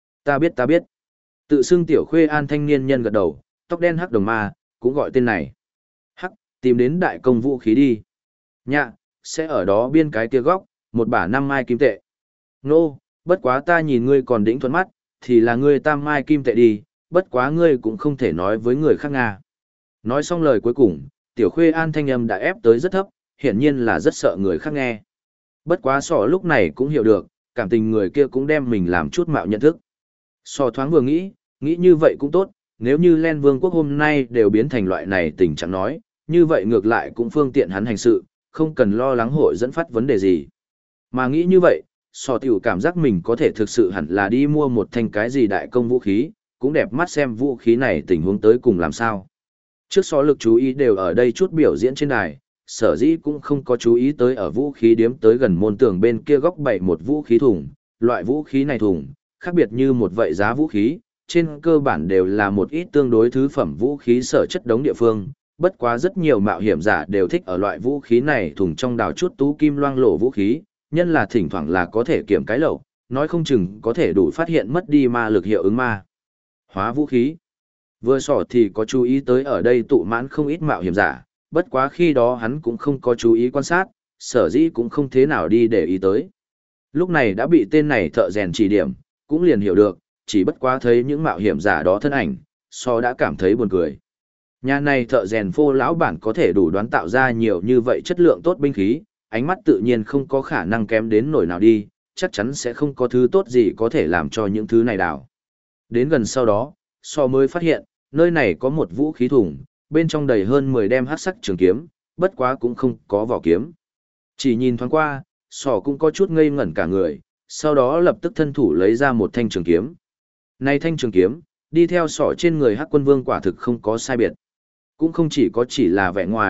Ta biết. Tự xưng Tiểu Khuê An thanh niên nhân gật đầu, tóc đen hắc đồng ma, cũng gọi tên này. Hắc, tìm đến đại công vũ khí đi. Nhạ, sẽ ở đó biên cái kia góc, một bả 5 mai kim tệ. Nô, bất quá ta nhìn ngươi còn đĩnh thuận mắt, thì là ngươi tam mai kim tệ đi, bất quá ngươi cũng không thể nói với người khác Nga. Nói xong lời cuối cùng, Tiểu Khuê An thanh âm đã ép tới rất thấp, hiển nhiên là rất sợ người khác nghe. Bất quá sỏ lúc này cũng hiểu được, cảm tình người kia cũng đem mình làm chút mạo nhận thức. Sỏ thoáng vừa nghĩ như vậy cũng tốt, nếu như Len Vương quốc hôm nay đều biến thành loại này tình trạng nói, như vậy ngược lại cũng phương tiện hắn hành sự, không cần lo lắng hội dẫn phát vấn đề gì. Mà nghĩ như vậy, sò tiểu cảm giác mình có thể thực sự hẳn là đi mua một thanh cái gì đại công vũ khí, cũng đẹp mắt xem vũ khí này tình huống tới cùng làm sao. Trước sò lực chú ý đều ở đây chút biểu diễn trên đài, sở dĩ cũng không có chú ý tới ở vũ khí điếm tới gần môn tường bên kia góc bày một vũ khí thùng, loại vũ khí này thùng, khác biệt như một vậy giá vũ khí, trên cơ bản đều là một ít tương đối thứ phẩm vũ khí sở chất đống địa phương, bất quá rất nhiều mạo hiểm giả đều thích ở loại vũ khí này thùng trong đào chút tú kim loang lổ vũ khí, nhân là thỉnh thoảng là có thể kiểm cái lậu, nói không chừng có thể đủ phát hiện mất đi ma lực hiệu ứng ma. Hóa vũ khí. Vừa sỏ thì có chú ý tới ở đây tụ mãn không ít mạo hiểm giả, bất quá khi đó hắn cũng không có chú ý quan sát, sở dĩ cũng không thế nào đi để ý tới. Lúc này đã bị tên này thợ rèn chỉ điểm, cũng liền hiểu được, chỉ bất quá thấy những mạo hiểm giả đó thân ảnh, so đã cảm thấy buồn cười. Nhà này thợ rèn phô lão bản có thể đủ đoán tạo ra nhiều như vậy chất lượng tốt binh khí, ánh mắt tự nhiên không có khả năng kém đến nổi nào đi, chắc chắn sẽ không có thứ tốt gì có thể làm cho những thứ này đảo. Đến gần sau đó, so mới phát hiện, nơi này có một vũ khí thùng, bên trong đầy hơn 10 đem hắc sắc trường kiếm, bất quá cũng không có vỏ kiếm. Chỉ nhìn thoáng qua, sò cũng có chút ngây ngẩn cả người, sau đó lập tức thân thủ lấy ra một thanh trường kiếm. Này thanh trường kiếm, đi theo sỏ trên người hắc quân vương quả thực không có sai biệt. Cũng không chỉ là vẻ ngoài,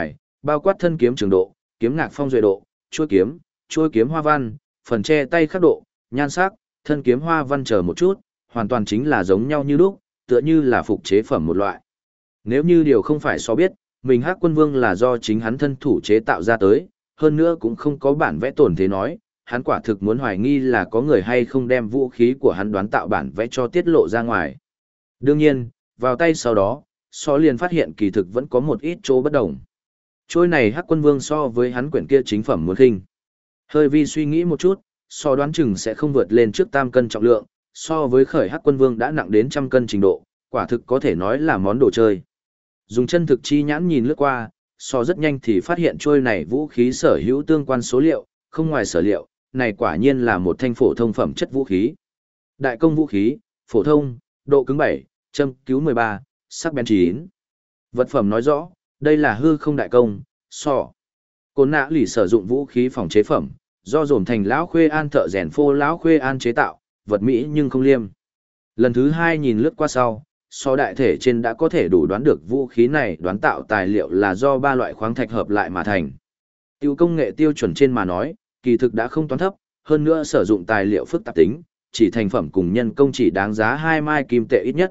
Bao quát thân kiếm trường độ, kiếm ngạc phong duệ độ, chuôi kiếm hoa văn, phần che tay khắc độ, nhan sắc, thân kiếm hoa văn chờ một chút, hoàn toàn chính là giống nhau như lúc, tựa như là phục chế phẩm một loại. Nếu như điều không phải so biết, mình Hắc Quân Vương là do chính hắn thân thủ chế tạo ra tới, hơn nữa cũng không có bản vẽ tổn thế nói, hắn quả thực muốn hoài nghi là có người hay không đem vũ khí của hắn đoán tạo bản vẽ cho tiết lộ ra ngoài. Đương nhiên, vào tay sau đó, so liền phát hiện kỳ thực vẫn có một ít chỗ bất đồng. Trôi này Hắc Quân Vương so với hắn quyển kia chính phẩm muốn khinh. Hơi vi suy nghĩ một chút, so đoán chừng sẽ không vượt lên trước 3 cân trọng lượng, so với khởi Hắc Quân Vương đã nặng đến 100 cân trình độ, quả thực có thể nói là món đồ chơi. Dùng chân thực chi nhãn nhìn lướt qua, so rất nhanh thì phát hiện trôi này vũ khí sở hữu tương quan số liệu, không ngoài sở liệu, này quả nhiên là một thanh phổ thông phẩm chất vũ khí. Đại công vũ khí, phổ thông, độ cứng 7, châm cứu 13, sắc bén 9. Vật phẩm nói rõ, đây là hư không đại công, so. Côn nã lì sử dụng vũ khí phòng chế phẩm, do dồn thành lão khuê an thợ rèn phô lão khuê an chế tạo, vật mỹ nhưng không liêm. Lần thứ 2 nhìn lướt qua sau, so đại thể trên đã có thể đủ đoán được vũ khí này đoán tạo tài liệu là do 3 loại khoáng thạch hợp lại mà thành. Tiêu công nghệ tiêu chuẩn trên mà nói, kỳ thực đã không toán thấp, hơn nữa sử dụng tài liệu phức tạp tính, chỉ thành phẩm cùng nhân công chỉ đáng giá 2 mai kim tệ ít nhất.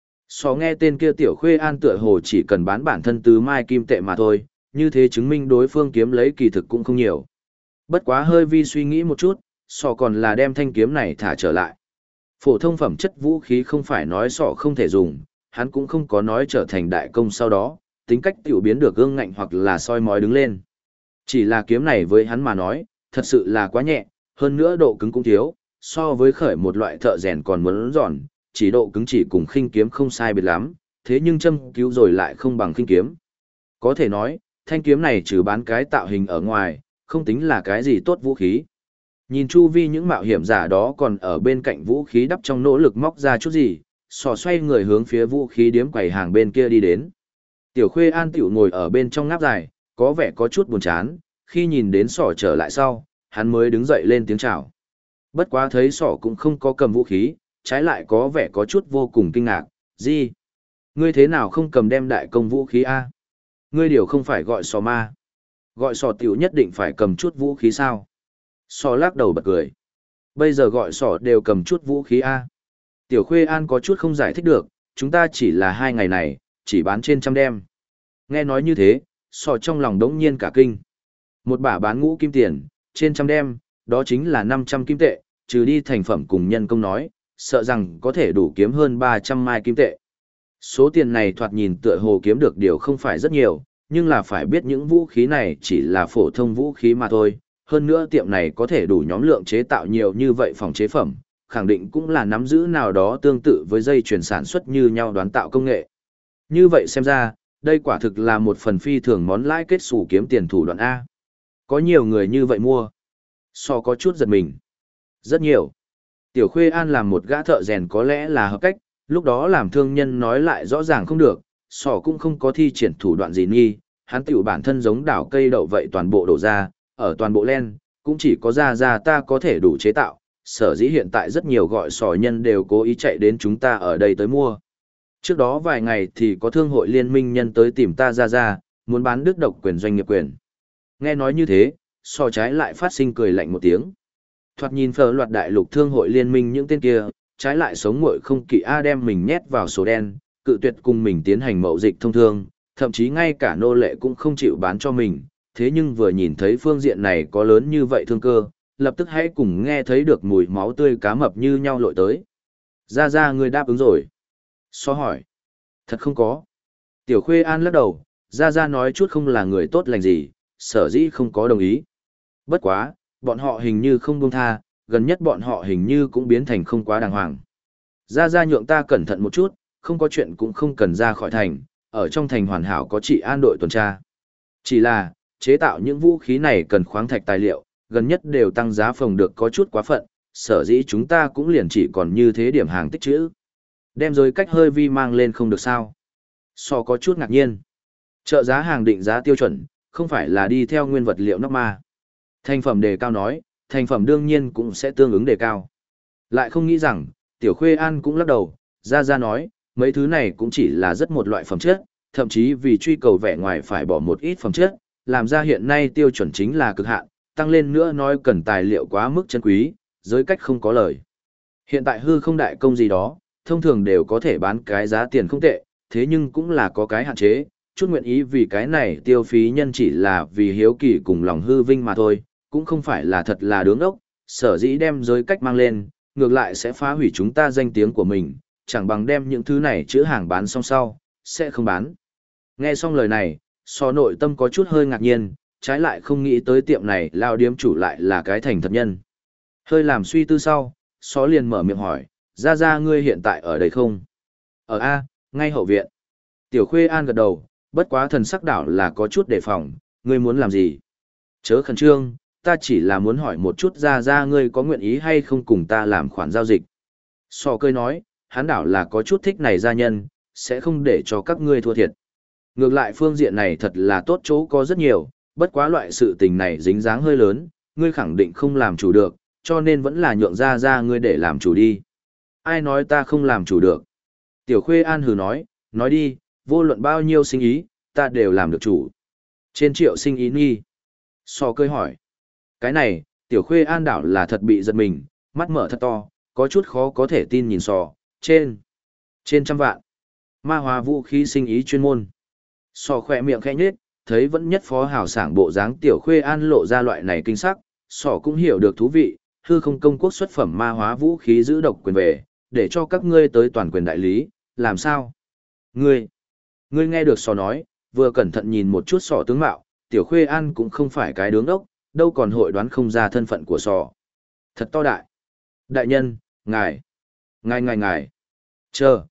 So nghe tên kia tiểu khuê an tựa hồ chỉ cần bán bản thân tứ mai kim tệ mà thôi, như thế chứng minh đối phương kiếm lấy kỳ thực cũng không nhiều. Bất quá hơi vi suy nghĩ một chút, so còn là đem thanh kiếm này thả trở lại. Phổ thông phẩm chất vũ khí không phải nói sọ không thể dùng, hắn cũng không có nói trở thành đại công sau đó, tính cách tiểu biến được gương ngạnh hoặc là soi mói đứng lên. Chỉ là kiếm này với hắn mà nói, thật sự là quá nhẹ, hơn nữa độ cứng cũng thiếu, so với khởi một loại thợ rèn còn muốn giòn, chỉ độ cứng chỉ cùng khinh kiếm không sai biệt lắm, thế nhưng châm cứu rồi lại không bằng khinh kiếm. Có thể nói, thanh kiếm này trừ bán cái tạo hình ở ngoài, không tính là cái gì tốt vũ khí. Nhìn chu vi những mạo hiểm giả đó còn ở bên cạnh vũ khí đắp trong nỗ lực móc ra chút gì, sò xoay người hướng phía vũ khí điếm quầy hàng bên kia đi đến. Tiểu Khuê An tiểu ngồi ở bên trong ngáp dài, có vẻ có chút buồn chán, khi nhìn đến sỏ trở lại sau, hắn mới đứng dậy lên tiếng chào. Bất quá thấy sỏ cũng không có cầm vũ khí, trái lại có vẻ có chút vô cùng kinh ngạc, gì? Ngươi thế nào không cầm đem đại công vũ khí a? Ngươi điều không phải gọi sò ma. Gọi sò tiểu nhất định phải cầm chút vũ khí sao? Sò lắc đầu bật cười. Bây giờ gọi sò đều cầm chút vũ khí a. Tiểu Khuê An có chút không giải thích được, chúng ta chỉ là 2 ngày này, chỉ bán trên 100 đem. Nghe nói như thế, sò trong lòng đống nhiên cả kinh. Một bả bán ngũ kim tiền, trên 100 đem, đó chính là 500 kim tệ, trừ đi thành phẩm cùng nhân công nói, sợ rằng có thể đủ kiếm hơn 300 mai kim tệ. Số tiền này thoạt nhìn tựa hồ kiếm được điều không phải rất nhiều, nhưng là phải biết những vũ khí này chỉ là phổ thông vũ khí mà thôi. Hơn nữa tiệm này có thể đủ nhóm lượng chế tạo nhiều như vậy phòng chế phẩm, khẳng định cũng là nắm giữ nào đó tương tự với dây chuyển sản xuất như nhau đoán tạo công nghệ. Như vậy xem ra, đây quả thực là một phần phi thường món lãi kết xù kiếm tiền thủ đoạn A. Có nhiều người như vậy mua. So có chút giật mình. Rất nhiều. Tiểu Khuê An làm một gã thợ rèn có lẽ là hợp cách, lúc đó làm thương nhân nói lại rõ ràng không được, sò cũng không có thi triển thủ đoạn gì nghi, hắn tiểu bản thân giống đảo cây đậu vậy toàn bộ đổ ra, ở toàn bộ len, cũng chỉ có ra ta có thể đủ chế tạo, sở dĩ hiện tại rất nhiều gọi sò nhân đều cố ý chạy đến chúng ta ở đây tới mua. Trước đó vài ngày thì có thương hội liên minh nhân tới tìm ta ra, muốn bán đứt độc quyền doanh nghiệp quyền. Nghe nói như thế, sò trái lại phát sinh cười lạnh một tiếng. Thoạt nhìn phở loạt đại lục thương hội liên minh những tên kia, trái lại sống nguội không kỵ A đem mình nhét vào số đen, cự tuyệt cùng mình tiến hành mậu dịch thông thương, thậm chí ngay cả nô lệ cũng không chịu bán cho mình, thế nhưng vừa nhìn thấy phương diện này có lớn như vậy thương cơ, lập tức hãy cùng nghe thấy được mùi máu tươi cá mập như nhau lội tới. Ra người đáp ứng rồi. So hỏi. Thật không có. Tiểu Khuê An lắc đầu, ra nói chút không là người tốt lành gì, sở dĩ không có đồng ý. Bất quá, bọn họ hình như không buông tha, gần nhất bọn họ hình như cũng biến thành không quá đàng hoàng. Ra nhượng ta cẩn thận một chút, không có chuyện cũng không cần ra khỏi thành, ở trong thành hoàn hảo có trị an đội tuần tra. Chỉ là, chế tạo những vũ khí này cần khoáng thạch tài liệu, gần nhất đều tăng giá phòng được có chút quá phận, sở dĩ chúng ta cũng liền chỉ còn như thế điểm hàng tích trữ. Đem rồi cách hơi vi mang lên không được sao. So có chút ngạc nhiên. Trợ giá hàng định giá tiêu chuẩn, không phải là đi theo nguyên vật liệu nóc ma. Thành phẩm đề cao nói, thành phẩm đương nhiên cũng sẽ tương ứng đề cao. Lại không nghĩ rằng, Tiểu Khuê An cũng lắc đầu, ra nói, mấy thứ này cũng chỉ là rất một loại phẩm chất, thậm chí vì truy cầu vẻ ngoài phải bỏ một ít phẩm chất, làm ra hiện nay tiêu chuẩn chính là cực hạn, tăng lên nữa nói cần tài liệu quá mức chân quý, giới cách không có lời. Hiện tại hư không đại công gì đó, thông thường đều có thể bán cái giá tiền không tệ, thế nhưng cũng là có cái hạn chế, chút nguyện ý vì cái này tiêu phí nhân chỉ là vì hiếu kỳ cùng lòng hư vinh mà thôi, cũng không phải là thật là đứng ốc, sở dĩ đem giới cách mang lên, ngược lại sẽ phá hủy chúng ta danh tiếng của mình, chẳng bằng đem những thứ này chữ hàng bán xong sau, sẽ không bán. Nghe xong lời này, so nội tâm có chút hơi ngạc nhiên, trái lại không nghĩ tới tiệm này lao điếm chủ lại là cái thành thật nhân. Hơi làm suy tư sau, so liền mở miệng hỏi, ra ngươi hiện tại ở đây không? Ở A, ngay hậu viện. Tiểu Khuê An gật đầu, bất quá thần sắc đảo là có chút đề phòng, ngươi muốn làm gì? Chớ khẩn trương, ta chỉ là muốn hỏi một chút ra ngươi có nguyện ý hay không cùng ta làm khoản giao dịch. So cười nói, hắn đảo là có chút thích này gia nhân, sẽ không để cho các ngươi thua thiệt. Ngược lại phương diện này thật là tốt chỗ có rất nhiều, bất quá loại sự tình này dính dáng hơi lớn, ngươi khẳng định không làm chủ được, cho nên vẫn là nhượng ra ngươi để làm chủ đi. Ai nói ta không làm chủ được? Tiểu Khuê An hừ nói đi, vô luận bao nhiêu sinh ý, ta đều làm được chủ. Trên triệu sinh ý nghi. So cười hỏi. Cái này, Tiểu Khuê An đảo là thật bị giật mình, mắt mở thật to, có chút khó có thể tin nhìn so, trên 100 vạn. Ma hóa vũ khí sinh ý chuyên môn. So khỏe miệng khẽ nhếch, thấy vẫn nhất phó hào sảng bộ dáng Tiểu Khuê An lộ ra loại này kinh sắc, so cũng hiểu được thú vị, hư không công quốc xuất phẩm ma hóa vũ khí giữ độc quyền về, để cho các ngươi tới toàn quyền đại lý, làm sao? Ngươi nghe được so nói, vừa cẩn thận nhìn một chút sọ tướng mạo, Tiểu Khuê An cũng không phải cái đứng đốc, đâu còn hội đoán không ra thân phận của sọ. Thật to đại. Đại nhân, ngài. Chờ,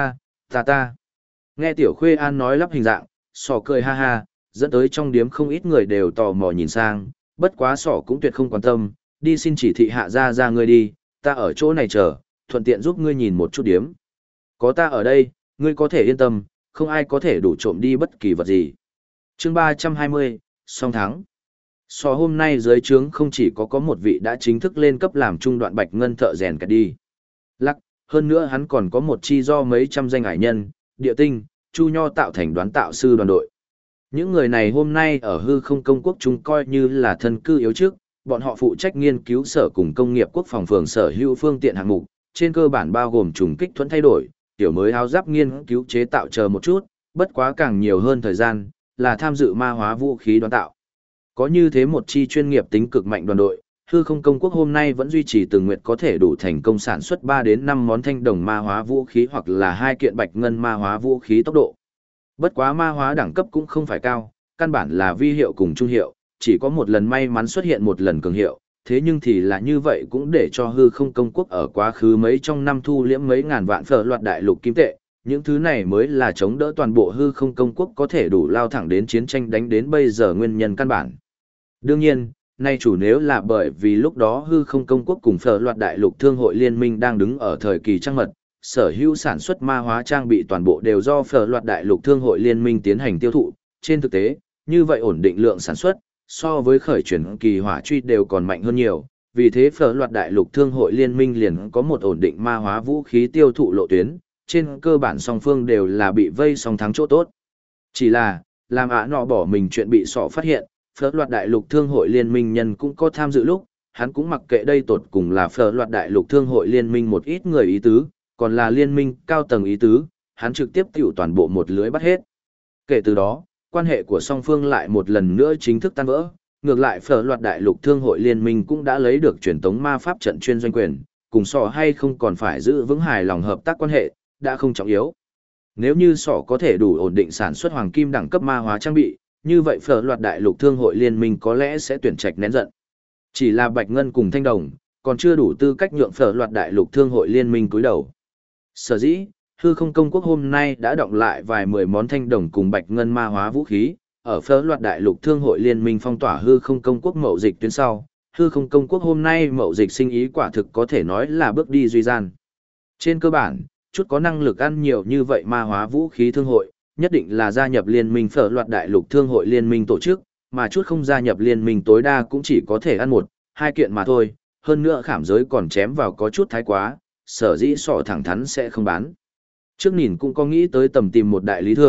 ta. Nghe Tiểu Khuê An nói lắp hình dạng, sọ cười ha ha, dẫn tới trong điếm không ít người đều tò mò nhìn sang, bất quá sọ cũng tuyệt không quan tâm, đi xin chỉ thị hạ ra ngươi đi, ta ở chỗ này chờ, thuận tiện giúp ngươi nhìn một chút điếm. Có ta ở đây, ngươi có thể yên tâm, không ai có thể đủ trộm đi bất kỳ vật gì. Chương 320, song thắng. So hôm nay dưới trướng không chỉ có một vị đã chính thức lên cấp làm trung đoạn bạch ngân thợ rèn cả đi. Lắc, hơn nữa hắn còn có một chi do mấy trăm danh ải nhân, địa tinh, chu nho tạo thành đoán tạo sư đoàn đội. Những người này hôm nay ở hư không công quốc chúng coi như là thân cư yếu trước, bọn họ phụ trách nghiên cứu sở cùng công nghiệp quốc phòng phường sở hữu phương tiện hạng mục, trên cơ bản bao gồm trùng kích thuẫn thay đổi, tiểu mới áo giáp nghiên cứu chế tạo chờ một chút, bất quá càng nhiều hơn thời gian, là tham dự ma hóa vũ khí đoán tạo. Có như thế một chi chuyên nghiệp tính cực mạnh đoàn đội, hư không công quốc hôm nay vẫn duy trì từng nguyện có thể đủ thành công sản xuất 3 đến 5 món thanh đồng ma hóa vũ khí hoặc là 2 kiện bạch ngân ma hóa vũ khí tốc độ. Bất quá ma hóa đẳng cấp cũng không phải cao, căn bản là vi hiệu cùng trung hiệu, chỉ có một lần may mắn xuất hiện một lần cường hiệu, thế nhưng thì là như vậy cũng để cho hư không công quốc ở quá khứ mấy trong năm thu liễm mấy ngàn vạn phở loạt đại lục kim tệ, những thứ này mới là chống đỡ toàn bộ hư không công quốc có thể đủ lao thẳng đến chiến tranh đánh đến bây giờ nguyên nhân căn bản. Đương nhiên, nay chủ nếu là bởi vì lúc đó hư không công quốc cùng phở loạt đại lục thương hội liên minh đang đứng ở thời kỳ trăng mật, sở hữu sản xuất ma hóa trang bị toàn bộ đều do phở loạt đại lục thương hội liên minh tiến hành tiêu thụ, trên thực tế, như vậy ổn định lượng sản xuất, so với khởi chuyển kỳ hỏa truy đều còn mạnh hơn nhiều, vì thế phở loạt đại lục thương hội liên minh liền có một ổn định ma hóa vũ khí tiêu thụ lộ tuyến, trên cơ bản song phương đều là bị vây song thắng chỗ tốt. Chỉ là, làm nọ bỏ mình chuyện bị sọ phát hiện, phở loạt đại lục thương hội liên minh nhân cũng có tham dự lúc, hắn cũng mặc kệ đây tột cùng là phở loạt đại lục thương hội liên minh một ít người ý tứ, còn là liên minh cao tầng ý tứ, hắn trực tiếp tiểu toàn bộ một lưới bắt hết. Kể từ đó, quan hệ của song phương lại một lần nữa chính thức tan vỡ, ngược lại phở loạt đại lục thương hội liên minh cũng đã lấy được truyền tống ma pháp trận chuyên doanh quyền, cùng sọ hay không còn phải giữ vững hài lòng hợp tác quan hệ, đã không trọng yếu. Nếu như sọ có thể đủ ổn định sản xuất hoàng kim đẳng cấp ma hóa trang bị, như vậy phở loạt đại lục thương hội liên minh có lẽ sẽ tuyển trạch nén giận. Chỉ là bạch ngân cùng thanh đồng, còn chưa đủ tư cách nhượng phở loạt đại lục thương hội liên minh cúi đầu. Sở dĩ, hư không công quốc hôm nay đã đọng lại vài 10 món thanh đồng cùng bạch ngân ma hóa vũ khí, ở phở loạt đại lục thương hội liên minh phong tỏa hư không công quốc mậu dịch tuyến sau, hư không công quốc hôm nay mậu dịch sinh ý quả thực có thể nói là bước đi duy gian. Trên cơ bản, chút có năng lực ăn nhiều như vậy ma hóa vũ khí thương hội, nhất định là gia nhập liên minh phở loạt đại lục thương hội liên minh tổ chức, mà chút không gia nhập liên minh tối đa cũng chỉ có thể ăn 1-2 kiện mà thôi, hơn nữa khảm giới còn chém vào có chút thái quá, sở dĩ sọ thẳng thắn sẽ không bán. Trước nhìn cũng có nghĩ tới tầm tìm một đại lý thương,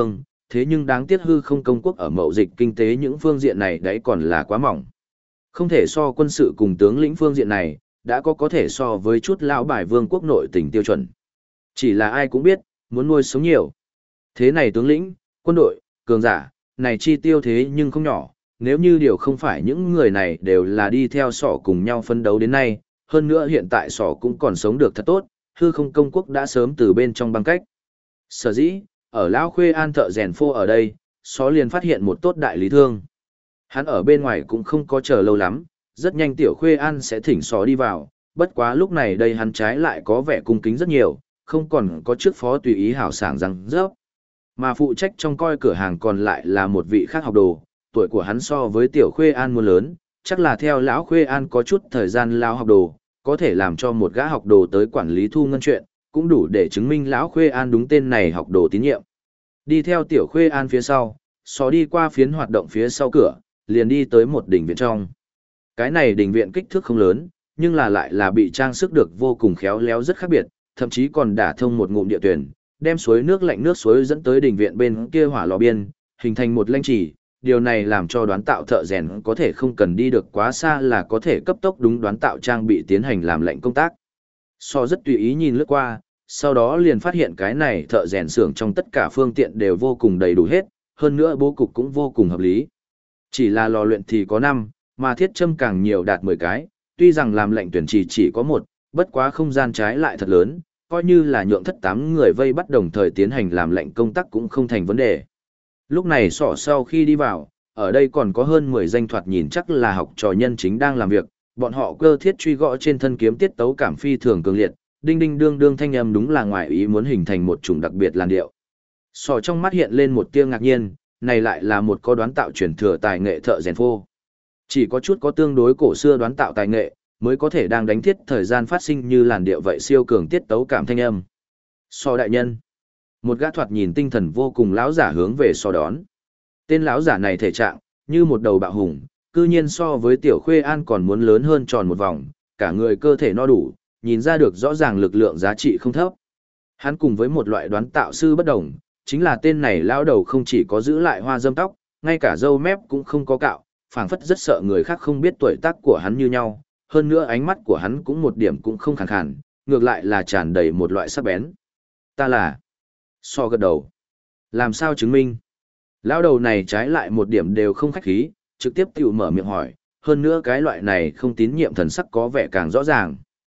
thế nhưng đáng tiếc hư không công quốc ở mậu dịch kinh tế những phương diện này đấy còn là quá mỏng. Không thể so quân sự cùng tướng lĩnh phương diện này, đã có thể so với chút lão bài vương quốc nội tỉnh tiêu chuẩn. Chỉ là ai cũng biết, muốn nuôi sống nhiều. Thế này tướng lĩnh, quân đội, cường giả, này chi tiêu thế nhưng không nhỏ, nếu như điều không phải những người này đều là đi theo sỏ cùng nhau phân đấu đến nay, hơn nữa hiện tại sỏ cũng còn sống được thật tốt, hư không công quốc đã sớm từ bên trong băng cách. Sở dĩ, ở Lão Khuê An thợ rèn phô ở đây, só liền phát hiện một tốt đại lý thương. Hắn ở bên ngoài cũng không có chờ lâu lắm, rất nhanh tiểu Khuê An sẽ thỉnh só đi vào, bất quá lúc này đây hắn trái lại có vẻ cung kính rất nhiều, không còn có trước phó tùy ý hảo sảng răng rớp. Mà phụ trách trong coi cửa hàng còn lại là một vị khác học đồ, tuổi của hắn so với tiểu Khuê An muốn lớn, chắc là theo lão Khuê An có chút thời gian lão học đồ, có thể làm cho một gã học đồ tới quản lý thu ngân chuyện, cũng đủ để chứng minh lão Khuê An đúng tên này học đồ tín nhiệm. Đi theo tiểu Khuê An phía sau, xó đi qua phiến hoạt động phía sau cửa, liền đi tới một đình viện trong. Cái này đình viện kích thước không lớn, nhưng là lại là bị trang sức được vô cùng khéo léo rất khác biệt, thậm chí còn đả thông một ngụm địa tuyển, đem suối nước lạnh nước suối dẫn tới đình viện bên kia hỏa lò biên, hình thành một lanh chỉ. Điều này làm cho đoán tạo thợ rèn có thể không cần đi được quá xa là có thể cấp tốc đúng đoán tạo trang bị tiến hành làm lệnh công tác. So rất tùy ý nhìn lướt qua, sau đó liền phát hiện cái này thợ rèn xưởng trong tất cả phương tiện đều vô cùng đầy đủ hết, hơn nữa bố cục cũng vô cùng hợp lý. Chỉ là lò luyện thì có 5, mà thiết châm càng nhiều đạt 10 cái, tuy rằng làm lệnh tuyển chỉ có 1, bất quá không gian trái lại thật lớn, coi như là nhượng thất 8 người vây bắt đồng thời tiến hành làm lệnh công tác cũng không thành vấn đề. Lúc này sỏ sau khi đi vào, ở đây còn có hơn 10 danh thoạt nhìn chắc là học trò nhân chính đang làm việc, bọn họ cơ thiết truy gõ trên thân kiếm tiết tấu cảm phi thường cường liệt, đinh đinh đương đương thanh âm đúng là ngoài ý muốn hình thành một chủng đặc biệt làn điệu. Sỏ trong mắt hiện lên một tia ngạc nhiên, này lại là một có đoán tạo truyền thừa tài nghệ thợ rèn phô. Chỉ có chút có tương đối cổ xưa đoán tạo tài nghệ, mới có thể đang đánh thiết thời gian phát sinh như làn điệu vậy siêu cường tiết tấu cảm thanh âm. Sỏ đại nhân. Một gã thoạt nhìn tinh thần vô cùng lão giả hướng về so đón. Tên lão giả này thể trạng như một đầu bạo hùng, cư nhiên so với tiểu Khuê An còn muốn lớn hơn tròn một vòng, cả người cơ thể no đủ, nhìn ra được rõ ràng lực lượng giá trị không thấp. Hắn cùng với một loại đoán tạo sư bất đồng, chính là tên này lão đầu không chỉ có giữ lại hoa râm tóc, ngay cả râu mép cũng không có cạo, phảng phất rất sợ người khác không biết tuổi tác của hắn như nhau, hơn nữa ánh mắt của hắn cũng một điểm cũng không khàn khàn, ngược lại là tràn đầy một loại sắc bén. Ta là So gật đầu. Làm sao chứng minh? Lão đầu này trái lại một điểm đều không khách khí, trực tiếp tiểu mở miệng hỏi, hơn nữa cái loại này không tín nhiệm thần sắc có vẻ càng rõ ràng.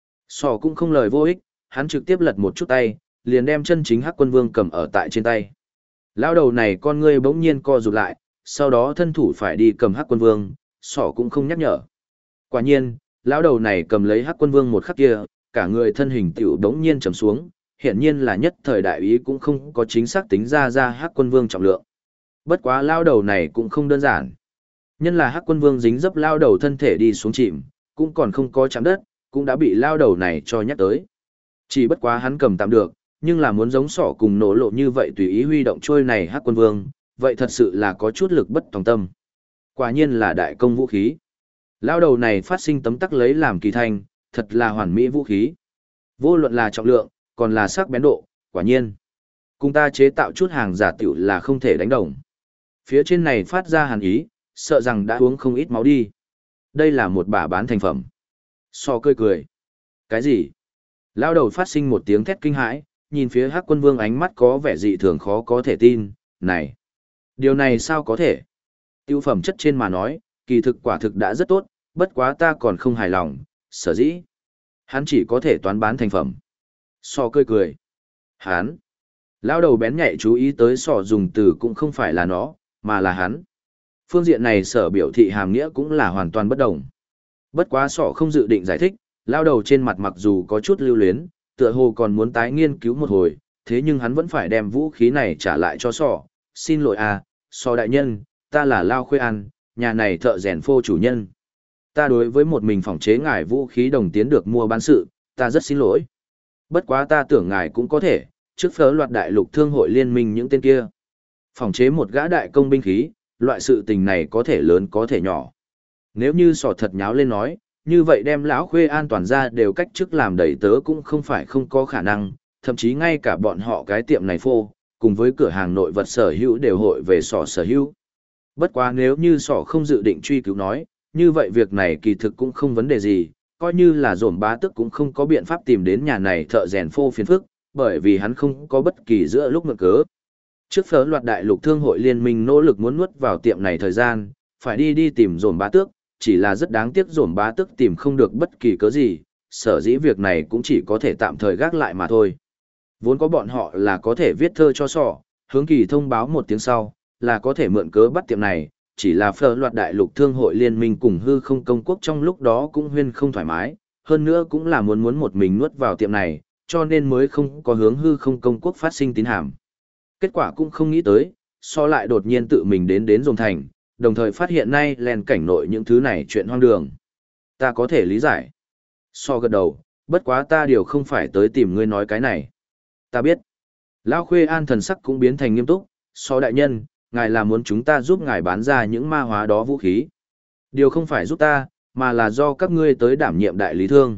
So cũng không lời vô ích, hắn trực tiếp lật một chút tay, liền đem chân chính Hắc Quân Vương cầm ở tại trên tay. Lão đầu này con ngươi bỗng nhiên co rụt lại, sau đó thân thủ phải đi cầm Hắc Quân Vương, Sỏ cũng không nhắc nhở. Quả nhiên, lão đầu này cầm lấy Hắc Quân Vương một khắc kia, cả người thân hình tiểu bỗng nhiên trầm xuống, hiển nhiên là nhất thời đại ý cũng không có chính xác tính ra Hắc Quân Vương trọng lượng. Bất quá lao đầu này cũng không đơn giản. Nhân là Hắc Quân Vương dính dấp lao đầu thân thể đi xuống chìm, cũng còn không có chạm đất, cũng đã bị lao đầu này cho nhắc tới. Chỉ bất quá hắn cầm tạm được, nhưng là muốn giống sỏ cùng nổ lộ như vậy tùy ý huy động trôi này Hắc Quân Vương, vậy thật sự là có chút lực bất tòng tâm. Quả nhiên là đại công vũ khí. Lao đầu này phát sinh tấm tắc lấy làm kỳ thanh, thật là hoàn mỹ vũ khí. Vô luận là trọng lượng, còn là sắc bén độ, quả nhiên. Cùng ta chế tạo chút hàng giả tiểu là không thể đánh đồng. Phía trên này phát ra hàn ý, sợ rằng đã uống không ít máu đi. Đây là một bả bán thành phẩm. So cười cười. Cái gì? Lao đầu phát sinh một tiếng thét kinh hãi, nhìn phía Hắc Quân Vương ánh mắt có vẻ dị thường khó có thể tin. Này! Điều này sao có thể? Tiêu phẩm chất trên mà nói, kỳ thực quả thực đã rất tốt, bất quá ta còn không hài lòng, sở dĩ. Hắn chỉ có thể toán bán thành phẩm. So cười cười. Hắn! Lao đầu bén nhạy chú ý tới sỏ dùng từ cũng không phải là nó, mà là hắn. Phương diện này sở biểu thị hàm nghĩa cũng là hoàn toàn bất đồng. Bất quá sỏ không dự định giải thích, lao đầu trên mặt mặc dù có chút lưu luyến, tựa hồ còn muốn tái nghiên cứu một hồi, thế nhưng hắn vẫn phải đem vũ khí này trả lại cho sỏ. Xin lỗi à, sỏ đại nhân, ta là Lao Khuê An, nhà này thợ rèn phô chủ nhân. Ta đối với một mình phỏng chế ngài vũ khí đồng tiến được mua bán sự, ta rất xin lỗi. Bất quá ta tưởng ngài cũng có thể, trước phớ loạt đại lục thương hội liên minh những tên kia. Phòng chế một gã đại công binh khí, loại sự tình này có thể lớn có thể nhỏ. Nếu như sỏ thật nháo lên nói, như vậy đem lão Khuê An toàn ra đều cách chức làm đầy tớ cũng không phải không có khả năng, thậm chí ngay cả bọn họ cái tiệm này phô, cùng với cửa hàng nội vật sở hữu đều hội về sọ sở hữu. Bất quá nếu như sọ không dự định truy cứu nói, như vậy việc này kỳ thực cũng không vấn đề gì, coi như là Dồn Bá Tước cũng không có biện pháp tìm đến nhà này thợ rèn phô phiền phức, bởi vì hắn không có bất kỳ giữa lúc mượn cớ. Trước phớ loạt đại lục thương hội liên minh nỗ lực muốn nuốt vào tiệm này thời gian, phải đi tìm Dồn Bá Tước, chỉ là rất đáng tiếc Dồn Bá Tước tìm không được bất kỳ cớ gì, sở dĩ việc này cũng chỉ có thể tạm thời gác lại mà thôi. Vốn có bọn họ là có thể viết thơ cho sọ, hướng kỳ thông báo một tiếng sau, là có thể mượn cớ bắt tiệm này, chỉ là phở loạt đại lục thương hội liên minh cùng hư không công quốc trong lúc đó cũng huyên không thoải mái, hơn nữa cũng là muốn một mình nuốt vào tiệm này, cho nên mới không có hướng hư không công quốc phát sinh tín hàm. Kết quả cũng không nghĩ tới, so lại đột nhiên tự mình đến Dồn Thành, đồng thời phát hiện nay len cảnh nội những thứ này chuyện hoang đường. Ta có thể lý giải. So gật đầu, bất quá ta điều không phải tới tìm ngươi nói cái này. Ta biết. Lão Khuê An thần sắc cũng biến thành nghiêm túc, so đại nhân, ngài là muốn chúng ta giúp ngài bán ra những ma hóa đó vũ khí. Điều không phải giúp ta, mà là do các ngươi tới đảm nhiệm đại lý thương.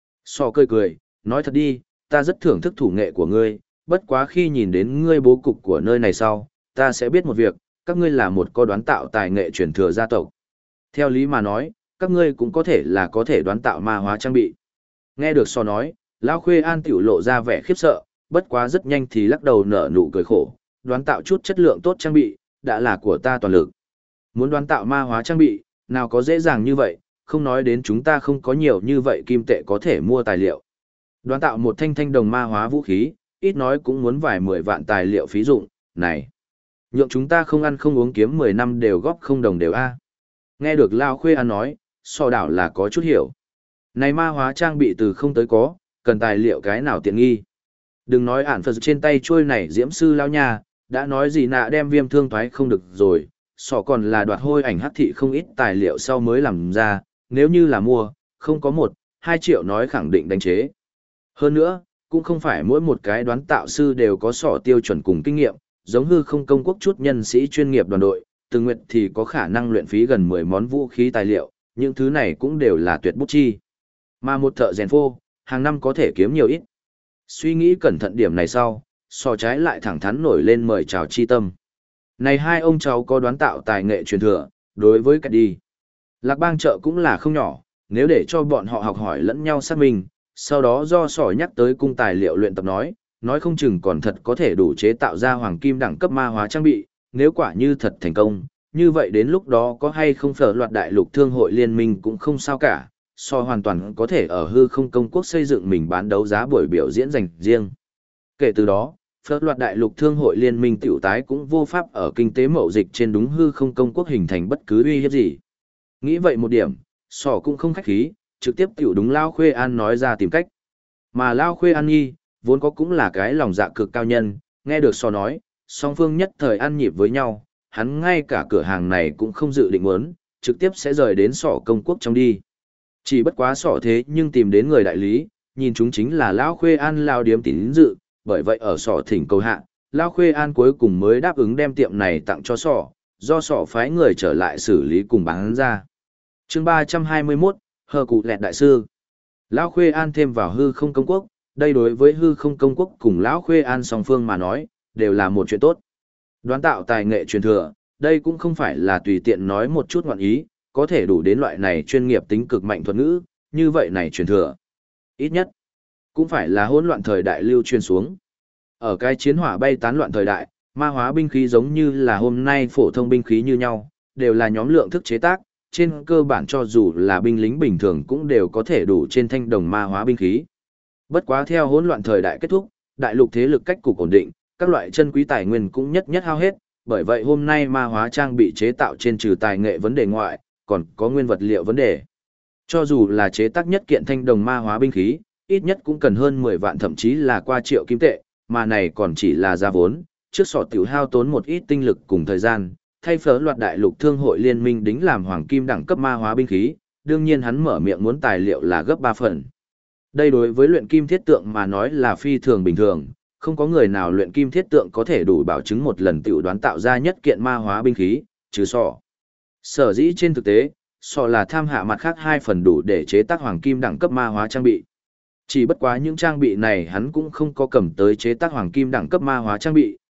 So cười, nói thật đi, ta rất thưởng thức thủ nghệ của ngươi, bất quá khi nhìn đến ngươi bố cục của nơi này sau, ta sẽ biết một việc, các ngươi là một có đoán tạo tài nghệ truyền thừa gia tộc. Theo lý mà nói, các ngươi cũng có thể đoán tạo ma hóa trang bị. Nghe được so nói, Lão Khuê An tiểu lộ ra vẻ khiếp sợ, bất quá rất nhanh thì lắc đầu nở nụ cười khổ, đoán tạo chút chất lượng tốt trang bị, đã là của ta toàn lực. Muốn đoán tạo ma hóa trang bị, nào có dễ dàng như vậy, không nói đến chúng ta không có nhiều như vậy kim tệ có thể mua tài liệu. Đoán tạo một thanh đồng ma hóa vũ khí, ít nói cũng muốn vài 10 vạn tài liệu phí dụng, này. Nhượng chúng ta không ăn không uống kiếm 10 năm đều góp không đồng đều a. Nghe được Lao Khuê An nói, so đảo là có chút hiểu. Này ma hóa trang bị từ không tới có, cần tài liệu cái nào tiện nghi. Đừng nói ản Phật trên tay trôi này diễm sư lao nhà, đã nói gì nạ đem viêm thương thoái không được rồi, sọ còn là đoạt hôi ảnh hắc thị không ít tài liệu sau mới làm ra, nếu như là mua, không có 1-2 triệu nói khẳng định đánh chế. Hơn nữa, cũng không phải mỗi một cái đoán tạo sư đều có sọ tiêu chuẩn cùng kinh nghiệm, giống hư không công quốc chút nhân sĩ chuyên nghiệp đoàn đội, từng nguyện thì có khả năng luyện phí gần 10 món vũ khí tài liệu, những thứ này cũng đều là tuyệt bút chi. Mà một thợ rèn phô, hàng năm có thể kiếm nhiều ít. Suy nghĩ cẩn thận điểm này sau, so trái lại thẳng thắn nổi lên mời chào chi tâm. Này hai ông cháu có đoán tạo tài nghệ truyền thừa, đối với cách đi. Lạc Bang chợ cũng là không nhỏ, nếu để cho bọn họ học hỏi lẫn nhau xác minh, sau đó do sỏi nhắc tới cung tài liệu luyện tập nói không chừng còn thật có thể đủ chế tạo ra hoàng kim đẳng cấp ma hóa trang bị, nếu quả như thật thành công, như vậy đến lúc đó có hay không phở loạt đại lục thương hội liên minh cũng không sao cả, so hoàn toàn có thể ở hư không công quốc xây dựng mình bán đấu giá buổi biểu diễn dành riêng. Kể từ đó, phở loạt đại lục thương hội liên minh tiểu tái cũng vô pháp ở kinh tế mậu dịch trên đúng hư không công quốc hình thành bất cứ uy hiếp gì. Nghĩ vậy một điểm, sỏ cũng không khách khí, trực tiếp tiểu đúng Lao Khuê An nói ra tìm cách. Mà Lao Khuê An nhi, vốn có cũng là cái lòng dạ cực cao nhân, nghe được sỏ nói, song phương nhất thời ăn nhịp với nhau, hắn ngay cả cửa hàng này cũng không dự định muốn, trực tiếp sẽ rời đến sỏ công quốc trong đi. Chỉ bất quá sỏ thế nhưng tìm đến người đại lý, nhìn chúng chính là Lao Khuê An Lao điếm tín dự, bởi vậy ở sỏ thỉnh cầu hạ, Lao Khuê An cuối cùng mới đáp ứng đem tiệm này tặng cho sỏ, do sỏ phái người trở lại xử lý cùng bán ra. Chương 321, Hờ Cụ Lẹt Đại Sư. Lão Khuê An thêm vào hư không công quốc, đây đối với hư không công quốc cùng Lão Khuê An song phương mà nói, đều là một chuyện tốt. Đoán tạo tài nghệ truyền thừa, đây cũng không phải là tùy tiện nói một chút ngọn ý, có thể đủ đến loại này chuyên nghiệp tính cực mạnh thuật ngữ, như vậy này truyền thừa. Ít nhất, cũng phải là hỗn loạn thời đại lưu truyền xuống. Ở cái chiến hỏa bay tán loạn thời đại, ma hóa binh khí giống như là hôm nay phổ thông binh khí như nhau, đều là nhóm lượng thức chế tác, trên cơ bản cho dù là binh lính bình thường cũng đều có thể đủ trên thanh đồng ma hóa binh khí. Bất quá theo hỗn loạn thời đại kết thúc, đại lục thế lực cách cục ổn định, các loại chân quý tài nguyên cũng nhất hao hết, bởi vậy hôm nay ma hóa trang bị chế tạo trên trừ tài nghệ vấn đề ngoại, còn có nguyên vật liệu vấn đề. Cho dù là chế tác nhất kiện thanh đồng ma hóa binh khí, ít nhất cũng cần hơn 10 vạn thậm chí là qua triệu kim tệ, mà này còn chỉ là giá vốn, trước sọ tiểu hao tốn một ít tinh lực cùng thời gian, thay phở loạt đại lục thương hội liên minh đính làm hoàng kim đẳng cấp ma hóa binh khí, đương nhiên hắn mở miệng muốn tài liệu là gấp 3 phần. Đây đối với luyện kim thiết tượng mà nói là phi thường bình thường, không có người nào luyện kim thiết tượng có thể đủ bảo chứng một lần tiểu đoán tạo ra nhất kiện ma hóa binh khí, trừ sọ. Sở dĩ trên thực tế, sọ là tham hạ mặt khác 2 phần đủ để chế tác hoàng kim đẳng cấp ma hóa trang bị. Chỉ bất quá những trang bị này hắn cũng không có cầm tới chế tác hoàng kim đẳng cấp ma hóa trang bị,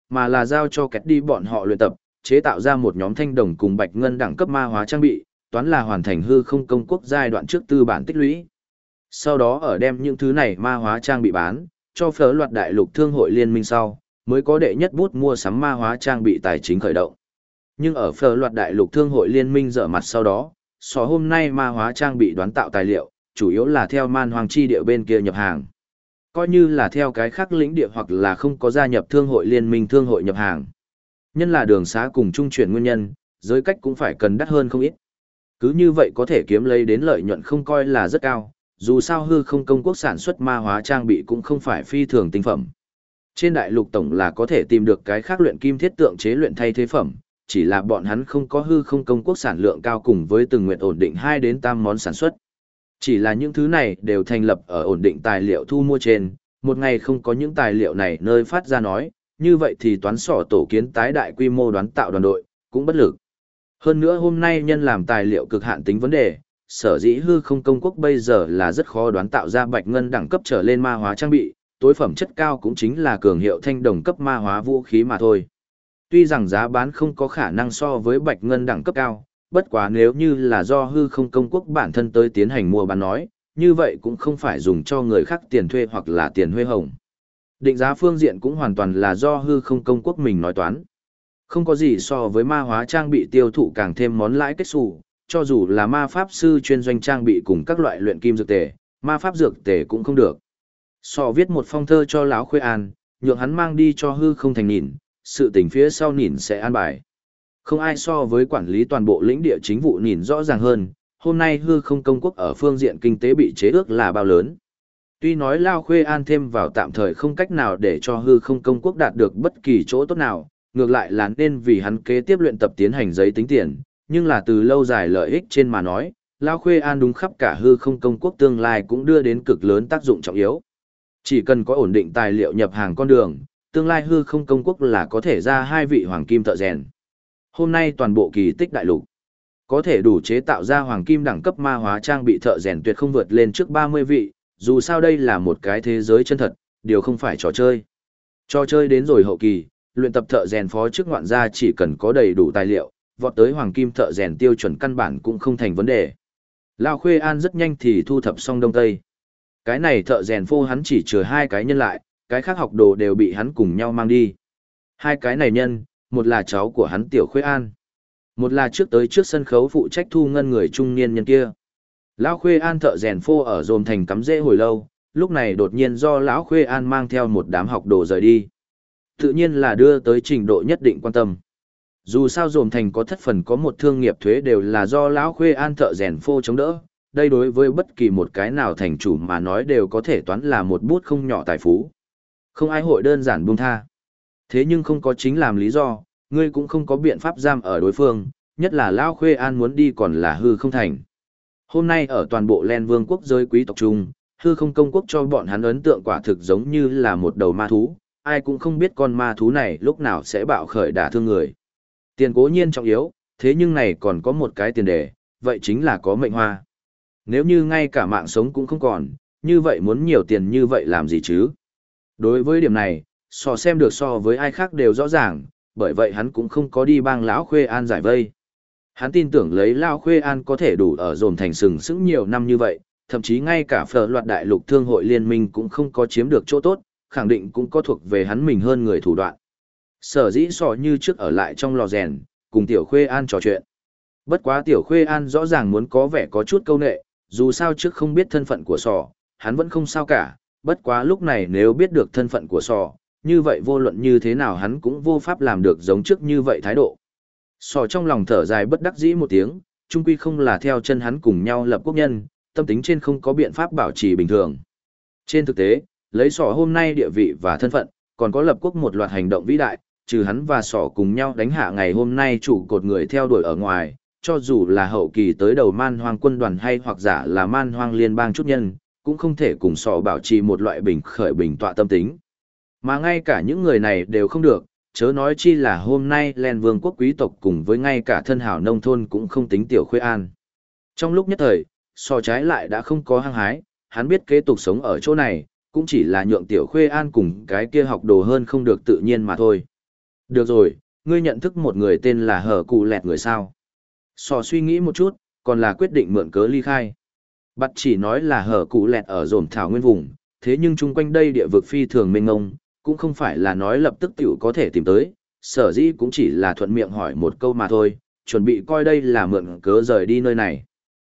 mà là giao cho kẹt đi bọn họ luyện tập, chế tạo ra một nhóm thanh đồng cùng bạch ngân đẳng cấp ma hóa trang bị, toán là hoàn thành hư không công quốc giai đoạn trước tư bản tích lũy. Sau đó ở đem những thứ này ma hóa trang bị bán, cho phở loạt đại lục thương hội liên minh sau, mới có đệ nhất bút mua sắm ma hóa trang bị tài chính khởi động. Nhưng ở phở loạt đại lục thương hội liên minh dở mặt sau đó, hôm nay ma hóa trang bị đoán tạo tài liệu, chủ yếu là theo man hoàng chi địa bên kia nhập hàng. Coi như là theo cái khác lĩnh địa hoặc là không có gia nhập thương hội liên minh thương hội nhập hàng. Nhân là đường xá cùng trung chuyển nguyên nhân, giới cách cũng phải cần đắt hơn không ít. Cứ như vậy có thể kiếm lấy đến lợi nhuận không coi là rất cao, dù sao hư không công quốc sản xuất ma hóa trang bị cũng không phải phi thường tinh phẩm. Trên đại lục tổng là có thể tìm được cái khác luyện kim thiết tượng chế luyện thay thế phẩm, chỉ là bọn hắn không có hư không công quốc sản lượng cao cùng với từng nguyện ổn định 2 đến 3 món sản xuất. Chỉ là những thứ này đều thành lập ở ổn định tài liệu thu mua trên, một ngày không có những tài liệu này nơi phát ra nói, như vậy thì toán sỏ tổ kiến tái đại quy mô đoán tạo đoàn đội, cũng bất lực. Hơn nữa hôm nay nhân làm tài liệu cực hạn tính vấn đề, sở dĩ hư không công quốc bây giờ là rất khó đoán tạo ra bạch ngân đẳng cấp trở lên ma hóa trang bị, tối phẩm chất cao cũng chính là cường hiệu thanh đồng cấp ma hóa vũ khí mà thôi. Tuy rằng giá bán không có khả năng so với bạch ngân đẳng cấp cao, bất quá nếu như là do hư không công quốc bản thân tới tiến hành mua bán nói, như vậy cũng không phải dùng cho người khác tiền thuê hoặc là tiền huê hồng. Định giá phương diện cũng hoàn toàn là do hư không công quốc mình nói toán. Không có gì so với ma hóa trang bị tiêu thụ càng thêm món lãi kết xù, cho dù là ma pháp sư chuyên doanh trang bị cùng các loại luyện kim dược tề, ma pháp dược tề cũng không được. Viết một phong thơ cho lão Khuê An, nhượng hắn mang đi cho hư không thành nhìn, sự tình phía sau nhìn sẽ an bài. Không ai so với quản lý toàn bộ lĩnh địa chính vụ nhìn rõ ràng hơn, hôm nay hư không công quốc ở phương diện kinh tế bị chế ước là bao lớn. Tuy nói Lao Khuê An thêm vào tạm thời không cách nào để cho hư không công quốc đạt được bất kỳ chỗ tốt nào, ngược lại là nên vì hắn kế tiếp luyện tập tiến hành giấy tính tiền, nhưng là từ lâu dài lợi ích trên mà nói, Lao Khuê An đúng khắp cả hư không công quốc tương lai cũng đưa đến cực lớn tác dụng trọng yếu. Chỉ cần có ổn định tài liệu nhập hàng con đường, tương lai hư không công quốc là có thể ra 2 vị hoàng kim thợ rèn. Hôm nay toàn bộ kỳ tích đại lục có thể đủ chế tạo ra hoàng kim đẳng cấp ma hóa trang bị thợ rèn tuyệt không vượt lên trước 30 vị, dù sao đây là một cái thế giới chân thật, điều không phải trò chơi. Trò chơi đến rồi hậu kỳ, luyện tập thợ rèn phó chức ngoạn gia chỉ cần có đầy đủ tài liệu, vọt tới hoàng kim thợ rèn tiêu chuẩn căn bản cũng không thành vấn đề. Lao Khuê An rất nhanh thì thu thập xong đông tây. Cái này thợ rèn phô hắn chỉ chừa 2 cái nhân lại, cái khác học đồ đều bị hắn cùng nhau mang đi. 2 cái này nhân, một là cháu của hắn Tiểu Khuê An, một là trước tới trước sân khấu phụ trách thu ngân người trung niên nhân kia. Lão Khuê An thợ rèn phô ở Dồn Thành cắm rễ hồi lâu, lúc này đột nhiên do Lão Khuê An mang theo một đám học đồ rời đi. Tự nhiên là đưa tới trình độ nhất định quan tâm. Dù sao Dồn Thành có thất phần có một thương nghiệp thuế đều là do Lão Khuê An thợ rèn phô chống đỡ, đây đối với bất kỳ một cái nào thành chủ mà nói đều có thể toán là một bút không nhỏ tài phú. Không ai hội đơn giản buông tha. Thế nhưng không có chính làm lý do, ngươi cũng không có biện pháp giam ở đối phương, nhất là Lão Khuê An muốn đi còn là hư không thành. Hôm nay ở toàn bộ Len Vương quốc giới quý tộc trung, hư không công quốc cho bọn hắn ấn tượng quả thực giống như là một đầu ma thú, ai cũng không biết con ma thú này lúc nào sẽ bạo khởi đả thương người. Tiền cố nhiên trọng yếu, thế nhưng này còn có một cái tiền đề, vậy chính là có mệnh hoa. Nếu như ngay cả mạng sống cũng không còn, như vậy muốn nhiều tiền như vậy làm gì chứ? Đối với điểm này, xem được so với ai khác đều rõ ràng, bởi vậy hắn cũng không có đi bang Lão Khuê An giải vây. Hắn tin tưởng lấy Lão Khuê An có thể đủ ở Dồn Thành sừng sững nhiều năm như vậy, thậm chí ngay cả phở loạt đại lục thương hội liên minh cũng không có chiếm được chỗ tốt, khẳng định cũng có thuộc về hắn mình hơn người thủ đoạn. Sở dĩ như trước ở lại trong lò rèn, cùng Tiểu Khuê An trò chuyện. Bất quá Tiểu Khuê An rõ ràng muốn có vẻ có chút câu nệ, dù sao trước không biết thân phận của hắn vẫn không sao cả, bất quá lúc này nếu biết được thân phận của như vậy vô luận như thế nào hắn cũng vô pháp làm được giống trước như vậy thái độ. Trong lòng thở dài bất đắc dĩ một tiếng, chung quy không là theo chân hắn cùng nhau lập quốc nhân, tâm tính trên không có biện pháp bảo trì bình thường. Trên thực tế, lấy hôm nay địa vị và thân phận, còn có lập quốc một loạt hành động vĩ đại, trừ hắn và cùng nhau đánh hạ ngày hôm nay chủ cột người theo đuổi ở ngoài, cho dù là hậu kỳ tới đầu man hoang quân đoàn hay hoặc giả là man hoang liên bang chút nhân, cũng không thể cùng bảo trì một loại bình khởi bình tọa tâm tính. Mà ngay cả những người này đều không được, chớ nói chi là hôm nay Len Vương quốc quý tộc cùng với ngay cả thân hảo nông thôn cũng không tính Tiểu Khuê An. Trong lúc nhất thời, trái lại đã không có hăng hái, hắn biết kế tục sống ở chỗ này, cũng chỉ là nhượng Tiểu Khuê An cùng cái kia học đồ hơn không được tự nhiên mà thôi. Được rồi, ngươi nhận thức một người tên là Hở Cụ Lẹt người sao? Sò suy nghĩ một chút, còn là quyết định mượn cớ ly khai. Bắt chỉ nói là Hở Cụ Lẹt ở dồn thảo nguyên vùng, thế nhưng chung quanh đây địa vực phi thường mênh mông, cũng không phải là nói lập tức tiểu có thể tìm tới, sở dĩ cũng chỉ là thuận miệng hỏi một câu mà thôi, chuẩn bị coi đây là mượn cớ rời đi nơi này.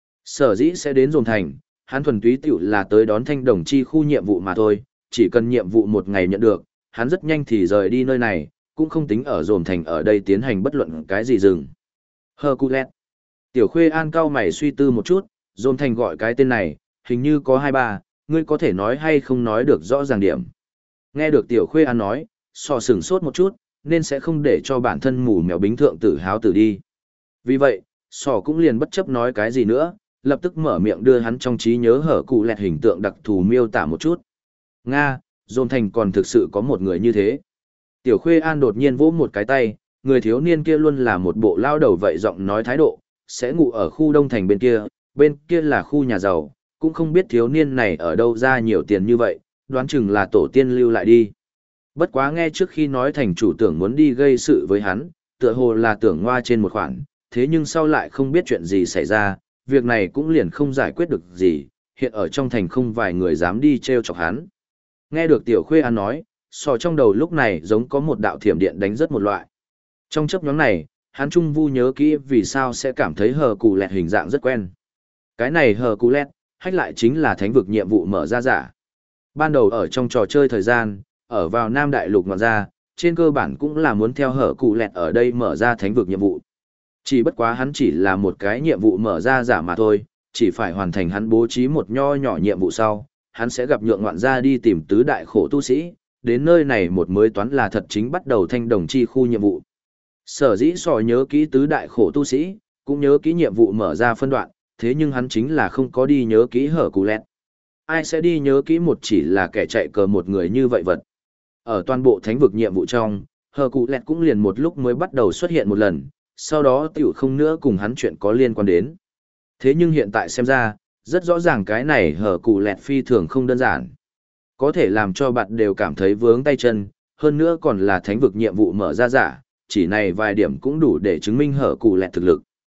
Sở dĩ sẽ đến dồn thành, hắn thuần túy tiểu là tới đón thanh đồng chi khu nhiệm vụ mà thôi, chỉ cần nhiệm vụ một ngày nhận được, hắn rất nhanh thì rời đi nơi này, cũng không tính ở dồn thành ở đây tiến hành bất luận cái gì dừng. Hercules. Tiểu Khuê An cao mày suy tư một chút, dồn thành gọi cái tên này, hình như có hai ba, ngươi có thể nói hay không nói được rõ ràng điểm. Nghe được Tiểu Khuê An nói, sò sửng sốt một chút, nên sẽ không để cho bản thân mù mèo bính thượng tử háo tử đi. Vì vậy, sò cũng liền bất chấp nói cái gì nữa, lập tức mở miệng đưa hắn trong trí nhớ hở cụ lẹt hình tượng đặc thù miêu tả một chút. Nga, dồn thành còn thực sự có một người như thế. Tiểu Khuê An đột nhiên vỗ một cái tay, người thiếu niên kia luôn là một bộ lao đầu vậy giọng nói thái độ, sẽ ngủ ở khu đông thành bên kia là khu nhà giàu, cũng không biết thiếu niên này ở đâu ra nhiều tiền như vậy, đoán chừng là tổ tiên lưu lại đi. Bất quá nghe trước khi nói thành chủ tưởng muốn đi gây sự với hắn, tựa hồ là tưởng ngoa trên một khoản, thế nhưng sau lại không biết chuyện gì xảy ra, việc này cũng liền không giải quyết được gì, hiện ở trong thành không vài người dám đi treo chọc hắn. Nghe được Tiểu Khuê An nói, sò trong đầu lúc này giống có một đạo thiểm điện đánh rất một loại. Trong chấp nhóm này, hắn trung vu nhớ kỹ vì sao sẽ cảm thấy hờ cù lẹt hình dạng rất quen. Cái này hờ cù lẹt, hách lại chính là thánh vực nhiệm vụ mở ra giả. Ban đầu ở trong trò chơi thời gian, ở vào Nam Đại Lục ngoạn ra, trên cơ bản cũng là muốn theo hở cụ lẹt ở đây mở ra thánh vực nhiệm vụ. Chỉ bất quá hắn chỉ là một cái nhiệm vụ mở ra giả mà thôi, chỉ phải hoàn thành hắn bố trí một nho nhỏ nhiệm vụ sau, hắn sẽ gặp nhượng ngoạn ra đi tìm tứ đại khổ tu sĩ, đến nơi này một mới toán là thật chính bắt đầu thanh đồng chi khu nhiệm vụ. Sở dĩ sò nhớ kỹ tứ đại khổ tu sĩ, cũng nhớ kỹ nhiệm vụ mở ra phân đoạn, thế nhưng hắn chính là không có đi nhớ kỹ hở cụ lẹt. Ai sẽ đi nhớ kỹ một chỉ là kẻ chạy cờ một người như vậy vật. Ở toàn bộ thánh vực nhiệm vụ trong, hờ cụ lẹt cũng liền một lúc mới bắt đầu xuất hiện một lần, sau đó tiểu không nữa cùng hắn chuyện có liên quan đến. Thế nhưng hiện tại xem ra, rất rõ ràng cái này hờ cụ lẹt phi thường không đơn giản. Có thể làm cho bạn đều cảm thấy vướng tay chân, hơn nữa còn là thánh vực nhiệm vụ mở ra giả, chỉ này vài điểm cũng đủ để chứng minh hờ cụ lẹt thực lực.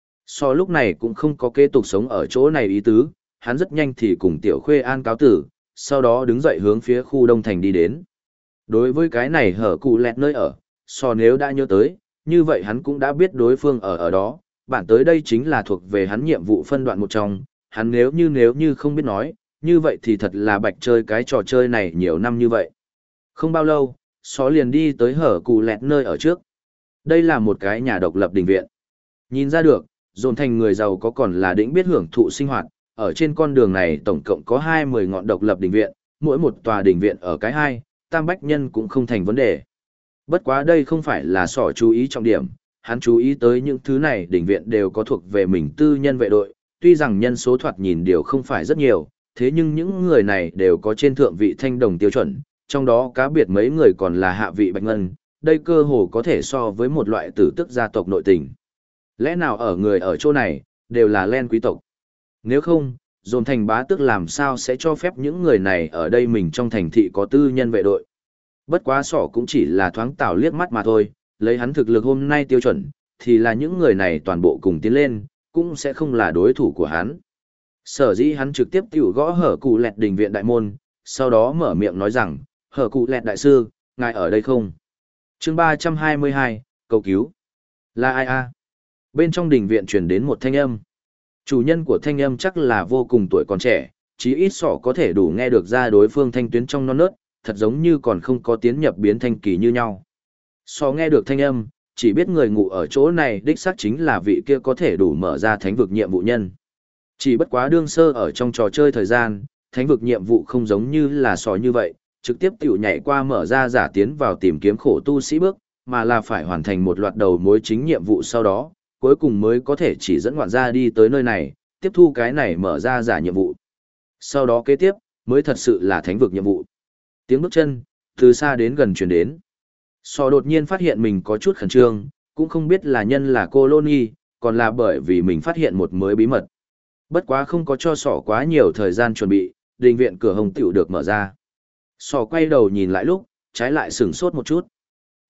So lúc này cũng không có kế tục sống ở chỗ này ý tứ, hắn rất nhanh thì cùng Tiểu Khuê An cáo tử, sau đó đứng dậy hướng phía khu Đông Thành đi đến. Đối với cái này hở cụ lẹt nơi ở, so nếu đã nhớ tới, như vậy hắn cũng đã biết đối phương ở đó, bản tới đây chính là thuộc về hắn nhiệm vụ phân đoạn một trong, hắn nếu như không biết nói, như vậy thì thật là bạch chơi cái trò chơi này nhiều năm như vậy. Không bao lâu, so liền đi tới hở cụ lẹt nơi ở trước. Đây là một cái nhà độc lập đình viện. Nhìn ra được, dồn thành người giàu có còn là đỉnh biết hưởng thụ sinh hoạt, ở trên con đường này tổng cộng có 20 ngọn độc lập đình viện, mỗi một tòa đình viện ở cái hai, tam bách nhân cũng không thành vấn đề. Bất quá đây không phải là sỏ chú ý trọng điểm, hắn chú ý tới những thứ này đình viện đều có thuộc về mình tư nhân vệ đội, tuy rằng nhân số thoạt nhìn đều không phải rất nhiều, thế nhưng những người này đều có trên thượng vị thanh đồng tiêu chuẩn, trong đó cá biệt mấy người còn là hạ vị bạch ngân, đây cơ hồ có thể so với một loại tử tức gia tộc nội tình. Lẽ nào ở người ở chỗ này, đều là len quý tộc? Nếu không, dồn thành bá tước làm sao sẽ cho phép những người này ở đây mình trong thành thị có tư nhân vệ đội. Bất quá sỏ cũng chỉ là thoáng tảo liếc mắt mà thôi, lấy hắn thực lực hôm nay tiêu chuẩn, thì là những người này toàn bộ cùng tiến lên, cũng sẽ không là đối thủ của hắn. Sở dĩ hắn trực tiếp tiểu gõ hở cụ lẹt đình viện đại môn, sau đó mở miệng nói rằng, hở cụ lẹt đại sư, ngài ở đây không? Chương 322, cầu cứu. Là ai a? Bên trong đình viện truyền đến một thanh âm. Chủ nhân của thanh âm chắc là vô cùng tuổi còn trẻ, chí ít sỏ có thể đủ nghe được ra đối phương thanh tuyến trong non nớt, thật giống như còn không có tiến nhập biến thanh kỳ như nhau. Sỏ nghe được thanh âm, chỉ biết người ngủ ở chỗ này đích xác chính là vị kia có thể đủ mở ra thánh vực nhiệm vụ nhân. Chỉ bất quá đương sơ ở trong trò chơi thời gian, thánh vực nhiệm vụ không giống như là sỏ như vậy, trực tiếp tiểu nhảy qua mở ra giả tiến vào tìm kiếm khổ tu sĩ bước, mà là phải hoàn thành một loạt đầu mối chính nhiệm vụ sau đó, cuối cùng mới có thể chỉ dẫn ngoạn gia đi tới nơi này, tiếp thu cái này mở ra giả nhiệm vụ. Sau đó kế tiếp, mới thật sự là thánh vực nhiệm vụ. Tiếng bước chân, từ xa đến gần chuyển đến. So đột nhiên phát hiện mình có chút khẩn trương, cũng không biết là nhân là cô Loni, còn là bởi vì mình phát hiện một mới bí mật. Bất quá không có cho sỏ quá nhiều thời gian chuẩn bị, đình viện cửa hồng tiểu được mở ra. Sỏ quay đầu nhìn lại lúc, trái lại sửng sốt một chút.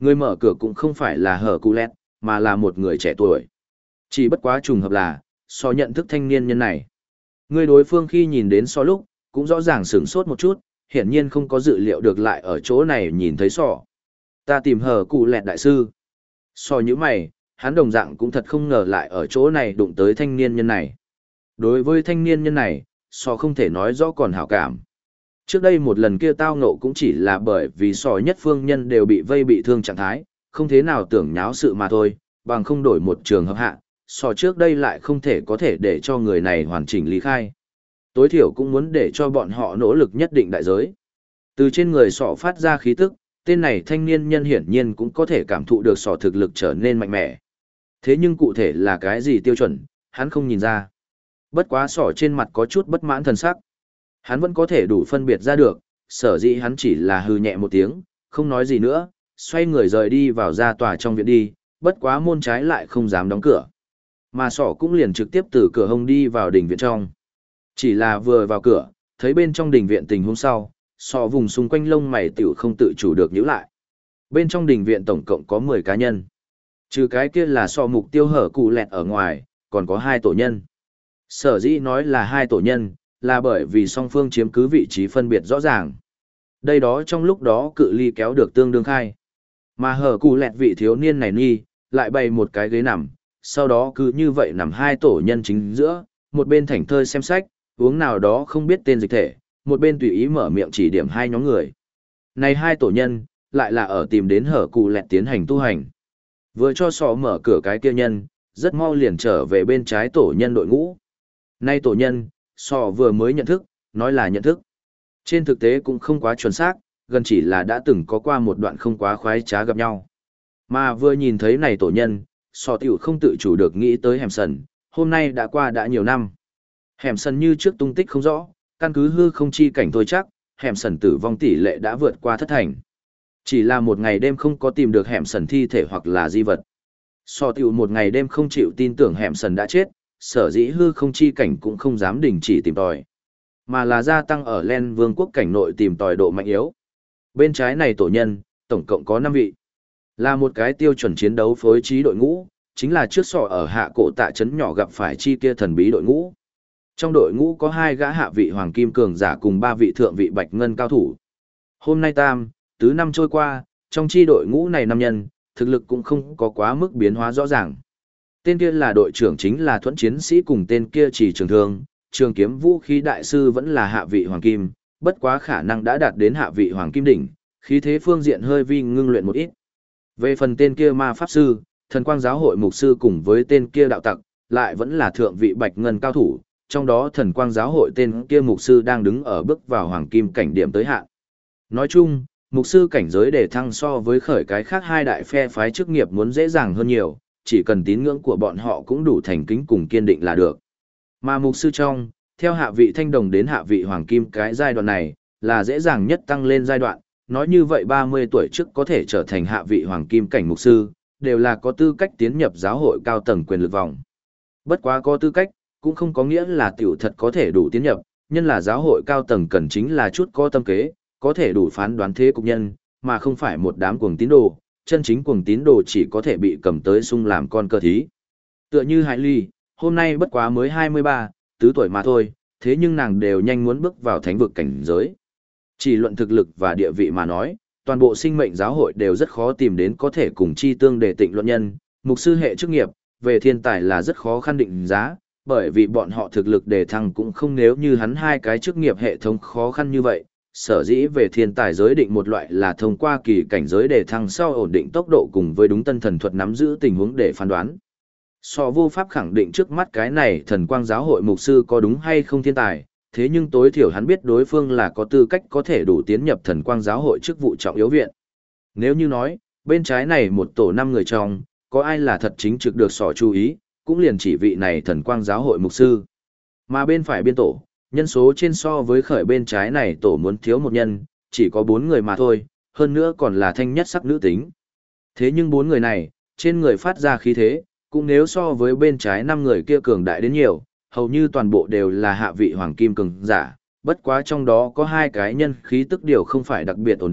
Người mở cửa cũng không phải là hở cụ lẹt, mà là một người trẻ tuổi. Chỉ bất quá trùng hợp là, so nhận thức thanh niên nhân này. Người đối phương khi nhìn đến so lúc, cũng rõ ràng sửng sốt một chút, hiển nhiên không có dự liệu được lại ở chỗ này nhìn thấy sọ. Ta tìm hở cụ lẹt đại sư. So như mày, hắn đồng dạng cũng thật không ngờ lại ở chỗ này đụng tới thanh niên nhân này. Đối với thanh niên nhân này, so không thể nói rõ còn hảo cảm. Trước đây một lần kia tao ngộ cũng chỉ là bởi vì so nhất phương nhân đều bị vây bị thương trạng thái, không thế nào tưởng nháo sự mà thôi, bằng không đổi một trường hợp hạ, so trước đây lại không thể có thể để cho người này hoàn chỉnh lý khai. Tối thiểu cũng muốn để cho bọn họ nỗ lực nhất định đại giới. Từ trên người sọ phát ra khí tức, tên này thanh niên nhân hiển nhiên cũng có thể cảm thụ được sọ thực lực trở nên mạnh mẽ. Thế nhưng cụ thể là cái gì tiêu chuẩn, hắn không nhìn ra. Bất quá sọ trên mặt có chút bất mãn thần sắc. Hắn vẫn có thể đủ phân biệt ra được, sở dĩ hắn chỉ là hừ nhẹ một tiếng, không nói gì nữa, xoay người rời đi vào ra tòa trong viện đi, bất quá môn trái lại không dám đóng cửa. Mà sọ cũng liền trực tiếp từ cửa hông đi vào đình viện trong. Chỉ là vừa vào cửa, thấy bên trong đình viện tình huống sau, sọ vùng xung quanh lông mày tiểu không tự chủ được nhíu lại. Bên trong đình viện tổng cộng có 10 cá nhân. Trừ cái kia là sọ mục tiêu hở cụ lẹt ở ngoài, còn có 2 tổ nhân. Sở dĩ nói là 2 tổ nhân, là bởi vì song phương chiếm cứ vị trí phân biệt rõ ràng. Đây đó trong lúc đó cự ly kéo được tương đương khai. Mà hở cụ lẹt vị thiếu niên này nghi, lại bày một cái ghế nằm, sau đó cứ như vậy nằm 2 tổ nhân chính giữa, một bên thảnh thơi xem sách, uống nào đó không biết tên dịch thể, một bên tùy ý mở miệng chỉ điểm 2 nhóm người. Này 2 tổ nhân, lại là ở tìm đến hở cụ lẹt tiến hành tu hành. Vừa cho sọ mở cửa cái kia nhân, rất mau liền trở về bên trái tổ nhân đội ngũ. Nay tổ nhân, sọ vừa mới nhận thức, nói là nhận thức. Trên thực tế cũng không quá chuẩn xác, gần chỉ là đã từng có qua một đoạn không quá khoái trá gặp nhau. Mà vừa nhìn thấy này tổ nhân, sọ tiểu không tự chủ được nghĩ tới hẻm sần, hôm nay đã qua đã nhiều năm. Hẻm sần như trước tung tích không rõ, căn cứ hư không chi cảnh thôi chắc, hẻm sần tử vong tỷ lệ đã vượt qua thất thành. Chỉ là một ngày đêm không có tìm được hẻm sần thi thể hoặc là di vật. So tiểu một ngày đêm không chịu tin tưởng hẻm sần đã chết, sở dĩ hư không chi cảnh cũng không dám đình chỉ tìm tòi. Mà là gia tăng ở Len Vương quốc cảnh nội tìm tòi độ mạnh yếu. Bên trái này tổ nhân, tổng cộng có 5 vị. Là một cái tiêu chuẩn chiến đấu phối trí đội ngũ, chính là trước sọ ở hạ cổ tạ trấn nhỏ gặp phải chi kia thần bí đội ngũ. Trong đội ngũ có 2 gã hạ vị hoàng kim cường giả cùng 3 vị thượng vị bạch ngân cao thủ. Hôm nay tam, tứ năm trôi qua, trong chi đội ngũ này 5 nhân, thực lực cũng không có quá mức biến hóa rõ ràng. Tên kia là đội trưởng chính là thuẫn chiến sĩ cùng tên kia chỉ trường thương, trường kiếm vũ khí đại sư vẫn là hạ vị hoàng kim, bất quá khả năng đã đạt đến hạ vị hoàng kim đỉnh, khí thế phương diện hơi vi ngưng luyện một ít. Về phần tên kia ma pháp sư, thần quang giáo hội mục sư cùng với tên kia đạo tặc, lại vẫn là thượng vị bạch ngân cao thủ, trong đó thần quang giáo hội tên kia mục sư đang đứng ở bước vào hoàng kim cảnh điểm tới hạn. Nói chung, mục sư cảnh giới để thăng so với khởi cái khác 2 đại phe phái chức nghiệp muốn dễ dàng hơn nhiều, chỉ cần tín ngưỡng của bọn họ cũng đủ thành kính cùng kiên định là được. Mà mục sư trong, theo hạ vị thanh đồng đến hạ vị hoàng kim cái giai đoạn này, là dễ dàng nhất tăng lên giai đoạn, nói như vậy 30 tuổi trước có thể trở thành hạ vị hoàng kim cảnh mục sư, đều là có tư cách tiến nhập giáo hội cao tầng quyền lực vòng. Bất quá có tư cách, cũng không có nghĩa là tiểu thật có thể đủ tiến nhập, nhân là giáo hội cao tầng cần chính là chút có tâm kế, có thể đủ phán đoán thế cục nhân, mà không phải một đám cuồng tín đồ, chân chính cuồng tín đồ chỉ có thể bị cầm tới sung làm con cơ thí. Tựa như Hải Ly, hôm nay bất quá mới 23, tứ tuổi mà thôi, thế nhưng nàng đều nhanh muốn bước vào thánh vực cảnh giới. Chỉ luận thực lực và địa vị mà nói, toàn bộ sinh mệnh giáo hội đều rất khó tìm đến có thể cùng chi tương để tịnh luận nhân, mục sư hệ chức nghiệp, về thiên tài là rất khó khăn định giá, bởi vì bọn họ thực lực đề thăng cũng không nếu như hắn 2 cái chức nghiệp hệ thống khó khăn như vậy, sở dĩ về thiên tài giới định một loại là thông qua kỳ cảnh giới đề thăng sau ổn định tốc độ cùng với đúng tân thần thuật nắm giữ tình huống để phán đoán. So vô pháp khẳng định trước mắt cái này thần quang giáo hội mục sư có đúng hay không thiên tài, thế nhưng tối thiểu hắn biết đối phương là có tư cách có thể đủ tiến nhập thần quang giáo hội chức vụ trọng yếu viện. Nếu như nói, bên trái này một tổ 5 người trong, có ai là thật chính trực được sỏ chú ý, cũng liền chỉ vị này thần quang giáo hội mục sư. Mà bên phải biên tổ, nhân số trên so với khởi bên trái này tổ muốn thiếu một nhân, chỉ có 4 người mà thôi, hơn nữa còn là thanh nhất sắc nữ tính. Thế nhưng 4 người này, trên người phát ra khí thế, cũng nếu so với bên trái 5 người kia cường đại đến nhiều, hầu như toàn bộ đều là hạ vị hoàng kim cường giả, bất quá trong đó có 2 cái nhân khí tức điều không phải đặc biệt ổn định,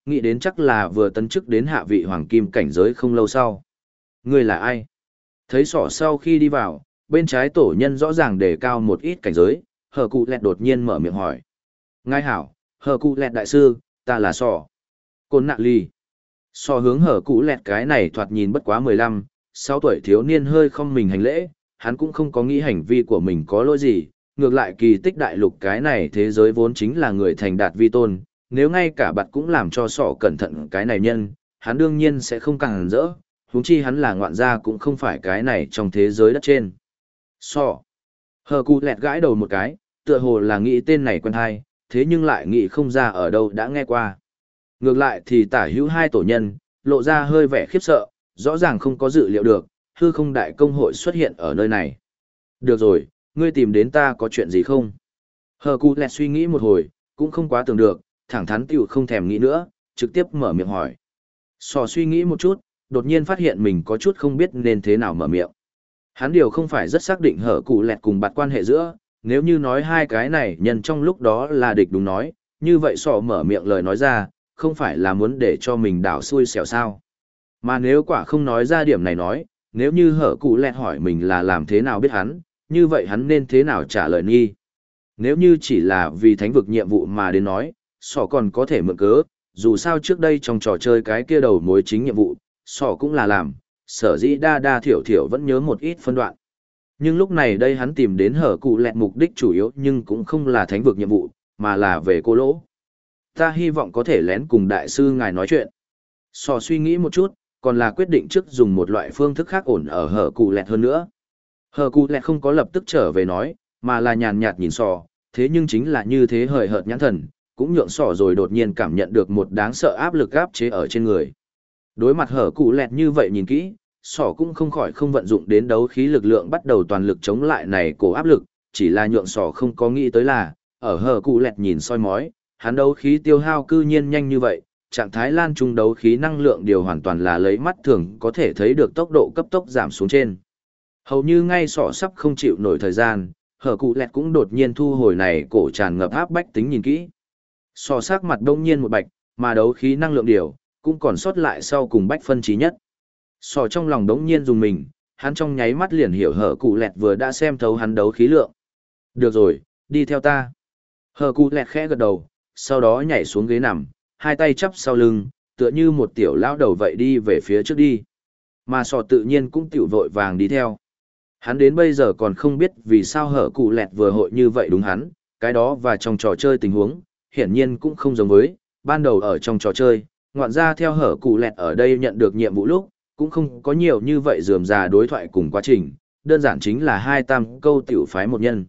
nghĩ đến chắc là vừa tấn chức đến hạ vị hoàng kim cảnh giới không lâu sau. Ngươi là ai? Thấy sỏ sau khi đi vào, bên trái tổ nhân rõ ràng đề cao một ít cảnh giới, hờ cụ lẹt đột nhiên mở miệng hỏi. Ngài hảo, hờ cụ lẹt đại sư, ta là sỏ. Côn nạ ly. Sỏ hướng hờ cụ lẹt cái này thoạt nhìn bất quá 15, 6 tuổi thiếu niên hơi không mình hành lễ, hắn cũng không có nghĩ hành vi của mình có lỗi gì, ngược lại kỳ tích đại lục cái này thế giới vốn chính là người thành đạt vi tôn, nếu ngay cả bặt cũng làm cho sỏ cẩn thận cái này nhân, hắn đương nhiên sẽ không càng rỡ, huống chi hắn là ngoạn gia cũng không phải cái này trong thế giới đất trên. Sỏ. Hờ cụ lẹt gãi đầu một cái, tựa hồ là nghĩ tên này quen hay, thế nhưng lại nghĩ không ra ở đâu đã nghe qua. Ngược lại thì tả hữu hai tổ nhân, lộ ra hơi vẻ khiếp sợ, rõ ràng không có dự liệu được, hư không đại công hội xuất hiện ở nơi này. Được rồi, ngươi tìm đến ta có chuyện gì không? Hờ cụ lẹt suy nghĩ một hồi, cũng không quá tưởng được, thẳng thắn tiểu không thèm nghĩ nữa, trực tiếp mở miệng hỏi. Sò suy nghĩ một chút, đột nhiên phát hiện mình có chút không biết nên thế nào mở miệng. Hắn điều không phải rất xác định hở cụ lẹt cùng bạt quan hệ giữa, nếu như nói hai cái này nhân trong lúc đó là địch đúng nói, như vậy sò mở miệng lời nói ra, không phải là muốn để cho mình đảo xui xẻo sao. Mà nếu quả không nói ra điểm này nói, nếu như hở cụ lẹt hỏi mình là làm thế nào biết hắn, như vậy hắn nên thế nào trả lời nghi. Nếu như chỉ là vì thánh vực nhiệm vụ mà đến nói, sò còn có thể mượn cớ, dù sao trước đây trong trò chơi cái kia đầu mối chính nhiệm vụ, sò cũng là làm, sở dĩ đa thiểu thiểu vẫn nhớ một ít phân đoạn. Nhưng lúc này đây hắn tìm đến hở cụ lẹt mục đích chủ yếu nhưng cũng không là thánh vực nhiệm vụ, mà là về cô lỗ. Ta hy vọng có thể lén cùng đại sư ngài nói chuyện. Sò suy nghĩ một chút, còn là quyết định trước dùng một loại phương thức khác ổn ở hở cụ lẹt hơn nữa. Hở cụ lẹt không có lập tức trở về nói, mà là nhàn nhạt nhìn sò, thế nhưng chính là như thế hời hợt nhãn thần, cũng nhượng sò rồi đột nhiên cảm nhận được một đáng sợ áp lực áp chế ở trên người. Đối mặt hở cụ lẹt như vậy nhìn kỹ, sò cũng không khỏi không vận dụng đến đấu khí lực lượng bắt đầu toàn lực chống lại này cổ áp lực, chỉ là nhượng sò không có nghĩ tới là, ở hở cụ lẹt nhìn soi mói, hắn đấu khí tiêu hao cư nhiên nhanh như vậy, trạng thái lan trung đấu khí năng lượng điều hoàn toàn là lấy mắt thường có thể thấy được tốc độ cấp tốc giảm xuống trên. Hầu như ngay sọ sắp không chịu nổi thời gian, hở cụ lẹt cũng đột nhiên thu hồi này cổ tràn ngập áp bách tính nhìn kỹ. Sọ sắc mặt đông nhiên một bạch, mà đấu khí năng lượng điều, cũng còn sót lại sau cùng bách phân trí nhất. Sọ trong lòng đống nhiên dùng mình, hắn trong nháy mắt liền hiểu hở cụ lẹt vừa đã xem thấu hắn đấu khí lượng. Được rồi, đi theo ta. Hở cụ lẹt khẽ gật đầu, sau đó nhảy xuống ghế nằm, hai tay chắp sau lưng, tựa như một tiểu lão đầu vậy đi về phía trước đi. Mà sọ tự nhiên cũng tiểu vội vàng đi theo. Hắn đến bây giờ còn không biết vì sao hở cụ lẹt vừa hội như vậy đúng hắn, cái đó và trong trò chơi tình huống, hiển nhiên cũng không giống với, ban đầu ở trong trò chơi, ngoạn ra theo hở cụ lẹt ở đây nhận được nhiệm vụ lúc, cũng không có nhiều như vậy rườm rà đối thoại cùng quá trình, đơn giản chính là hai tam câu tiểu phái một nhân.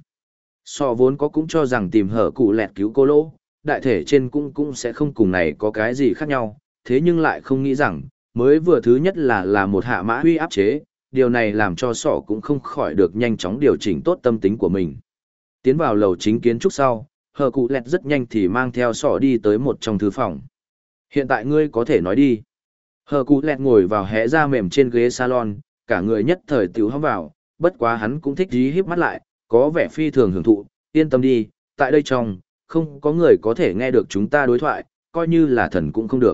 So vốn có cũng cho rằng tìm hở cụ lẹt cứu cô lỗ, đại thể trên cũng sẽ không cùng này có cái gì khác nhau, thế nhưng lại không nghĩ rằng, mới vừa thứ nhất là một hạ mã huy áp chế, điều này làm cho sọ cũng không khỏi được nhanh chóng điều chỉnh tốt tâm tính của mình. Tiến vào lầu chính kiến trúc sau, hờ cụ lẹt rất nhanh thì mang theo sọ đi tới một trong thư phòng. Hiện tại ngươi có thể nói đi. Hờ cụ lẹt ngồi vào hé ra mềm trên ghế salon, cả người nhất thời tiểu hóng vào, bất quá hắn cũng thích dí híp mắt lại, có vẻ phi thường hưởng thụ, yên tâm đi, tại đây trong, không có người có thể nghe được chúng ta đối thoại, coi như là thần cũng không được.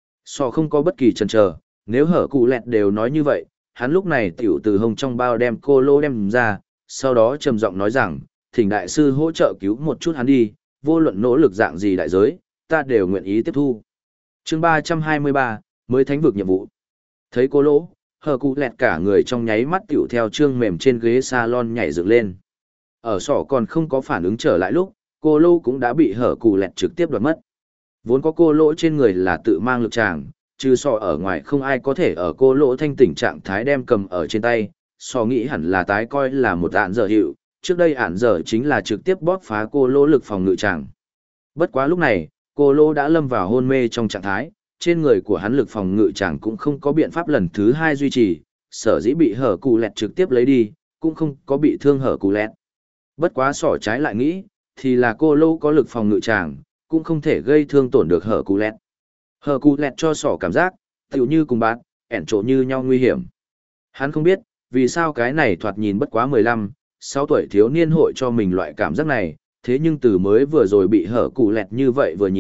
Sọ không có bất kỳ chần chờ, nếu hở cụ lẹt đều nói như vậy, hắn lúc này tiểu từ hông trong bao đem cô lô đem ra, sau đó trầm giọng nói rằng, thỉnh đại sư hỗ trợ cứu một chút hắn đi, vô luận nỗ lực dạng gì đại giới, ta đều nguyện ý tiếp thu. Chương 323, mới thánh vực nhiệm vụ. Thấy cô lỗ, hở cụ lẹt cả người trong nháy mắt tiểu theo trương mềm trên ghế salon nhảy dựng lên. Ở sọ còn không có phản ứng trở lại lúc, cô lô cũng đã bị hở cụ lẹt trực tiếp đoạt mất. Vốn có cô lỗ trên người là tự mang lực tràng, trừ sọ ở ngoài không ai có thể ở cô lỗ thanh tỉnh trạng thái đem cầm ở trên tay, sọ nghĩ hẳn là tái coi là một ạn dở hiệu, trước đây ạn dở chính là trực tiếp bóp phá cô lỗ lực phòng ngự tràng. Bất quá lúc này, cô lỗ đã lâm vào hôn mê trong trạng thái, trên người của hắn lực phòng ngự tràng cũng không có biện pháp lần thứ hai duy trì, sở dĩ bị hở cụ lẹt trực tiếp lấy đi, cũng không có bị thương hở cụ lẹt. Bất quá sọ trái lại nghĩ, thì là cô lỗ có lực phòng ngự tràng, cũng không thể gây thương tổn được hở cụ lẹt. Hở cụ lẹt cho sỏ cảm giác, tựu như cùng bạn, ẻn trộn như nhau nguy hiểm. Hắn không biết, vì sao cái này thoạt nhìn bất quá 15, 6 tuổi thiếu niên hội cho mình loại cảm giác này, thế nhưng từ mới vừa rồi bị hở cụ lẹt như vậy vừa nhìn,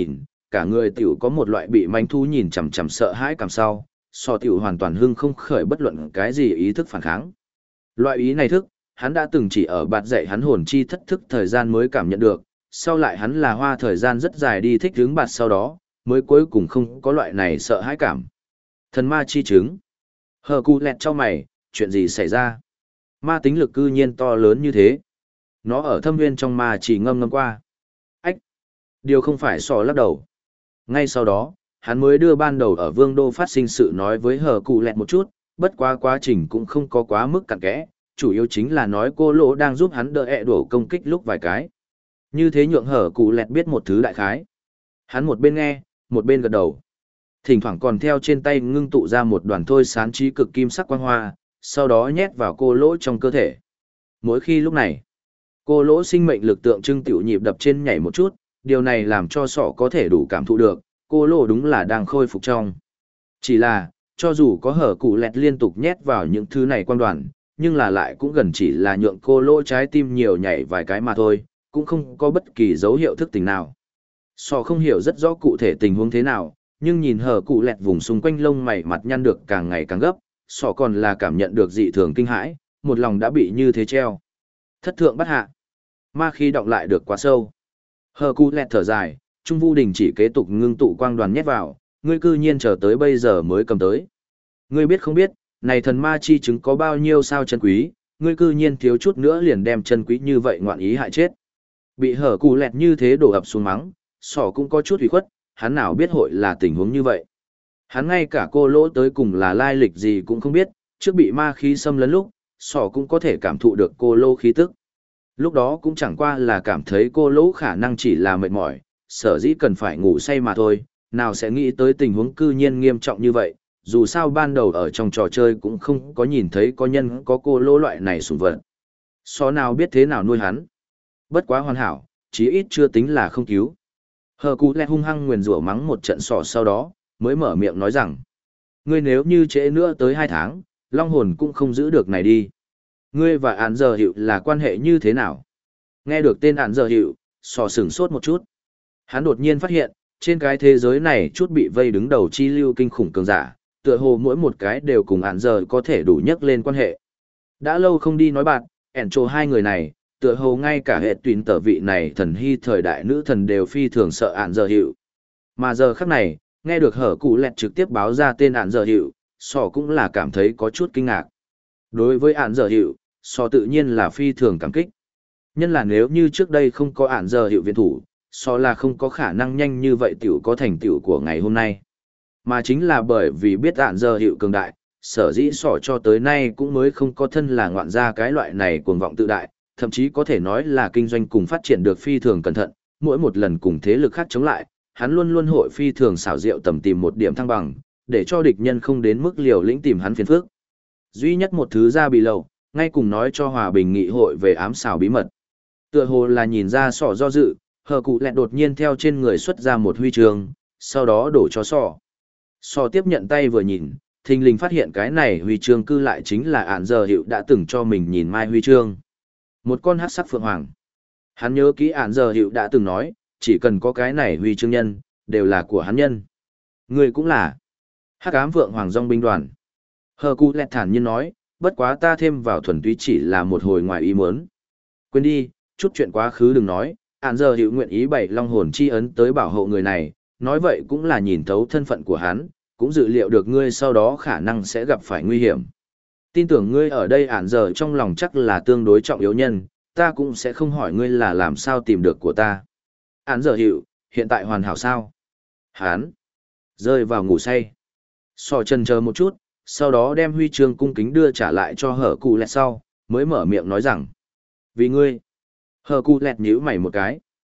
cả người tiểu có một loại bị manh thú nhìn chằm chằm sợ hãi cảm sau, so tiểu hoàn toàn hưng không khởi bất luận cái gì ý thức phản kháng. Loại ý này thức, hắn đã từng chỉ ở bạt dạy hắn hồn chi thất thức thời gian mới cảm nhận được, sau lại hắn là hoa thời gian rất dài đi thích hướng bạt sau đó, mới cuối cùng không có loại này sợ hãi cảm. Thần ma chi chứng. Hờ cụ lẹt cho mày, chuyện gì xảy ra? Ma tính lực cư nhiên to lớn như thế. Nó ở thâm nguyên trong ma chỉ ngâm ngâm qua. Ách! Điều không phải sò lắc đầu. Ngay sau đó, hắn mới đưa ban đầu ở vương đô phát sinh sự nói với hờ cụ lẹt một chút, bất quá quá trình cũng không có quá mức cặn kẽ, chủ yếu chính là nói cô lỗ đang giúp hắn đỡ đổ công kích lúc vài cái. Như thế nhượng hở cụ lẹt biết một thứ đại khái. Hắn một bên nghe, một bên gật đầu. Thỉnh thoảng còn theo trên tay ngưng tụ ra một đoàn thôi sán trí cực kim sắc quang hoa, sau đó nhét vào cô lỗ trong cơ thể. Mỗi khi lúc này, cô lỗ sinh mệnh lực tượng trưng tiểu nhịp đập trên nhảy một chút, điều này làm cho sọ có thể đủ cảm thụ được, cô lỗ đúng là đang khôi phục trong. Chỉ là, cho dù có hở cụ lẹt liên tục nhét vào những thứ này quang đoàn, nhưng là lại cũng gần chỉ là nhượng cô lỗ trái tim nhiều nhảy vài cái mà thôi, cũng không có bất kỳ dấu hiệu thức tỉnh nào. Sọ không hiểu rất rõ cụ thể tình huống thế nào, nhưng nhìn hở cụ lẹt vùng xung quanh lông mày mặt nhăn được càng ngày càng gấp, sọ còn là cảm nhận được dị thường kinh hãi, một lòng đã bị như thế treo. Thất thượng bắt hạ. Ma khí động lại được quá sâu. Hở cụ lẹt thở dài, Trung Vu Đình chỉ kế tục ngưng tụ quang đoàn nhét vào, ngươi cư nhiên chờ tới bây giờ mới cầm tới. Ngươi biết không biết, này thần ma chi chứng có bao nhiêu sao chân quý, ngươi cư nhiên thiếu chút nữa liền đem chân quý như vậy ngoạn ý hại chết. Bị hở cụ lẹt như thế đổ ập xuống mắng, sỏ cũng có chút ủy khuất, hắn nào biết hội là tình huống như vậy. Hắn ngay cả cô lỗ tới cùng là lai lịch gì cũng không biết, trước bị ma khí xâm lấn lúc, sỏ cũng có thể cảm thụ được cô lỗ khí tức. Lúc đó cũng chẳng qua là cảm thấy cô lỗ khả năng chỉ là mệt mỏi, sở dĩ cần phải ngủ say mà thôi, nào sẽ nghĩ tới tình huống cư nhiên nghiêm trọng như vậy, dù sao ban đầu ở trong trò chơi cũng không có nhìn thấy có nhân có cô lỗ loại này sủng vật. Sỏ nào biết thế nào nuôi hắn. Bất quá hoàn hảo, chí ít chưa tính là không cứu. Hờ cụ lẹ hung hăng nguyền rủa mắng một trận sỏ sau đó, mới mở miệng nói rằng, ngươi nếu như trễ nữa tới 2 tháng, long hồn cũng không giữ được này đi. Ngươi và án giờ hiệu là quan hệ như thế nào? Nghe được tên án giờ hiệu, sỏ sửng sốt một chút. Hắn đột nhiên phát hiện, trên cái thế giới này chút bị vây đứng đầu chi lưu kinh khủng cường giả, tựa hồ mỗi một cái đều cùng án giờ có thể đủ nhắc lên quan hệ. Đã lâu không đi nói bạn, ẻn trồ hai người này, tựa hồ ngay cả hệ tuyển tờ vị này thần hy thời đại nữ thần đều phi thường sợ án giờ hiệu. Mà giờ khắc này, nghe được hở cụ lẹt trực tiếp báo ra tên án giờ hiệu, sỏ cũng là cảm thấy có chút kinh ngạc. Đối với án giờ hiệu, sỏ tự nhiên là phi thường cảm kích. Nhân là nếu như trước đây không có án giờ hiệu viện thủ, sỏ là không có khả năng nhanh như vậy tiểu có thành tựu của ngày hôm nay. Mà chính là bởi vì biết án giờ hiệu cường đại, sở dĩ sỏ cho tới nay cũng mới không có thân là ngoạn ra cái loại này cuồng vọng tự đại, thậm chí có thể nói là kinh doanh cùng phát triển được phi thường cẩn thận, mỗi một lần cùng thế lực khác chống lại, hắn luôn luôn hội phi thường xảo diệu tầm tìm một điểm thăng bằng, để cho địch nhân không đến mức liều lĩnh tìm hắn phiền phức. Duy nhất một thứ ra bị lầu, ngay cùng nói cho hòa bình nghị hội về ám xào bí mật. Tựa hồ là nhìn ra sỏ do dự, hờ cụ lẹt đột nhiên theo trên người xuất ra một huy chương, sau đó đổ cho sỏ. Sỏ tiếp nhận tay vừa nhìn, thình lình phát hiện cái này huy chương cư lại chính là án giờ hiệu đã từng cho mình nhìn mai huy chương. Một con hắc sắc phượng hoàng. Hắn nhớ kỹ án giờ hiệu đã từng nói, chỉ cần có cái này huy chương nhân, đều là của hắn nhân. Người cũng là hắc ám phượng hoàng dòng binh đoàn. Hờ cụ lẹt thản nhiên nói, bất quá ta thêm vào thuần túy chỉ là một hồi ngoài ý muốn. Quên đi, chút chuyện quá khứ đừng nói, án giờ hiệu nguyện ý bày long hồn chi ấn tới bảo hộ người này, nói vậy cũng là nhìn thấu thân phận của hắn, cũng dự liệu được ngươi sau đó khả năng sẽ gặp phải nguy hiểm. Tin tưởng ngươi ở đây án giờ trong lòng chắc là tương đối trọng yếu nhân, ta cũng sẽ không hỏi ngươi là làm sao tìm được của ta. Án giờ hiệu, hiện tại hoàn hảo sao? Hán, rơi vào ngủ say. Sò chân chờ một chút, sau đó đem huy chương cung kính đưa trả lại cho hở cụ lẹt sau, mới mở miệng nói rằng. Vì ngươi, hở cụ lẹt nhíu mày một cái.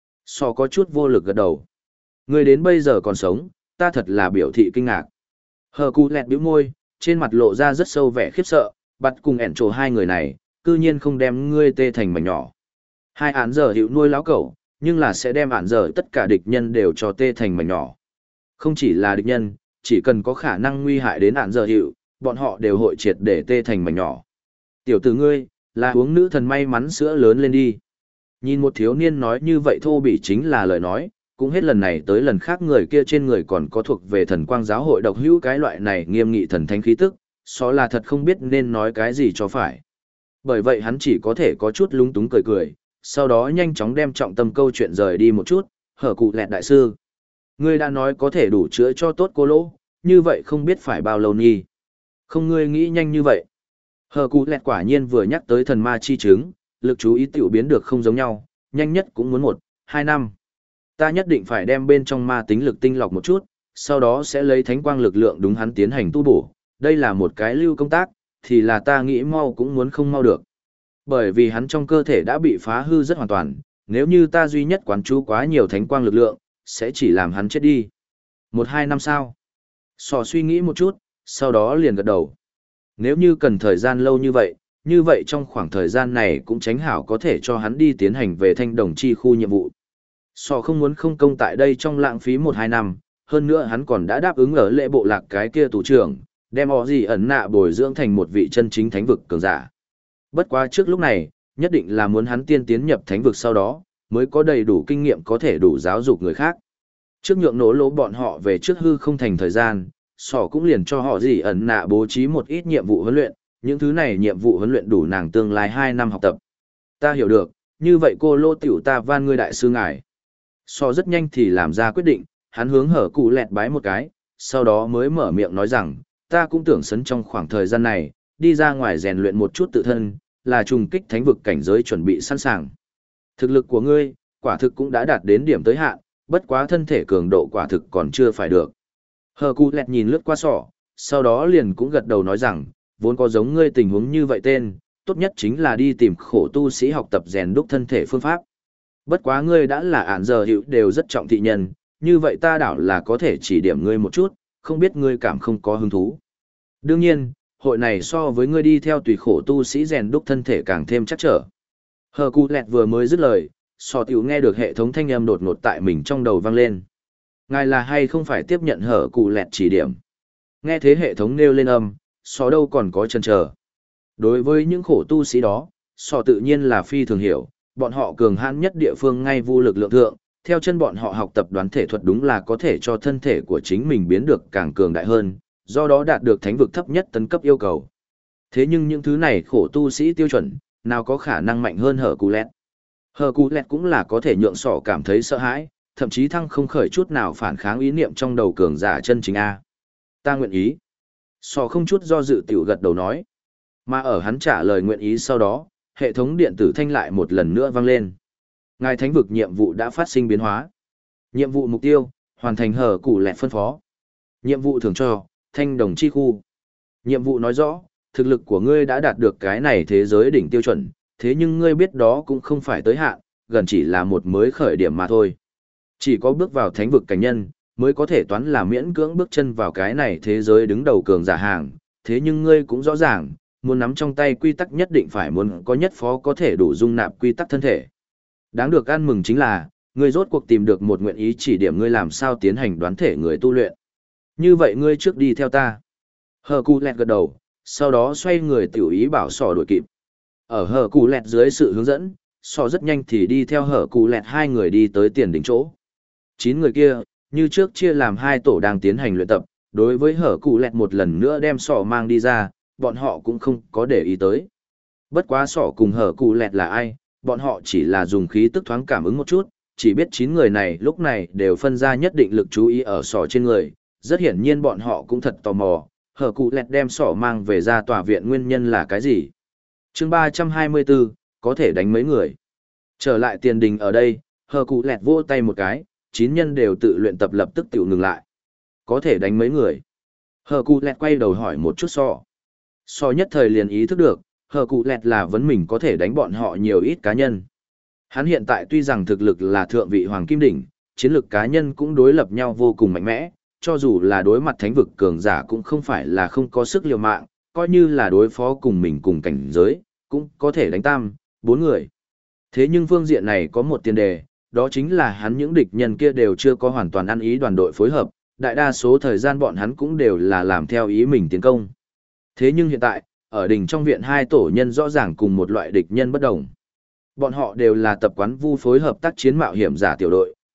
Sò có chút vô lực gật đầu. Ngươi đến bây giờ còn sống, ta thật là biểu thị kinh ngạc. Hở cụ lẹt bĩu môi, trên mặt lộ ra rất sâu vẻ khiếp sợ, bắt cùng ẻn trồ hai người này, cư nhiên không đem ngươi tê thành mảnh nhỏ. Hai án giờ hiệu nuôi láo cẩu, nhưng là sẽ đem án giờ tất cả địch nhân đều cho tê thành mảnh nhỏ. Không chỉ là địch nhân, chỉ cần có khả năng nguy hại đến án giờ hiệu, bọn họ đều hội triệt để tê thành mảnh nhỏ. Tiểu tử ngươi, là uống nữ thần may mắn sữa lớn lên đi. Nhìn một thiếu niên nói như vậy thô bỉ chính là lời nói, cũng hết lần này tới lần khác người kia trên người còn có thuộc về thần quang giáo hội độc hữu cái loại này nghiêm nghị thần thánh khí tức, so là thật không biết nên nói cái gì cho phải. Bởi vậy hắn chỉ có thể có chút lúng túng cười cười, sau đó nhanh chóng đem trọng tâm câu chuyện rời đi một chút, hở cụ lẹt đại sư. Ngươi đã nói có thể đủ chữa cho tốt cô lỗ, như vậy không biết phải bao lâu nhỉ? Không ngươi nghĩ nhanh như vậy. Hở cụ lẹt quả nhiên vừa nhắc tới thần ma chi chứng, lực chú ý tiểu biến được không giống nhau, nhanh nhất cũng muốn 1-2 năm. Ta nhất định phải đem bên trong ma tính lực tinh lọc một chút, sau đó sẽ lấy thánh quang lực lượng đúng hắn tiến hành tu bổ. Đây là một cái lưu công tác, thì là ta nghĩ mau cũng muốn không mau được. Bởi vì hắn trong cơ thể đã bị phá hư rất hoàn toàn, nếu như ta duy nhất quán chú quá nhiều thánh quang lực lượng, sẽ chỉ làm hắn chết đi. 1-2 năm sau. Sò suy nghĩ một chút, sau đó liền gật đầu. Nếu như cần thời gian lâu như vậy trong khoảng thời gian này cũng tránh hảo có thể cho hắn đi tiến hành về thanh đồng chi khu nhiệm vụ. Sò không muốn không công tại đây trong lãng phí 1-2 năm, hơn nữa hắn còn đã đáp ứng ở lễ bộ lạc cái kia tù trưởng, đem họ gì ẩn nạ bồi dưỡng thành một vị chân chính thánh vực cường giả. Bất quá trước lúc này, nhất định là muốn hắn tiên tiến nhập thánh vực sau đó, mới có đầy đủ kinh nghiệm có thể đủ giáo dục người khác. Trước nhượng nổ lỗ bọn họ về trước hư không thành thời gian, Sỏ cũng liền cho họ gì ẩn nạ bố trí một ít nhiệm vụ huấn luyện, những thứ này nhiệm vụ huấn luyện đủ nàng tương lai 2 năm học tập. Ta hiểu được, như vậy cô lô tiểu ta van ngươi đại sư ngài. Sỏ rất nhanh thì làm ra quyết định, hắn hướng hở cụ lẹt bái một cái, sau đó mới mở miệng nói rằng, ta cũng tưởng sấn trong khoảng thời gian này, đi ra ngoài rèn luyện một chút tự thân, là trùng kích thánh vực cảnh giới chuẩn bị sẵn sàng. Thực lực của ngươi, quả thực cũng đã đạt đến điểm tới hạn, bất quá thân thể cường độ quả thực còn chưa phải được. Hờ cụ lẹt nhìn lướt qua sỏ, sau đó liền cũng gật đầu nói rằng, vốn có giống ngươi tình huống như vậy tên, tốt nhất chính là đi tìm khổ tu sĩ học tập rèn đúc thân thể phương pháp. Bất quá ngươi đã là ản giờ hiệu đều rất trọng thị nhân, như vậy ta đảo là có thể chỉ điểm ngươi một chút, không biết ngươi cảm không có hứng thú. Đương nhiên, hội này so với ngươi đi theo tùy khổ tu sĩ rèn đúc thân thể càng thêm chắc trở. Hờ cụ lẹt vừa mới dứt lời, sò tiểu nghe được hệ thống thanh âm đột ngột tại mình trong đầu vang lên. Ngài là hay không phải tiếp nhận hở cụ lẹt chỉ điểm? Nghe thế hệ thống nêu lên âm, sò đâu còn có chần chờ. Đối với những khổ tu sĩ đó, sò tự nhiên là phi thường hiểu, bọn họ cường hãn nhất địa phương ngay vô lực lượng thượng, theo chân bọn họ học tập đoán thể thuật đúng là có thể cho thân thể của chính mình biến được càng cường đại hơn, do đó đạt được thánh vực thấp nhất tấn cấp yêu cầu. Thế nhưng những thứ này khổ tu sĩ tiêu chuẩn, nào có khả năng mạnh hơn hở cụ lẹt. Hở cụ lẹt cũng là có thể nhượng sỏ cảm thấy sợ hãi, thậm chí thăng không khởi chút nào phản kháng ý niệm trong đầu cường giả chân chính A. Ta nguyện ý. Sỏ không chút do dự tiểu gật đầu nói. Mà ở hắn trả lời nguyện ý sau đó, hệ thống điện tử thanh lại một lần nữa vang lên. Ngài thánh vực nhiệm vụ đã phát sinh biến hóa. Nhiệm vụ mục tiêu, hoàn thành hở cụ lẹt phân phó. Nhiệm vụ thưởng cho, thanh đồng chi khu. Nhiệm vụ nói rõ, thực lực của ngươi đã đạt được cái này thế giới đỉnh tiêu chuẩn, thế nhưng ngươi biết đó cũng không phải tới hạn, gần chỉ là một mới khởi điểm mà thôi. Chỉ có bước vào thánh vực cảnh nhân, mới có thể toán là miễn cưỡng bước chân vào cái này thế giới đứng đầu cường giả hàng, thế nhưng ngươi cũng rõ ràng, muốn nắm trong tay quy tắc nhất định phải muốn có nhất phó có thể đủ dung nạp quy tắc thân thể. Đáng được ăn mừng chính là, ngươi rốt cuộc tìm được một nguyện ý chỉ điểm ngươi làm sao tiến hành đoán thể người tu luyện. Như vậy ngươi trước đi theo ta. Hờ cụ lẹt gật đầu, sau đó xoay người tiểu ý bảo sò đuổi kịp. Ở hờ cụ lẹt dưới sự hướng dẫn, sò rất nhanh thì đi theo hờ cụ lẹt 2 người đi tới tiền đỉnh chỗ. 9 người kia, như trước chia làm 2 tổ đang tiến hành luyện tập, đối với hờ cụ lẹt một lần nữa đem sò mang đi ra, bọn họ cũng không có để ý tới. Bất quá sò cùng hờ cụ lẹt là ai, bọn họ chỉ là dùng khí tức thoáng cảm ứng một chút, chỉ biết 9 người này lúc này đều phân ra nhất định lực chú ý ở sò trên người. Rất hiển nhiên bọn họ cũng thật tò mò, hở cụ lẹt đem sỏ mang về ra tòa viện nguyên nhân là cái gì. Chương 324, có thể đánh mấy người. Trở lại tiền đình ở đây, hở cụ lẹt vỗ tay một cái, 9 nhân đều tự luyện tập lập tức tự ngừng lại. Có thể đánh mấy người. Hở cụ lẹt quay đầu hỏi một chút sọ. Sọ nhất thời liền ý thức được, hở cụ lẹt là vấn mình có thể đánh bọn họ nhiều ít cá nhân. Hắn hiện tại tuy rằng thực lực là thượng vị hoàng kim đỉnh, chiến lược cá nhân cũng đối lập nhau vô cùng mạnh mẽ, cho dù là đối mặt thánh vực cường giả cũng không phải là không có sức liều mạng, coi như là đối phó cùng mình cùng cảnh giới, cũng có thể đánh 3-4 người. Thế nhưng phương diện này có một tiền đề, đó chính là hắn những địch nhân kia đều chưa có hoàn toàn ăn ý đoàn đội phối hợp, đại đa số thời gian bọn hắn cũng đều là làm theo ý mình tiến công. Thế nhưng hiện tại, ở đỉnh trong viện 2 tổ nhân rõ ràng cùng một loại địch nhân bất đồng. Bọn họ đều là tập quán vu phối hợp tác chiến mạo hiểm giả tiểu đội,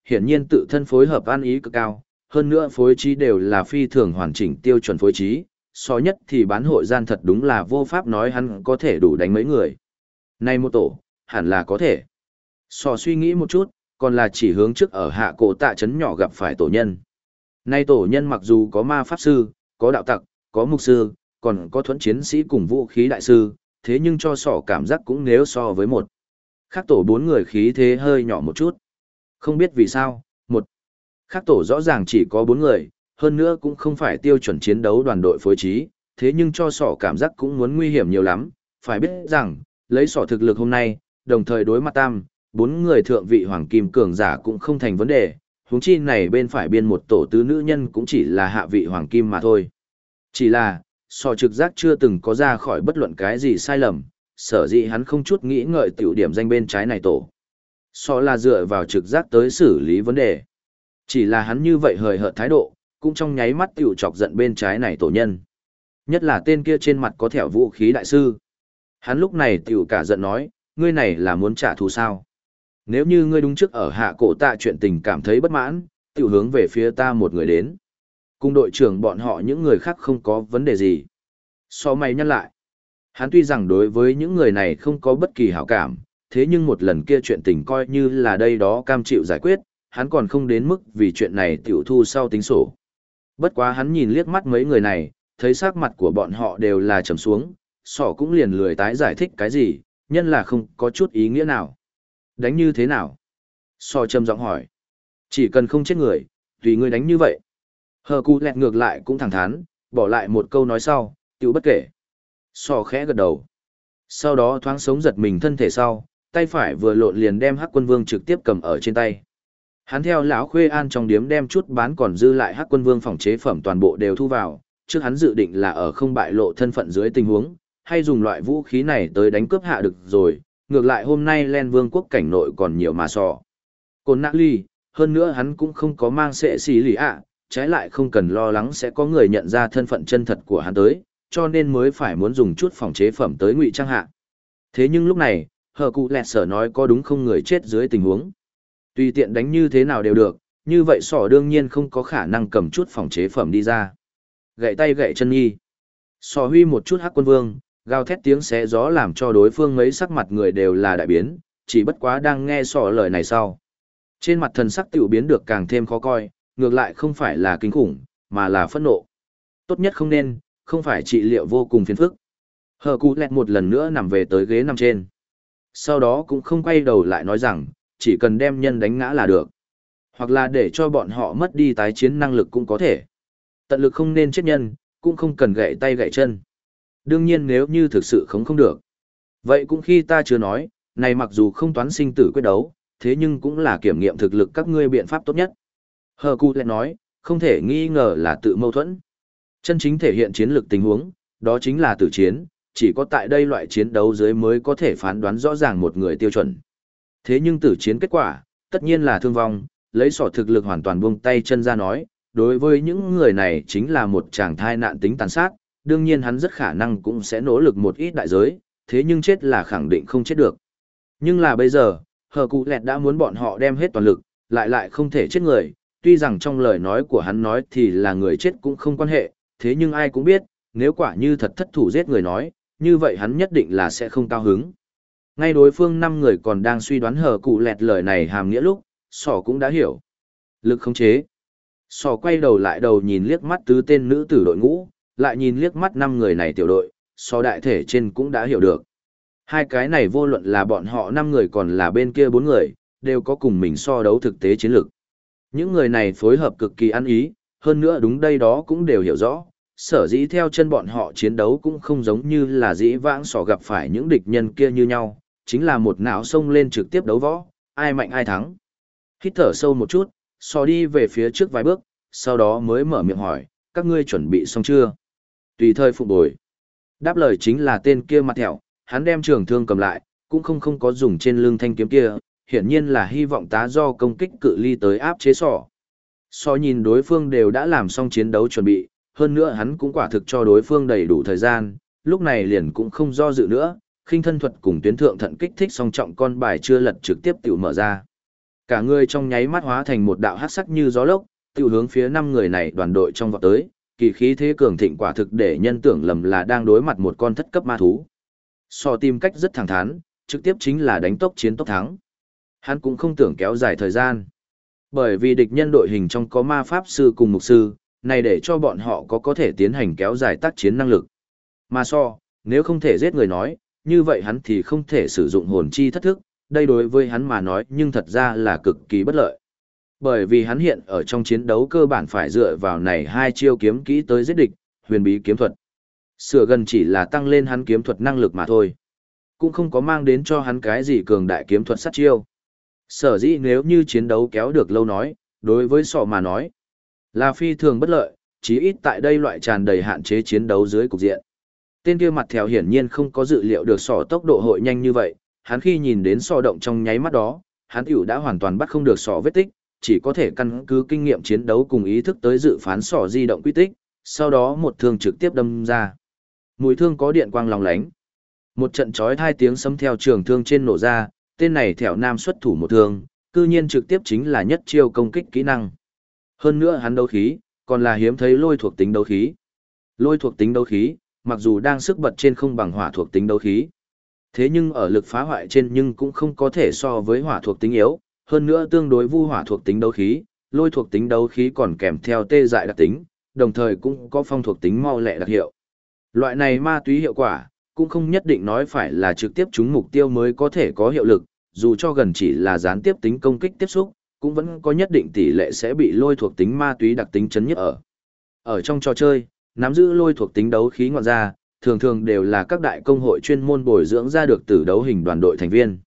hiển nhiên tự thân phối hợp ăn ý cực cao, hơn nữa phối trí đều là phi thường hoàn chỉnh tiêu chuẩn phối trí, so nhất thì bán hội gian thật đúng là vô pháp nói hắn có thể đủ đánh mấy người. Này một tổ, hẳn là có thể. So suy nghĩ một chút, còn là chỉ hướng trước ở hạ cổ tạ trấn nhỏ gặp phải tổ nhân. Nay tổ nhân mặc dù có ma pháp sư, có đạo tặc, có mục sư, còn có thuẫn chiến sĩ cùng vũ khí đại sư, thế nhưng cho sỏ cảm giác cũng nếu so với một. Khác tổ 4 người khí thế hơi nhỏ một chút. Không biết vì sao, một. Khác tổ rõ ràng chỉ có 4 người, hơn nữa cũng không phải tiêu chuẩn chiến đấu đoàn đội phối trí, thế nhưng cho sỏ cảm giác cũng muốn nguy hiểm nhiều lắm. Phải biết rằng, lấy sỏ thực lực hôm nay, đồng thời đối mặt tam, 4 người thượng vị hoàng kim cường giả cũng không thành vấn đề, huống chi này bên phải biên một tổ tứ nữ nhân cũng chỉ là hạ vị hoàng kim mà thôi. Chỉ là, sỏ trực giác chưa từng có ra khỏi bất luận cái gì sai lầm, sở dĩ hắn không chút nghĩ ngợi tiểu điểm danh bên trái này tổ. Sỏ là dựa vào trực giác tới xử lý vấn đề. Chỉ là hắn như vậy hời hợt thái độ, cũng trong nháy mắt tiểu chọc giận bên trái này tổ nhân. Nhất là tên kia trên mặt có thẻo vũ khí đại sư. Hắn lúc này tiểu cả giận nói, ngươi này là muốn trả thù sao? Nếu như ngươi đúng trước ở hạ cổ tạ chuyện tình cảm thấy bất mãn, tiểu hướng về phía ta một người đến. Cùng đội trưởng bọn họ những người khác không có vấn đề gì. So mày nhắc lại. Hắn tuy rằng đối với những người này không có bất kỳ hảo cảm, thế nhưng một lần kia chuyện tình coi như là đây đó cam chịu giải quyết, hắn còn không đến mức vì chuyện này tiểu thu sau tính sổ. Bất quá hắn nhìn liếc mắt mấy người này, thấy sắc mặt của bọn họ đều là trầm xuống, sỏ cũng liền lười tái giải thích cái gì, nhân là không có chút ý nghĩa nào. Đánh như thế nào? Sỏ trầm giọng hỏi. Chỉ cần không chết người, tùy ngươi đánh như vậy. Hờ cụ lẹt ngược lại cũng thẳng thắn, bỏ lại một câu nói sau, tiểu bất kể. Sỏ khẽ gật đầu. Sau đó thoáng sống giật mình thân thể sau, tay phải vừa lộn liền đem Hắc Quân Vương trực tiếp cầm ở trên tay. Hắn theo lão Khuê An trong điếm đem chút bán còn dư lại Hắc Quân Vương phòng chế phẩm toàn bộ đều thu vào, trước hắn dự định là ở không bại lộ thân phận dưới tình huống, hay dùng loại vũ khí này tới đánh cướp hạ được rồi, ngược lại hôm nay Len Vương quốc cảnh nội còn nhiều mà sò. Côn nã ly, hơn nữa hắn cũng không có mang sệ xì lì ạ, trái lại không cần lo lắng sẽ có người nhận ra thân phận chân thật của hắn tới, cho nên mới phải muốn dùng chút phòng chế phẩm tới ngụy trang hạ. Thế nhưng lúc này, hờ cụ lẹt sở nói có đúng không người chết dưới tình huống. Tùy tiện đánh như thế nào đều được, như vậy sỏ đương nhiên không có khả năng cầm chút phòng chế phẩm đi ra. Gậy tay gậy chân nhi. Sỏ huy một chút Hắc Quân Vương, gào thét tiếng xé gió làm cho đối phương mấy sắc mặt người đều là đại biến, chỉ bất quá đang nghe sỏ lời này sau. Trên mặt thần sắc tiểu biến được càng thêm khó coi, ngược lại không phải là kinh khủng, mà là phẫn nộ. Tốt nhất không nên, không phải trị liệu vô cùng phiền phức. Hờ cụ lẹt một lần nữa nằm về tới ghế nằm trên. Sau đó cũng không quay đầu lại nói rằng, chỉ cần đem nhân đánh ngã là được. Hoặc là để cho bọn họ mất đi tái chiến năng lực cũng có thể. Tận lực không nên chết nhân, cũng không cần gãy tay gãy chân. Đương nhiên nếu như thực sự không được. Vậy cũng khi ta chưa nói, này mặc dù không toán sinh tử quyết đấu, thế nhưng cũng là kiểm nghiệm thực lực các ngươi biện pháp tốt nhất. Hờ cụ lại nói, không thể nghi ngờ là tự mâu thuẫn. Chân chính thể hiện chiến lược tình huống, đó chính là tử chiến, chỉ có tại đây loại chiến đấu dưới mới có thể phán đoán rõ ràng một người tiêu chuẩn. Thế nhưng tử chiến kết quả, tất nhiên là thương vong, lấy sỏ thực lực hoàn toàn buông tay chân ra nói, đối với những người này chính là một chàng thai nạn tính tàn sát, đương nhiên hắn rất khả năng cũng sẽ nỗ lực một ít đại giới, thế nhưng chết là khẳng định không chết được. Nhưng là bây giờ, hờ cụ lẹt đã muốn bọn họ đem hết toàn lực, lại không thể chết người, tuy rằng trong lời nói của hắn nói thì là người chết cũng không quan hệ, thế nhưng ai cũng biết, nếu quả như thật thất thủ giết người nói, như vậy hắn nhất định là sẽ không cao hứng. Ngay đối phương 5 người còn đang suy đoán hờ cụ lẹt lời này hàm nghĩa lúc, sỏ cũng đã hiểu. Lực khống chế. Sỏ quay đầu lại đầu nhìn liếc mắt tứ tên nữ tử đội ngũ, lại nhìn liếc mắt 5 người này tiểu đội, sỏ đại thể trên cũng đã hiểu được. Hai cái này vô luận là bọn họ 5 người còn là bên kia 4 người, đều có cùng mình so đấu thực tế chiến lược. Những người này phối hợp cực kỳ ăn ý, hơn nữa đúng đây đó cũng đều hiểu rõ, sở dĩ theo chân bọn họ chiến đấu cũng không giống như là dĩ vãng sỏ gặp phải những địch nhân kia như nhau, chính là một não xông lên trực tiếp đấu võ, ai mạnh ai thắng. Hít thở sâu một chút, sỏ đi về phía trước vài bước, sau đó mới mở miệng hỏi, các ngươi chuẩn bị xong chưa? Tùy thời phục bồi. Đáp lời chính là tên kia mặt thẹo, hắn đem trường thương cầm lại, cũng không có dùng trên lưng thanh kiếm kia, hiển nhiên là hy vọng tá do công kích cự ly tới áp chế sỏ. Sỏ nhìn đối phương đều đã làm xong chiến đấu chuẩn bị, hơn nữa hắn cũng quả thực cho đối phương đầy đủ thời gian, lúc này liền cũng không do dự nữa, khinh thân thuật cùng tuyến thượng thận kích thích song trọng con bài chưa lật trực tiếp tiểu mở ra. Cả người trong nháy mắt hóa thành một đạo hắc sắc như gió lốc, tiêu hướng phía 5 người này đoàn đội trong vọt tới, kỳ khí thế cường thịnh quả thực để nhân tưởng lầm là đang đối mặt một con thất cấp ma thú. So tìm cách rất thẳng thắn, trực tiếp chính là đánh tốc chiến tốc thắng. Hắn cũng không tưởng kéo dài thời gian. Bởi vì địch nhân đội hình trong có ma pháp sư cùng mục sư, này để cho bọn họ có thể tiến hành kéo dài tác chiến năng lực. Mà nếu không thể giết người nói, như vậy hắn thì không thể sử dụng hồn chi thất thức, đây đối với hắn mà nói nhưng thật ra là cực kỳ bất lợi. Bởi vì hắn hiện ở trong chiến đấu cơ bản phải dựa vào này 2 chiêu kiếm kỹ tới giết địch, huyền bí kiếm thuật. Sửa gần chỉ là tăng lên hắn kiếm thuật năng lực mà thôi. Cũng không có mang đến cho hắn cái gì cường đại kiếm thuật sát chiêu. Sở dĩ nếu như chiến đấu kéo được lâu nói, đối với mà nói, là phi thường bất lợi, chí ít tại đây loại tràn đầy hạn chế chiến đấu dưới cục diện. Tên kia mặt theo hiển nhiên không có dự liệu được tốc độ hội nhanh như vậy, hắn khi nhìn đến động trong nháy mắt đó, hắn tiểu đã hoàn toàn bắt không được vết tích, chỉ có thể căn cứ kinh nghiệm chiến đấu cùng ý thức tới dự phán di động quy tích, sau đó một thương trực tiếp đâm ra. Mũi thương có điện quang lóng lánh. Một trận chói tai tiếng sấm theo trường thương trên nổ ra, tên này Thẹo Nam xuất thủ một thương, cư nhiên trực tiếp chính là nhất chiêu công kích kỹ năng. Hơn nữa hắn đấu khí, còn là hiếm thấy lôi thuộc tính đấu khí. Lôi thuộc tính đấu khí, mặc dù đang sức bật trên không bằng hỏa thuộc tính đấu khí. Thế nhưng ở lực phá hoại trên nhưng cũng không có thể so với hỏa thuộc tính yếu, hơn nữa tương đối vu hỏa thuộc tính đấu khí, lôi thuộc tính đấu khí còn kèm theo tê dại đặc tính, đồng thời cũng có phong thuộc tính mau lẹ đặc hiệu. Loại này ma túy hiệu quả, cũng không nhất định nói phải là trực tiếp trúng mục tiêu mới có thể có hiệu lực, dù cho gần chỉ là gián tiếp tính công kích tiếp xúc, cũng vẫn có nhất định tỷ lệ sẽ bị lôi thuộc tính ma túy đặc tính chấn nhiếp ở. Ở trong trò chơi, nắm giữ lôi thuộc tính đấu khí ngoạn ra, thường thường đều là các đại công hội chuyên môn bồi dưỡng ra được từ đấu hình đoàn đội thành viên.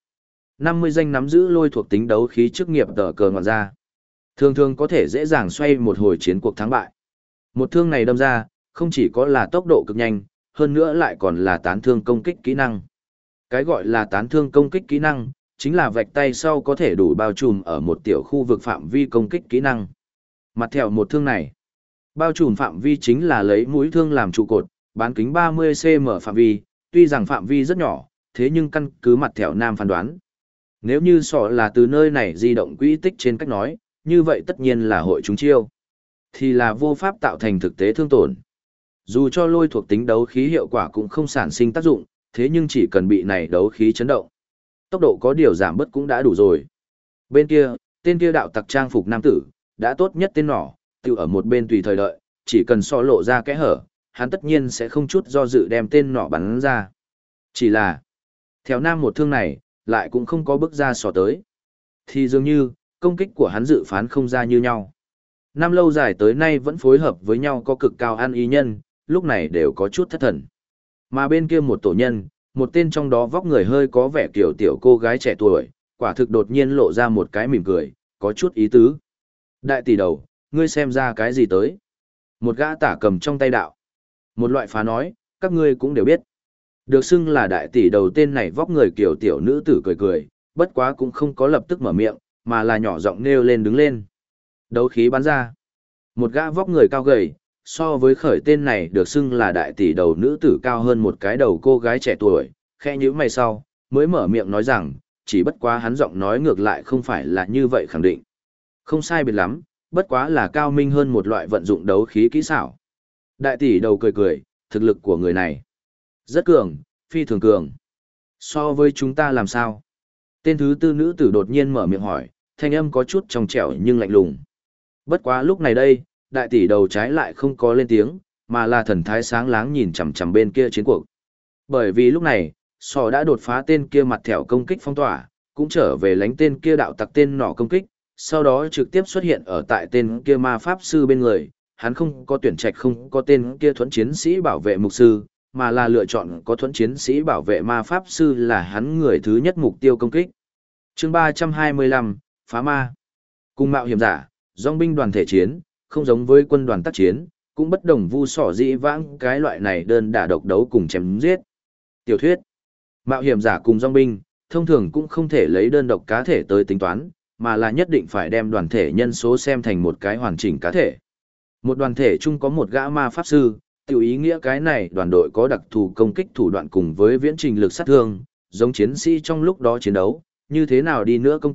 50 danh nắm giữ lôi thuộc tính đấu khí chức nghiệp tờ cờ ngoạn ra, thường thường có thể dễ dàng xoay một hồi chiến cuộc thắng bại. Một thương này đâm ra, không chỉ có là tốc độ cực nhanh, hơn nữa lại còn là tán thương công kích kỹ năng. Cái gọi là tán thương công kích kỹ năng, chính là vạch tay sau có thể đủ bao trùm ở một tiểu khu vực phạm vi công kích kỹ năng. Mặt theo một thương này, bao trùm phạm vi chính là lấy mũi thương làm trụ cột, bán kính 30cm phạm vi, tuy rằng phạm vi rất nhỏ, thế nhưng căn cứ mặt theo Nam phán đoán. Nếu như là từ nơi này di động quỹ tích trên cách nói, như vậy tất nhiên là hội trúng chiêu. Thì là vô pháp tạo thành thực tế thương tổn. Dù cho lôi thuộc tính đấu khí hiệu quả cũng không sản sinh tác dụng, thế nhưng chỉ cần bị này đấu khí chấn động, tốc độ có điều giảm bớt cũng đã đủ rồi. Bên kia, tên kia đạo tặc trang phục nam tử, đã tốt nhất tên nỏ, tự ở một bên tùy thời đợi, chỉ cần lộ ra kẽ hở, hắn tất nhiên sẽ không chút do dự đem tên nỏ bắn ra. Chỉ là, theo Nam một thương này, lại cũng không có bước ra tới. Thì dường như, công kích của hắn dự phán không ra như nhau. Năm lâu dài tới nay vẫn phối hợp với nhau có cực cao ăn ý nhân, lúc này đều có chút thất thần. Mà bên kia một tổ nhân, một tên trong đó vóc người hơi có vẻ kiểu tiểu cô gái trẻ tuổi, quả thực đột nhiên lộ ra một cái mỉm cười, có chút ý tứ. Đại tỷ đầu, ngươi xem ra cái gì tới? Một gã tả cầm trong tay đạo. Một loại phá nói, các ngươi cũng đều biết. Được xưng là đại tỷ đầu tên này vóc người kiểu tiểu nữ tử cười cười, bất quá cũng không có lập tức mở miệng, mà là nhỏ giọng nêu lên đứng lên. Đấu khí bắn ra. Một gã vóc người cao gầy, so với khởi tên này được xưng là đại tỷ đầu nữ tử cao hơn một cái đầu cô gái trẻ tuổi, khẽ nhíu mày sau, mới mở miệng nói rằng, chỉ bất quá hắn giọng nói ngược lại không phải là như vậy khẳng định. Không sai biệt lắm, bất quá là cao minh hơn một loại vận dụng đấu khí kỹ xảo. Đại tỷ đầu cười cười, thực lực của người này rất cường, phi thường cường. So với chúng ta làm sao? Tên thứ tư nữ tử đột nhiên mở miệng hỏi, thanh âm có chút trong trẻo nhưng lạnh lùng. Bất quá lúc này đây, đại tỷ đầu trái lại không có lên tiếng, mà là thần thái sáng láng nhìn chằm chằm bên kia chiến cuộc. Bởi vì lúc này, đã đột phá tên kia mặt thẻo công kích phong tỏa, cũng trở về lánh tên kia đạo tặc tên nỏ công kích, sau đó trực tiếp xuất hiện ở tại tên kia ma pháp sư bên người. Hắn không có tuyển trạch không có tên kia thuẫn chiến sĩ bảo vệ mục sư, mà là lựa chọn có thuẫn chiến sĩ bảo vệ ma pháp sư là hắn người thứ nhất mục tiêu công kích. Chương 325, Phá Ma. Cùng mạo hiểm giả, dòng binh đoàn thể chiến, không giống với quân đoàn tác chiến, cũng bất đồng vu dĩ vãng cái loại này đơn đả độc đấu cùng chém giết. Tiểu thuyết, mạo hiểm giả cùng dòng binh, thông thường cũng không thể lấy đơn độc cá thể tới tính toán, mà là nhất định phải đem đoàn thể nhân số xem thành một cái hoàn chỉnh cá thể. Một đoàn thể chung có một gã ma pháp sư, tiểu ý nghĩa cái này đoàn đội có đặc thù công kích thủ đoạn cùng với viễn trình lực sát thương, giống chiến sĩ trong lúc đó chiến đấu, như thế nào đi nữa công kích,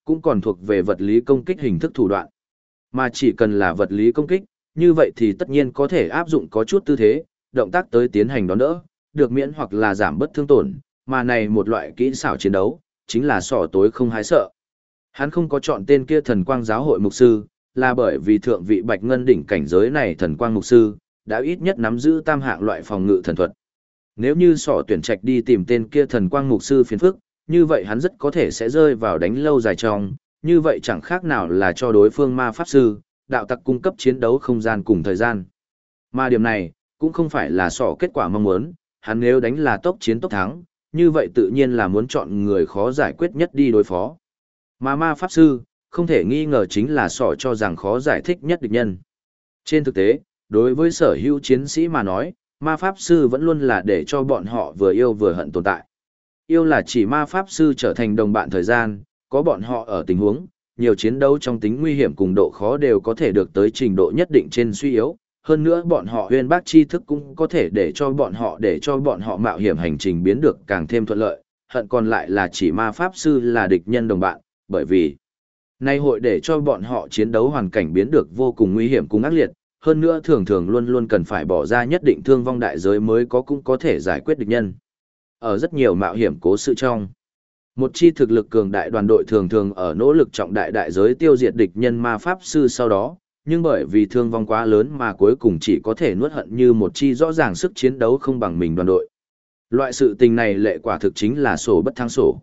cũng còn thuộc về vật lý công kích hình thức thủ đoạn. Mà chỉ cần là vật lý công kích, như vậy thì tất nhiên có thể áp dụng có chút tư thế, động tác tới tiến hành đón đỡ, được miễn hoặc là giảm bất thương tổn, mà này một loại kỹ xảo chiến đấu, chính là sỏ tối không hái sợ. Hắn không có chọn tên kia thần quang giáo hội mục sư, là bởi vì thượng vị bạch ngân đỉnh cảnh giới này thần quang mục sư, đã ít nhất nắm giữ tam hạng loại phòng ngự thần thuật. Nếu như sỏ tuyển trạch đi tìm tên kia thần quang mục sư phiền phức, như vậy hắn rất có thể sẽ rơi vào đánh lâu dài trong, như vậy chẳng khác nào là cho đối phương ma pháp sư, đạo tặc cung cấp chiến đấu không gian cùng thời gian. Mà điểm này, cũng không phải là sỏ kết quả mong muốn, hắn nếu đánh là tốc chiến tốc thắng, như vậy tự nhiên là muốn chọn người khó giải quyết nhất đi đối phó. Mà ma pháp sư, không thể nghi ngờ chính là sỏ cho rằng khó giải thích nhất địch nhân. Trên thực tế, đối với sở hữu chiến sĩ mà nói, ma pháp sư vẫn luôn là để cho bọn họ vừa yêu vừa hận tồn tại. Yêu là chỉ ma pháp sư trở thành đồng bạn thời gian, có bọn họ ở tình huống, nhiều chiến đấu trong tính nguy hiểm cùng độ khó đều có thể được tới trình độ nhất định trên suy yếu. Hơn nữa bọn họ huyên bác tri thức cũng có thể để cho bọn họ mạo hiểm hành trình biến được càng thêm thuận lợi. Hận còn lại là chỉ ma pháp sư là địch nhân đồng bạn, bởi vì nay hội để cho bọn họ chiến đấu hoàn cảnh biến được vô cùng nguy hiểm cùng ác liệt, hơn nữa thường thường luôn luôn cần phải bỏ ra nhất định thương vong đại giới mới cũng có thể giải quyết địch nhân. Ở rất nhiều mạo hiểm cố sự trong, một chi thực lực cường đại đoàn đội thường thường ở nỗ lực trọng đại đại giới tiêu diệt địch nhân ma pháp sư sau đó, nhưng bởi vì thương vong quá lớn mà cuối cùng chỉ có thể nuốt hận như một chi rõ ràng sức chiến đấu không bằng mình đoàn đội. Loại sự tình này lệ quả thực chính là sổ bất thắng sổ.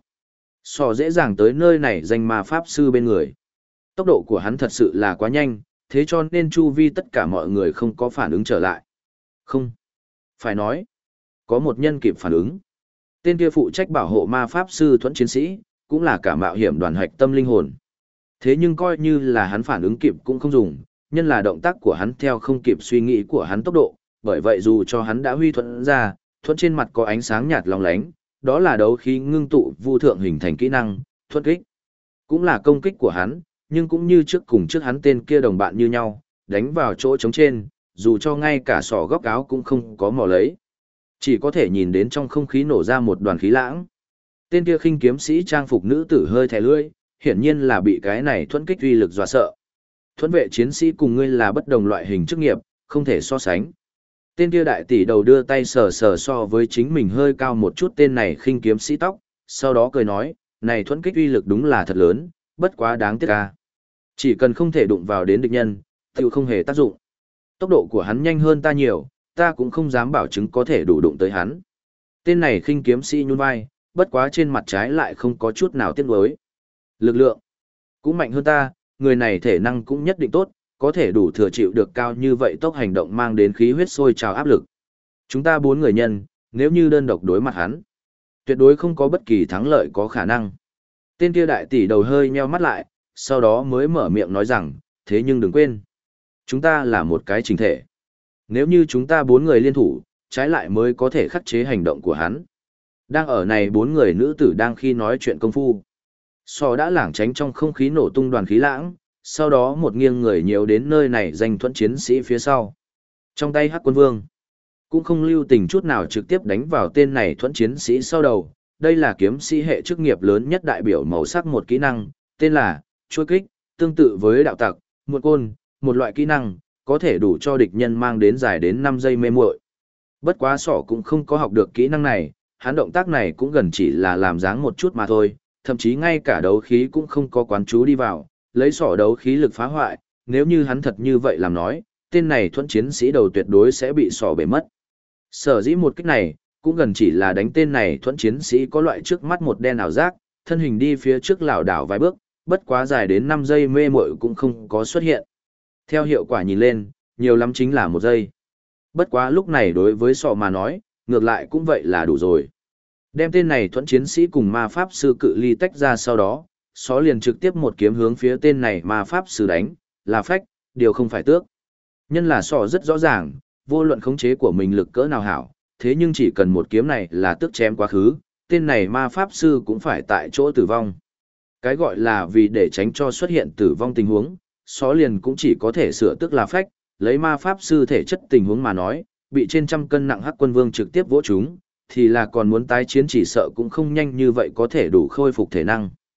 Sò dễ dàng tới nơi này danh ma pháp sư bên người. Tốc độ của hắn thật sự là quá nhanh, thế cho nên chu vi tất cả mọi người không có phản ứng trở lại. Không. Phải nói, có một nhân kịp phản ứng. Tên kia phụ trách bảo hộ ma pháp sư thuẫn chiến sĩ, cũng là cả mạo hiểm đoàn hạch tâm linh hồn. Thế nhưng coi như là hắn phản ứng kịp cũng không dùng, nhân là động tác của hắn theo không kịp suy nghĩ của hắn tốc độ, bởi vậy dù cho hắn đã huy thuẫn ra, thuẫn trên mặt có ánh sáng nhạt lóng lánh, đó là đấu khí ngưng tụ vu thượng hình thành kỹ năng, thuẫn kích. Cũng là công kích của hắn, nhưng cũng như trước hắn tên kia đồng bạn như nhau, đánh vào chỗ trống trên, dù cho ngay cả sọ góc áo cũng không có mò lấy. Chỉ có thể nhìn đến trong không khí nổ ra một đoàn khí lãng. Tên kia khinh kiếm sĩ trang phục nữ tử hơi thè lưỡi, hiển nhiên là bị cái này thuẫn kích uy lực dọa sợ. Thuẫn vệ chiến sĩ cùng ngươi là bất đồng loại hình chức nghiệp, không thể so sánh. Tên kia đại tỷ đầu đưa tay sờ sờ so với chính mình hơi cao một chút tên này khinh kiếm sĩ tóc, sau đó cười nói, này thuẫn kích uy lực đúng là thật lớn, bất quá đáng tiếc ca. Chỉ cần không thể đụng vào đến địch nhân, thì không hề tác dụng. Tốc độ của hắn nhanh hơn ta nhiều, ta cũng không dám bảo chứng có thể đủ đụng tới hắn. Tên này khinh kiếm sĩ nhún vai, bất quá trên mặt trái lại không có chút nào tiếc nuối. Lực lượng cũng mạnh hơn ta, người này thể năng cũng nhất định tốt, có thể đủ thừa chịu được cao như vậy tốc hành động mang đến khí huyết sôi trào áp lực. Chúng ta 4 người nhân, nếu như đơn độc đối mặt hắn, tuyệt đối không có bất kỳ thắng lợi có khả năng. Tên kia đại tỷ đầu hơi nheo mắt lại, sau đó mới mở miệng nói rằng, thế nhưng đừng quên, chúng ta là một cái chỉnh thể. Nếu như chúng ta 4 người liên thủ, trái lại mới có thể khắc chế hành động của hắn. Đang ở này 4 người nữ tử đang khi nói chuyện công phu. Sò đã lảng tránh trong không khí nổ tung đoàn khí lãng, sau đó một nghiêng người nhiều đến nơi này giành thuẫn chiến sĩ phía sau. Trong tay Hắc Quân Vương, cũng không lưu tình chút nào trực tiếp đánh vào tên này thuẫn chiến sĩ sau đầu. Đây là kiếm sĩ hệ chức nghiệp lớn nhất đại biểu màu sắc một kỹ năng, tên là chuôi kích, tương tự với đạo tặc, một côn, một loại kỹ năng, có thể đủ cho địch nhân mang đến dài đến 5 giây mê muội. Bất quá sỏ cũng không có học được kỹ năng này, hắn động tác này cũng gần chỉ là làm dáng một chút mà thôi, thậm chí ngay cả đấu khí cũng không có quán chú đi vào, lấy sỏ đấu khí lực phá hoại, nếu như hắn thật như vậy làm nói, tên này thuẫn chiến sĩ đầu tuyệt đối sẽ bị sỏ bể mất. Sở dĩ một kích này, cũng gần chỉ là đánh tên này thuẫn chiến sĩ có loại trước mắt một đen ảo giác, thân hình đi phía trước lảo đảo vài bước, bất quá dài đến 5 giây mê muội cũng không có xuất hiện. Theo hiệu quả nhìn lên, nhiều lắm chính là 1 giây. Bất quá lúc này đối với sọ mà nói, ngược lại cũng vậy là đủ rồi. Đem tên này thuẫn chiến sĩ cùng ma pháp sư cự ly tách ra sau đó, sọ liền trực tiếp một kiếm hướng phía tên này ma pháp sư đánh, là phách, điều không phải tước. Nhân là sọ rất rõ ràng, vô luận khống chế của mình lực cỡ nào hảo, thế nhưng chỉ cần một kiếm này là tước chém quá khứ, tên này ma pháp sư cũng phải tại chỗ tử vong. Cái gọi là vì để tránh cho xuất hiện tử vong tình huống, sọ liền cũng chỉ có thể sửa tức là phách, lấy ma pháp sư thể chất tình huống mà nói, bị trên 100 cân nặng Hắc Quân Vương trực tiếp vỗ chúng, thì là còn muốn tái chiến chỉ sợ cũng không nhanh như vậy có thể đủ khôi phục thể năng.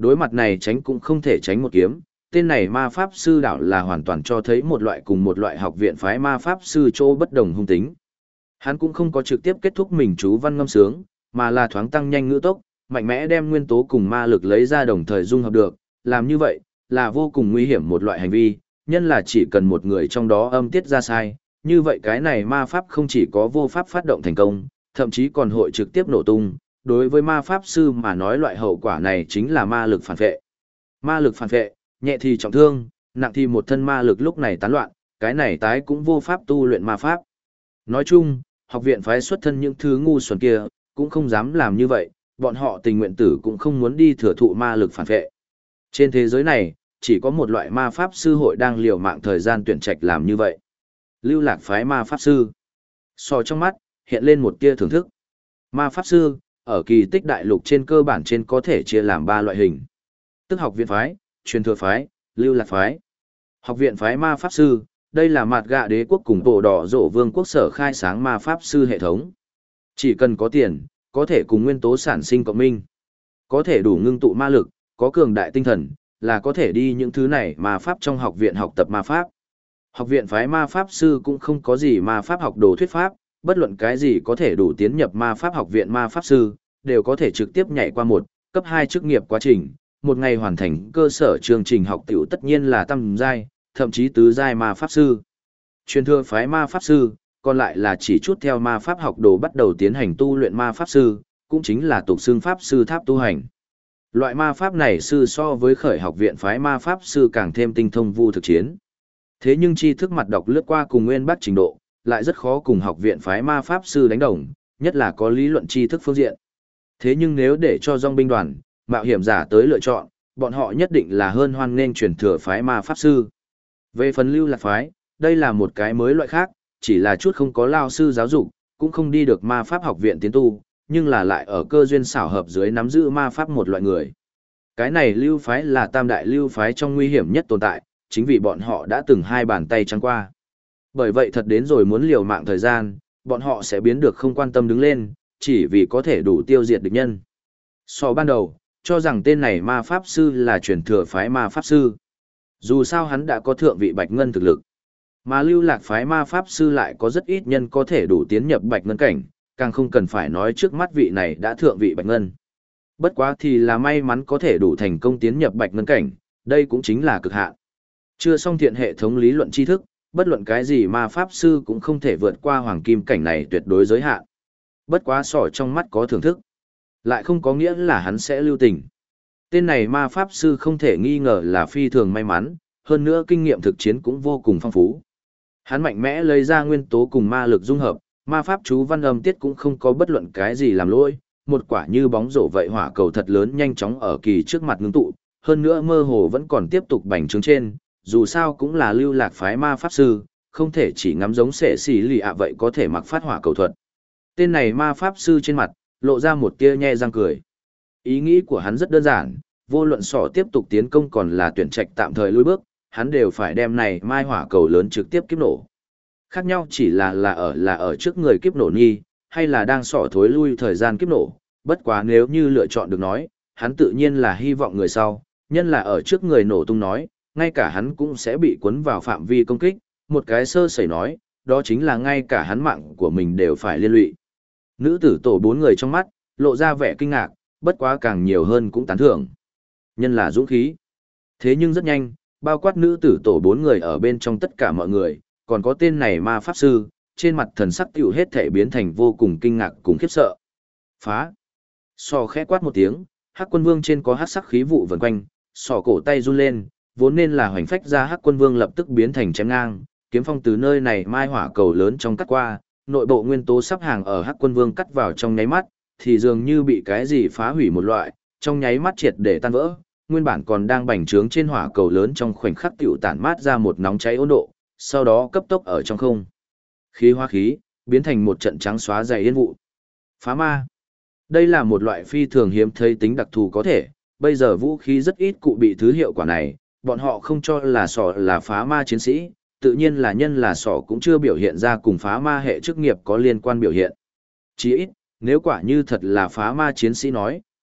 Đối mặt này tránh cũng không thể tránh một kiếm, tên này ma pháp sư đảo là hoàn toàn cho thấy một loại cùng một loại học viện phái ma pháp sư chỗ bất đồng hung tính. Hắn cũng không có trực tiếp kết thúc mình chú văn ngâm sướng, mà là thoáng tăng nhanh ngữ tốc, mạnh mẽ đem nguyên tố cùng ma lực lấy ra đồng thời dung hợp được, làm như vậy là vô cùng nguy hiểm một loại hành vi, nhân là chỉ cần một người trong đó âm tiết ra sai, như vậy cái này ma pháp không chỉ có vô pháp phát động thành công, thậm chí còn hội trực tiếp nổ tung. Đối với ma pháp sư mà nói loại hậu quả này chính là ma lực phản vệ. Ma lực phản vệ, nhẹ thì trọng thương, nặng thì một thân ma lực lúc này tán loạn, cái này tái cũng vô pháp tu luyện ma pháp. Nói chung, học viện phái xuất thân những thứ ngu xuẩn kia, cũng không dám làm như vậy, bọn họ tình nguyện tử cũng không muốn đi thừa thụ ma lực phản vệ. Trên thế giới này, chỉ có một loại ma pháp sư hội đang liều mạng thời gian tuyển trạch làm như vậy. Lưu Lạc phái ma pháp sư. So trong mắt, hiện lên một tia thưởng thức. Ma pháp sư, ở kỳ tích đại lục trên cơ bản trên có thể chia làm 3 loại hình. Tức học viện phái, truyền thừa phái, lưu lạc phái. Học viện phái ma pháp sư, đây là mạt gạ đế quốc cùng bộ đỏ rổ vương quốc sở khai sáng ma pháp sư hệ thống. Chỉ cần có tiền, có thể cùng nguyên tố sản sinh cộng minh. Có thể đủ ngưng tụ ma lực, có cường đại tinh thần, là có thể đi những thứ này ma pháp trong học viện học tập ma pháp. Học viện phái ma pháp sư cũng không có gì ma pháp học đồ thuyết pháp, bất luận cái gì có thể đủ tiến nhập ma pháp học viện ma pháp sư, đều có thể trực tiếp nhảy qua cấp 2 chức nghiệp quá trình, một ngày hoàn thành cơ sở chương trình học tiểu tất nhiên là tam giai, thậm chí tứ giai ma pháp sư. Truyền thừa phái ma pháp sư, còn lại là chỉ chút theo ma pháp học đồ bắt đầu tiến hành tu luyện ma pháp sư, cũng chính là tục xưng pháp sư tháp tu hành. Loại ma pháp này sư so với khởi học viện phái ma pháp sư càng thêm tinh thông vu thực chiến. Thế nhưng tri thức mặt đọc lướt qua cùng nguyên bắt trình độ, lại rất khó cùng học viện phái ma pháp sư đánh đồng, nhất là có lý luận tri thức phương diện. Thế nhưng nếu để cho dòng binh đoàn, mạo hiểm giả tới lựa chọn, bọn họ nhất định là hơn hoan nghênh truyền thừa phái ma pháp sư. Về phần lưu lạc phái, đây là một cái mới loại khác, chỉ là chút không có lao sư giáo dục, cũng không đi được ma pháp học viện tiến tu, nhưng là lại ở cơ duyên xảo hợp dưới nắm giữ ma pháp một loại người. Cái này lưu phái là tam đại lưu phái trong nguy hiểm nhất tồn tại, chính vì bọn họ đã từng hai bàn tay trắng qua. Bởi vậy thật đến rồi muốn liều mạng thời gian, bọn họ sẽ biến được không quan tâm đứng lên, chỉ vì có thể đủ tiêu diệt địch nhân. So ban đầu, cho rằng tên này ma pháp sư là truyền thừa phái ma pháp sư. Dù sao hắn đã có thượng vị bạch ngân thực lực. Mà lưu lạc phái ma pháp sư lại có rất ít nhân có thể đủ tiến nhập bạch ngân cảnh, càng không cần phải nói trước mắt vị này đã thượng vị bạch ngân. Bất quá thì là may mắn có thể đủ thành công tiến nhập bạch ngân cảnh, đây cũng chính là cực hạn. Chưa xong thiện hệ thống lý luận tri thức, bất luận cái gì ma pháp sư cũng không thể vượt qua hoàng kim cảnh này tuyệt đối giới hạn. Bất quá sỏ trong mắt có thưởng thức, lại không có nghĩa là hắn sẽ lưu tình. Tên này ma pháp sư không thể nghi ngờ là phi thường may mắn, hơn nữa kinh nghiệm thực chiến cũng vô cùng phong phú. Hắn mạnh mẽ lấy ra nguyên tố cùng ma lực dung hợp, ma pháp chú văn âm tiết cũng không có bất luận cái gì làm lỗi, một quả như bóng rổ vậy hỏa cầu thật lớn nhanh chóng ở kỳ trước mặt ngưng tụ, hơn nữa mơ hồ vẫn còn tiếp tục bành trướng trên, dù sao cũng là lưu lạc phái ma pháp sư, không thể chỉ ngắm giống sệ xỉ lì ạ vậy có thể mặc phát hỏa cầu thuật. Tên này ma pháp sư trên mặt, lộ ra một tia nhe răng cười. Ý nghĩ của hắn rất đơn giản, vô luận sỏ tiếp tục tiến công còn là tuyển trạch tạm thời lùi bước, hắn đều phải đem này mai hỏa cầu lớn trực tiếp kiếp nổ. Khác nhau chỉ là ở trước người kiếp nổ nhi, hay là đang sỏ thối lui thời gian kiếp nổ, bất quá nếu như lựa chọn được nói, hắn tự nhiên là hy vọng người sau, nhân là ở trước người nổ tung nói, ngay cả hắn cũng sẽ bị cuốn vào phạm vi công kích, một cái sơ sẩy nói, đó chính là ngay cả hắn mạng của mình đều phải liên lụy. Nữ tử tổ 4 người trong mắt, lộ ra vẻ kinh ngạc, bất quá càng nhiều hơn cũng tán thưởng. Nhân là dũng khí. Thế nhưng rất nhanh, bao quát nữ tử tổ 4 người ở bên trong tất cả mọi người, còn có tên này ma pháp sư, trên mặt thần sắc tiểu hết thể biến thành vô cùng kinh ngạc cùng khiếp sợ. Phá. Sò khẽ quát một tiếng, Hắc Quân Vương trên có hắc sắc khí vụ vần quanh, sò cổ tay run lên, vốn nên là hoành phách ra Hắc Quân Vương lập tức biến thành chém ngang, kiếm phong từ nơi này mai hỏa cầu lớn trong cắt qua, nội bộ nguyên tố sắp hàng ở Hắc Quân Vương cắt vào trong nháy mắt, thì dường như bị cái gì phá hủy một loại, trong nháy mắt triệt để tan vỡ, nguyên bản còn đang bành trướng trên hỏa cầu lớn trong khoảnh khắc tiểu tản mát ra một nóng cháy ôn độ, sau đó cấp tốc ở trong không. Khí hóa khí, biến thành một trận trắng xóa dày yên vụ. Phá ma. Đây là một loại phi thường hiếm thấy tính đặc thù có thể, bây giờ vũ khí rất ít cụ bị thứ hiệu quả này, bọn họ không cho là sỏ là phá ma chiến sĩ, tự nhiên là nhân là sỏ cũng chưa biểu hiện ra cùng phá ma hệ chức nghiệp có liên quan biểu hiện. Chỉ ít, nếu quả như thật là phá ma chiến sĩ nói,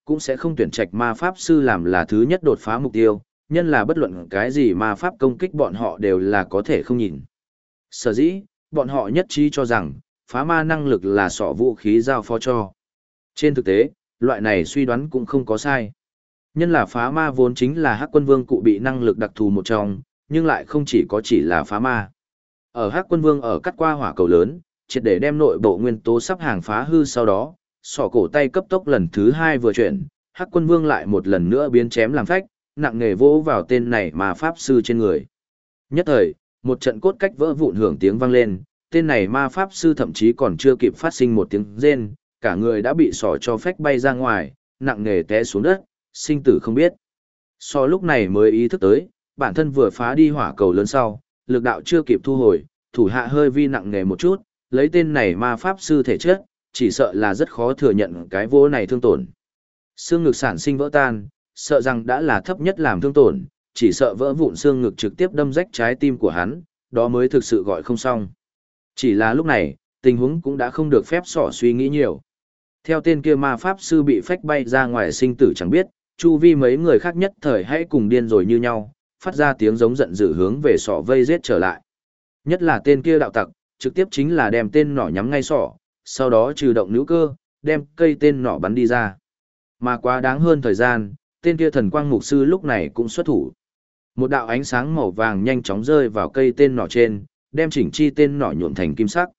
cũng sẽ không tuyển trạch ma pháp sư làm là thứ nhất đột phá mục tiêu, nhân là bất luận cái gì ma pháp công kích bọn họ đều là có thể không nhìn. Sở dĩ, bọn họ nhất trí cho rằng, phá ma năng lực là sọ vũ khí giao phó cho. Trên thực tế, loại này suy đoán cũng không có sai. Nhân là phá ma vốn chính là Hắc Quân Vương cụ bị năng lực đặc thù một trong, nhưng lại không chỉ là phá ma. Ở Hắc Quân Vương ở cắt qua hỏa cầu lớn, triệt để đem nội bộ nguyên tố sắp hàng phá hư sau đó, sọ cổ tay cấp tốc lần thứ 2 vừa chuyển, Hắc Quân Vương lại một lần nữa biến chém làm phách, nặng nề vỗ vào tên này mà pháp sư trên người. Nhất thời, một trận cốt cách vỡ vụn hưởng tiếng vang lên, tên này ma pháp sư thậm chí còn chưa kịp phát sinh một tiếng rên, cả người đã bị sọ cho phách bay ra ngoài, nặng nề té xuống đất, sinh tử không biết. Sọ lúc này mới ý thức tới, bản thân vừa phá đi hỏa cầu lớn sau, lực đạo chưa kịp thu hồi, thủ hạ hơi vi nặng nề một chút, lấy tên này ma pháp sư thể chất, chỉ sợ là rất khó thừa nhận cái vỗ này thương tổn. Xương ngực sản sinh vỡ tan, sợ rằng đã là thấp nhất làm thương tổn, chỉ sợ vỡ vụn xương ngực trực tiếp đâm rách trái tim của hắn, đó mới thực sự gọi không xong. Chỉ là lúc này, tình huống cũng đã không được phép sỏ suy nghĩ nhiều. Theo tên kia ma pháp sư bị phách bay ra ngoài sinh tử chẳng biết, chu vi mấy người khác nhất thời hãy cùng điên rồi như nhau, phát ra tiếng giống giận dữ hướng về sỏ vây giết trở lại. Nhất là tên kia đạo tặc, trực tiếp chính là đem tên nỏ nhắm ngay sỏ, sau đó trừ động nữ cơ, đem cây tên nỏ bắn đi ra. Mà quá đáng hơn thời gian, tên kia thần quang mục sư lúc này cũng xuất thủ. Một đạo ánh sáng màu vàng nhanh chóng rơi vào cây tên nỏ trên, đem chỉnh chi tên nỏ nhuộm thành kim sắc.